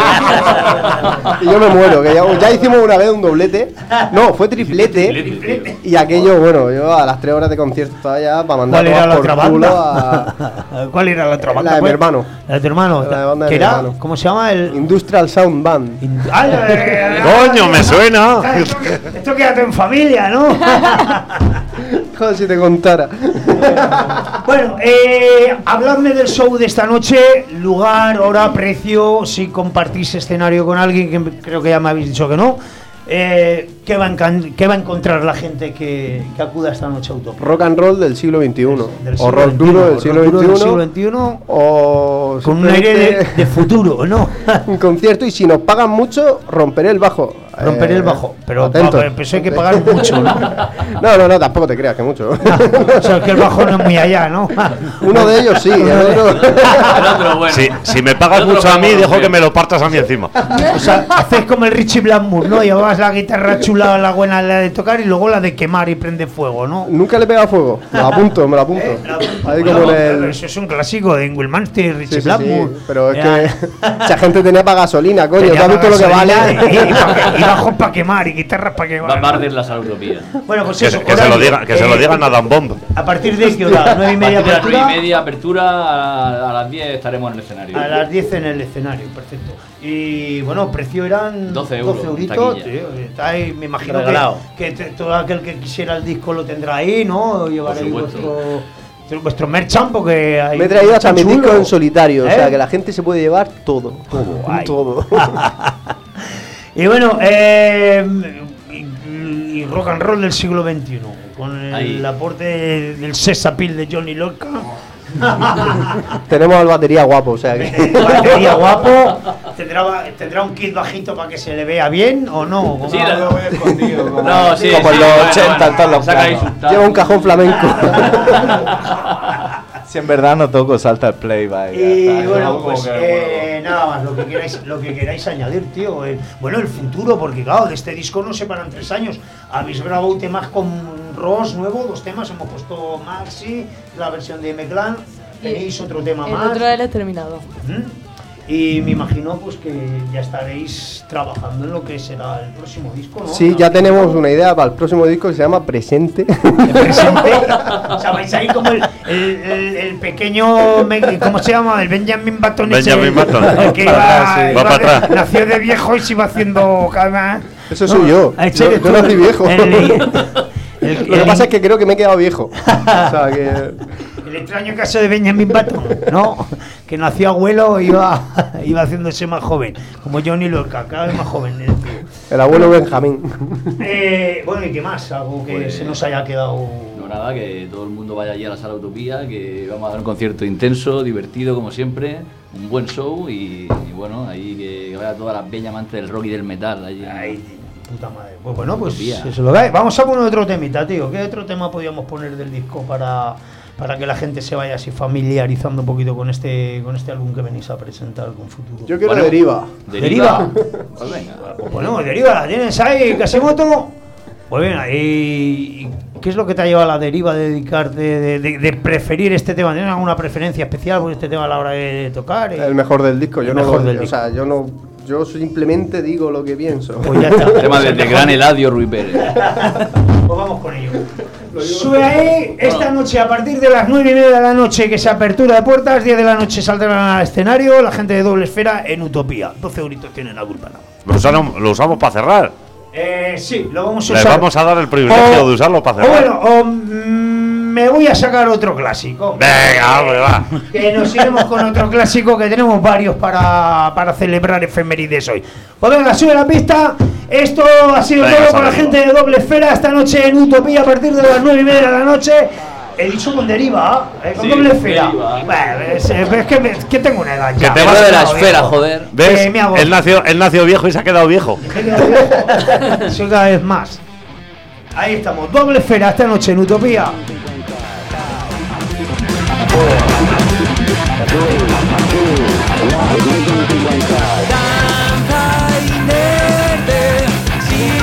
Y yo me muero, que ya, ya hicimos una vez un doblete. No, fue triplete. Triplete. Y aquello, bueno, yo a las tres horas de concierto estaba ya para mandar ¿Cuál era la por otra culo banda? a... ¿Cuál era la otra banda? La de mi pues? hermano. La de tu hermano. La de banda de ¿Qué mi era? hermano. ¿Cómo se llama? El. Industrial Sound Band. ¡Ay, ay, ay! ¡Coño, me suena! Esto, esto quédate en familia, ¿no? Joder, si te contara. Bueno, eh, habladme del show de esta noche, lugar, hora, precio, si compartís escenario con alguien, que creo que ya me habéis dicho que no. Eh, ¿qué, va a encan- ¿Qué va a encontrar la gente que, que acuda esta noche a Utopía? Rock and roll del siglo veintiuno. Del O siglo rock veintiuno, duro del rock siglo duro del veintiuno. siglo veintiuno, O con un aire de, simplemente de futuro, ¿no? un concierto, y si nos pagan mucho, romperé el bajo. Romperé Eh, el bajo, pero atento. pa- pa- eso hay que pagar mucho, ¿no? No, no, no, tampoco te creas que mucho. O sea, que el bajo no es muy allá, ¿no? Uno de ellos sí, el otro. Si, si me pagas mucho a mí, dejo que me lo partas a mí encima. O sea, hacéis como el Richie Blackmore, ¿no? Llevabas la guitarra chula, la buena, la de tocar, y luego la de quemar y prende fuego, ¿no? Nunca le he pegado fuego. Me lo apunto, me lo apunto. Ahí como Bueno, en el. pero eso es un clásico de Ingrid Malmsteen, Richie Sí, sí, sí, Blackmore. pero es Era- que esa gente tenía para gasolina, coño. ¿Tú tenía has visto lo que gasolina vale? Y, y, pa- y bajos para quemar y guitarras para quemar. Va a arder la salutopía. Bueno, pues Que, eso. se- que se lo horario, diga, que se lo eh, digan a Dan Bomb. ¿A partir de qué hora? ¿Nueve y media A partir de las nueve apertura? y media apertura, a, a las diez estaremos en el escenario. A las diez en el escenario, perfecto. Y bueno, precio eran doce euros, euritos. taquilla. Tío, está ahí, me imagino Regalado. que, que te- todo aquel que quisiera el disco lo tendrá ahí, ¿no? Llevaréis supuesto. vuestro, vuestro merchan, porque hay Me he traído hasta mi merchan disco chulo. en solitario, o ¿Eh? sea que la gente se puede llevar todo. Todo. Ay. Todo. Y bueno, eh, y, y rock and roll del siglo veintiuno, con el Ahí. aporte del sex appeal de Johnny Lorca. Tenemos al batería guapo, o sea que. Batería guapo, ¿tendrá, tendrá un kit bajito para que se le vea bien o no? ¿Cómo? Sí, la- como- No, sí, Como sí, en los bueno, ochenta, bueno, en todos los saca ahí planos. sus tabs. Lleva un cajón flamenco. Si en verdad no toco, salta el playback. ya Y está. bueno, Como pues que, eh, nada más, lo que queráis, lo que queráis añadir, tío. Eh, bueno, el futuro, porque claro, de este disco no se paran tres años. Habéis grabado temas con Ross nuevo, dos temas, hemos puesto Maxi, la versión de M-Clan, tenéis otro tema El más. otro era el terminado. Ujú. Y me imagino pues que ya estaréis trabajando en lo que será el próximo disco, ¿no? Sí, ¿No? ya tenemos una idea para el próximo disco que se llama Presente. El presente. O sea, vais ahí como el, el, el- el pequeño. me- ¿Cómo se llama? El Benjamin Button. ese, Benjamin el- Button. el que iba, Va para atrás, sí. iba Va para de- atrás. nació de viejo y se iba haciendo cada vez. Eso soy yo. Ah, Yo, ¿serio? yo nací viejo. El, el- el- Lo que el- pasa es que creo que me he quedado viejo. O sea que. el extraño caso de Benjamin Button, ¿no? Que nació abuelo y iba, iba haciéndose más joven. Como Johnny Lorca, cada vez más joven. el tío. El abuelo Benjamín. Eh, bueno, ¿y qué más? Algo que Pues- se nos haya quedado. No, nada, que todo el mundo vaya allí a la sala Utopía, que vamos a dar un concierto intenso, divertido como siempre, un buen show y, y bueno, ahí que, que vaya toda la bella amante del rock y del metal allí. Ay, puta madre. Pues bueno, pues Utopía. eso es lo que hay. Vamos a poner otro temita, tío. ¿Qué otro tema podíamos poner del disco para, para que la gente se vaya así familiarizando un poquito con este con este álbum que venís a presentar con futuro? Yo quiero Bueno, Deriva. ¿Deriva? Pues venga. Pues ponemos Deriva, ¿la tienes ahí, Casimoto? Pues bien, ¿y qué es lo que te ha llevado a la Deriva de dedicarte, de, de- de preferir este tema? ¿Tienes alguna preferencia especial por este tema a la hora de tocar? El mejor del disco. Yo El no mejor lo- del o disco. sea, yo no. Yo simplemente digo lo que pienso. Pues ya está. Tema de, de gran Eladio Ruiz Pérez. Pues vamos con ello. Sube ahí, esta noche a partir de las nueve y media de la noche, que se apertura de puertas, diez de la noche saldrán al escenario la gente de Doble Esfera en Utopía. doce euritos tienen la culpa. ¿No? Lo usamos, lo usamos para cerrar. Eh, sí, lo vamos a Les usar. vamos a dar el privilegio O- de usarlo para O cerrar. bueno, o mm, me voy a sacar otro clásico. Venga, hombre, va. Que nos iremos con otro clásico, que tenemos varios para, para celebrar efemérides hoy. Pues venga, sube la pista. Esto ha sido Venga, todo con la saludo. gente de Doble Esfera esta noche en Utopía a partir de las nueve y media de la noche. He dicho con Deriva, eh, con Sí, Doble Esfera. Deriva. Bueno, es, es que, me- que tengo una edad ya. te Te vas va de la No, esfera, viejo. joder. ¿Ves? Eh, me hago- Él nació, él nació viejo y se ha quedado viejo. Me he quedado viejo. Soy cada vez más. Ahí estamos, Doble Esfera esta noche en Utopía. Tanta inerte, si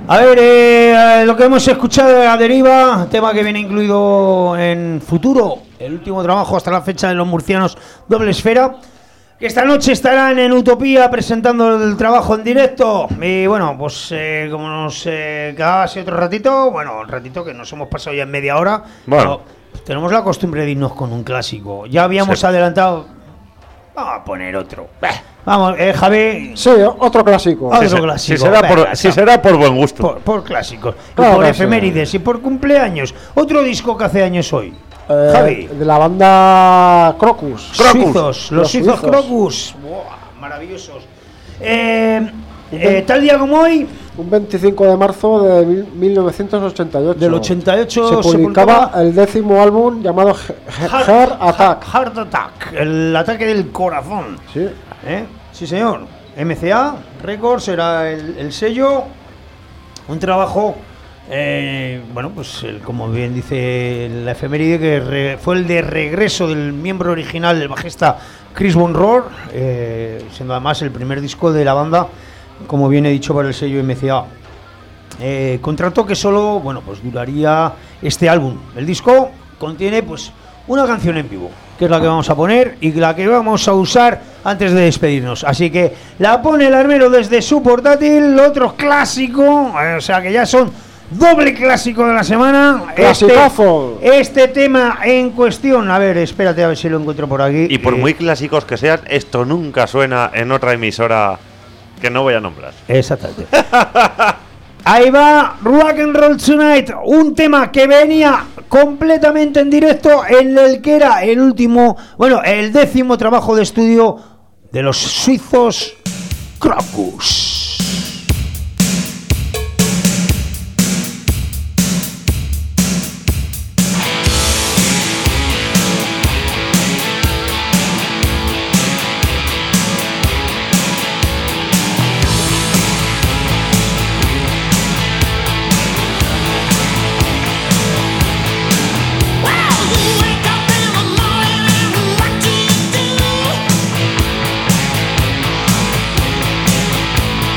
A ver, eh, lo que hemos escuchado de La Deriva, tema que viene incluido en Futuro, el último trabajo hasta la fecha de los murcianos Doble Esfera, que esta noche estarán en Utopía presentando el trabajo en directo. Y bueno, pues eh, como nos eh, quedaba así otro ratito, bueno, un ratito que nos hemos pasado ya en media hora, Bueno. pero tenemos la costumbre de irnos con un clásico. Ya habíamos Sí. adelantado, vamos a poner otro. Vamos, eh, Javi. Sí, otro clásico. Otro Si se- clásico. si será por- Venga, si chao. será por buen gusto. Por, por clásicos. Y Claro por que sí. efemérides y por cumpleaños. Otro disco que hace años hoy. Eh, Javi. De la banda Crocus. Suizos, los, suizos Crocus. Buah, maravillosos. Eh, eh, tal día como hoy. Un veinticinco de marzo de mil- mil novecientos ochenta y ocho. Del ochenta y ocho se se publicaba publicaba el décimo álbum llamado He- He- Heart Attack. Heart Attack. El ataque del corazón. Sí. ¿Eh? Sí, señor. M C A Records era el, el sello. Un trabajo, eh, bueno, pues el- como bien dice la efeméride, que re- fue el de regreso del miembro original, el bajista Chris Von Rohr, eh, siendo además el primer disco de la banda, como bien he dicho, para el sello M C A. Eh, contrato que solo, bueno, pues duraría este álbum. El disco contiene, pues, una canción en vivo, que es la que vamos a poner y la que vamos a usar antes de despedirnos. Así que la pone el armero desde su portátil, otro clásico, eh, o sea que ya son doble clásico de la semana. Clasicazo. Este, este tema en cuestión, a ver, espérate a ver si lo encuentro por aquí. Y por Eh, muy clásicos que sean, esto nunca suena en otra emisora que no voy a nombrar. Exactamente. Ahí va Rock and Roll Tonight, un tema que venía completamente en directo, en el que era el último, bueno, el décimo trabajo de estudio de los suizos Crocus. Well, you wake up in the morning and what do you do?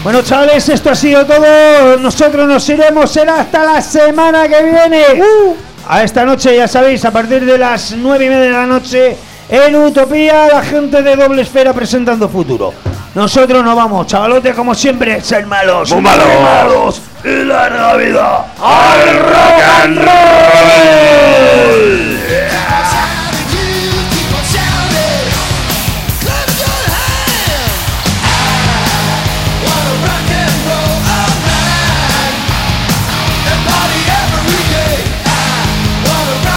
Bueno, chavales, esto ha sido todo. Nosotros nos iremos, será hasta la semana que viene. Uh. A esta noche, ya sabéis, a partir de las nueve y media de la noche, en Utopía, la gente de Doble Esfera presentando Futuro. Nosotros nos vamos, chavalote, como siempre, ser malos, muy malos, malos y la Navidad al rock and roll.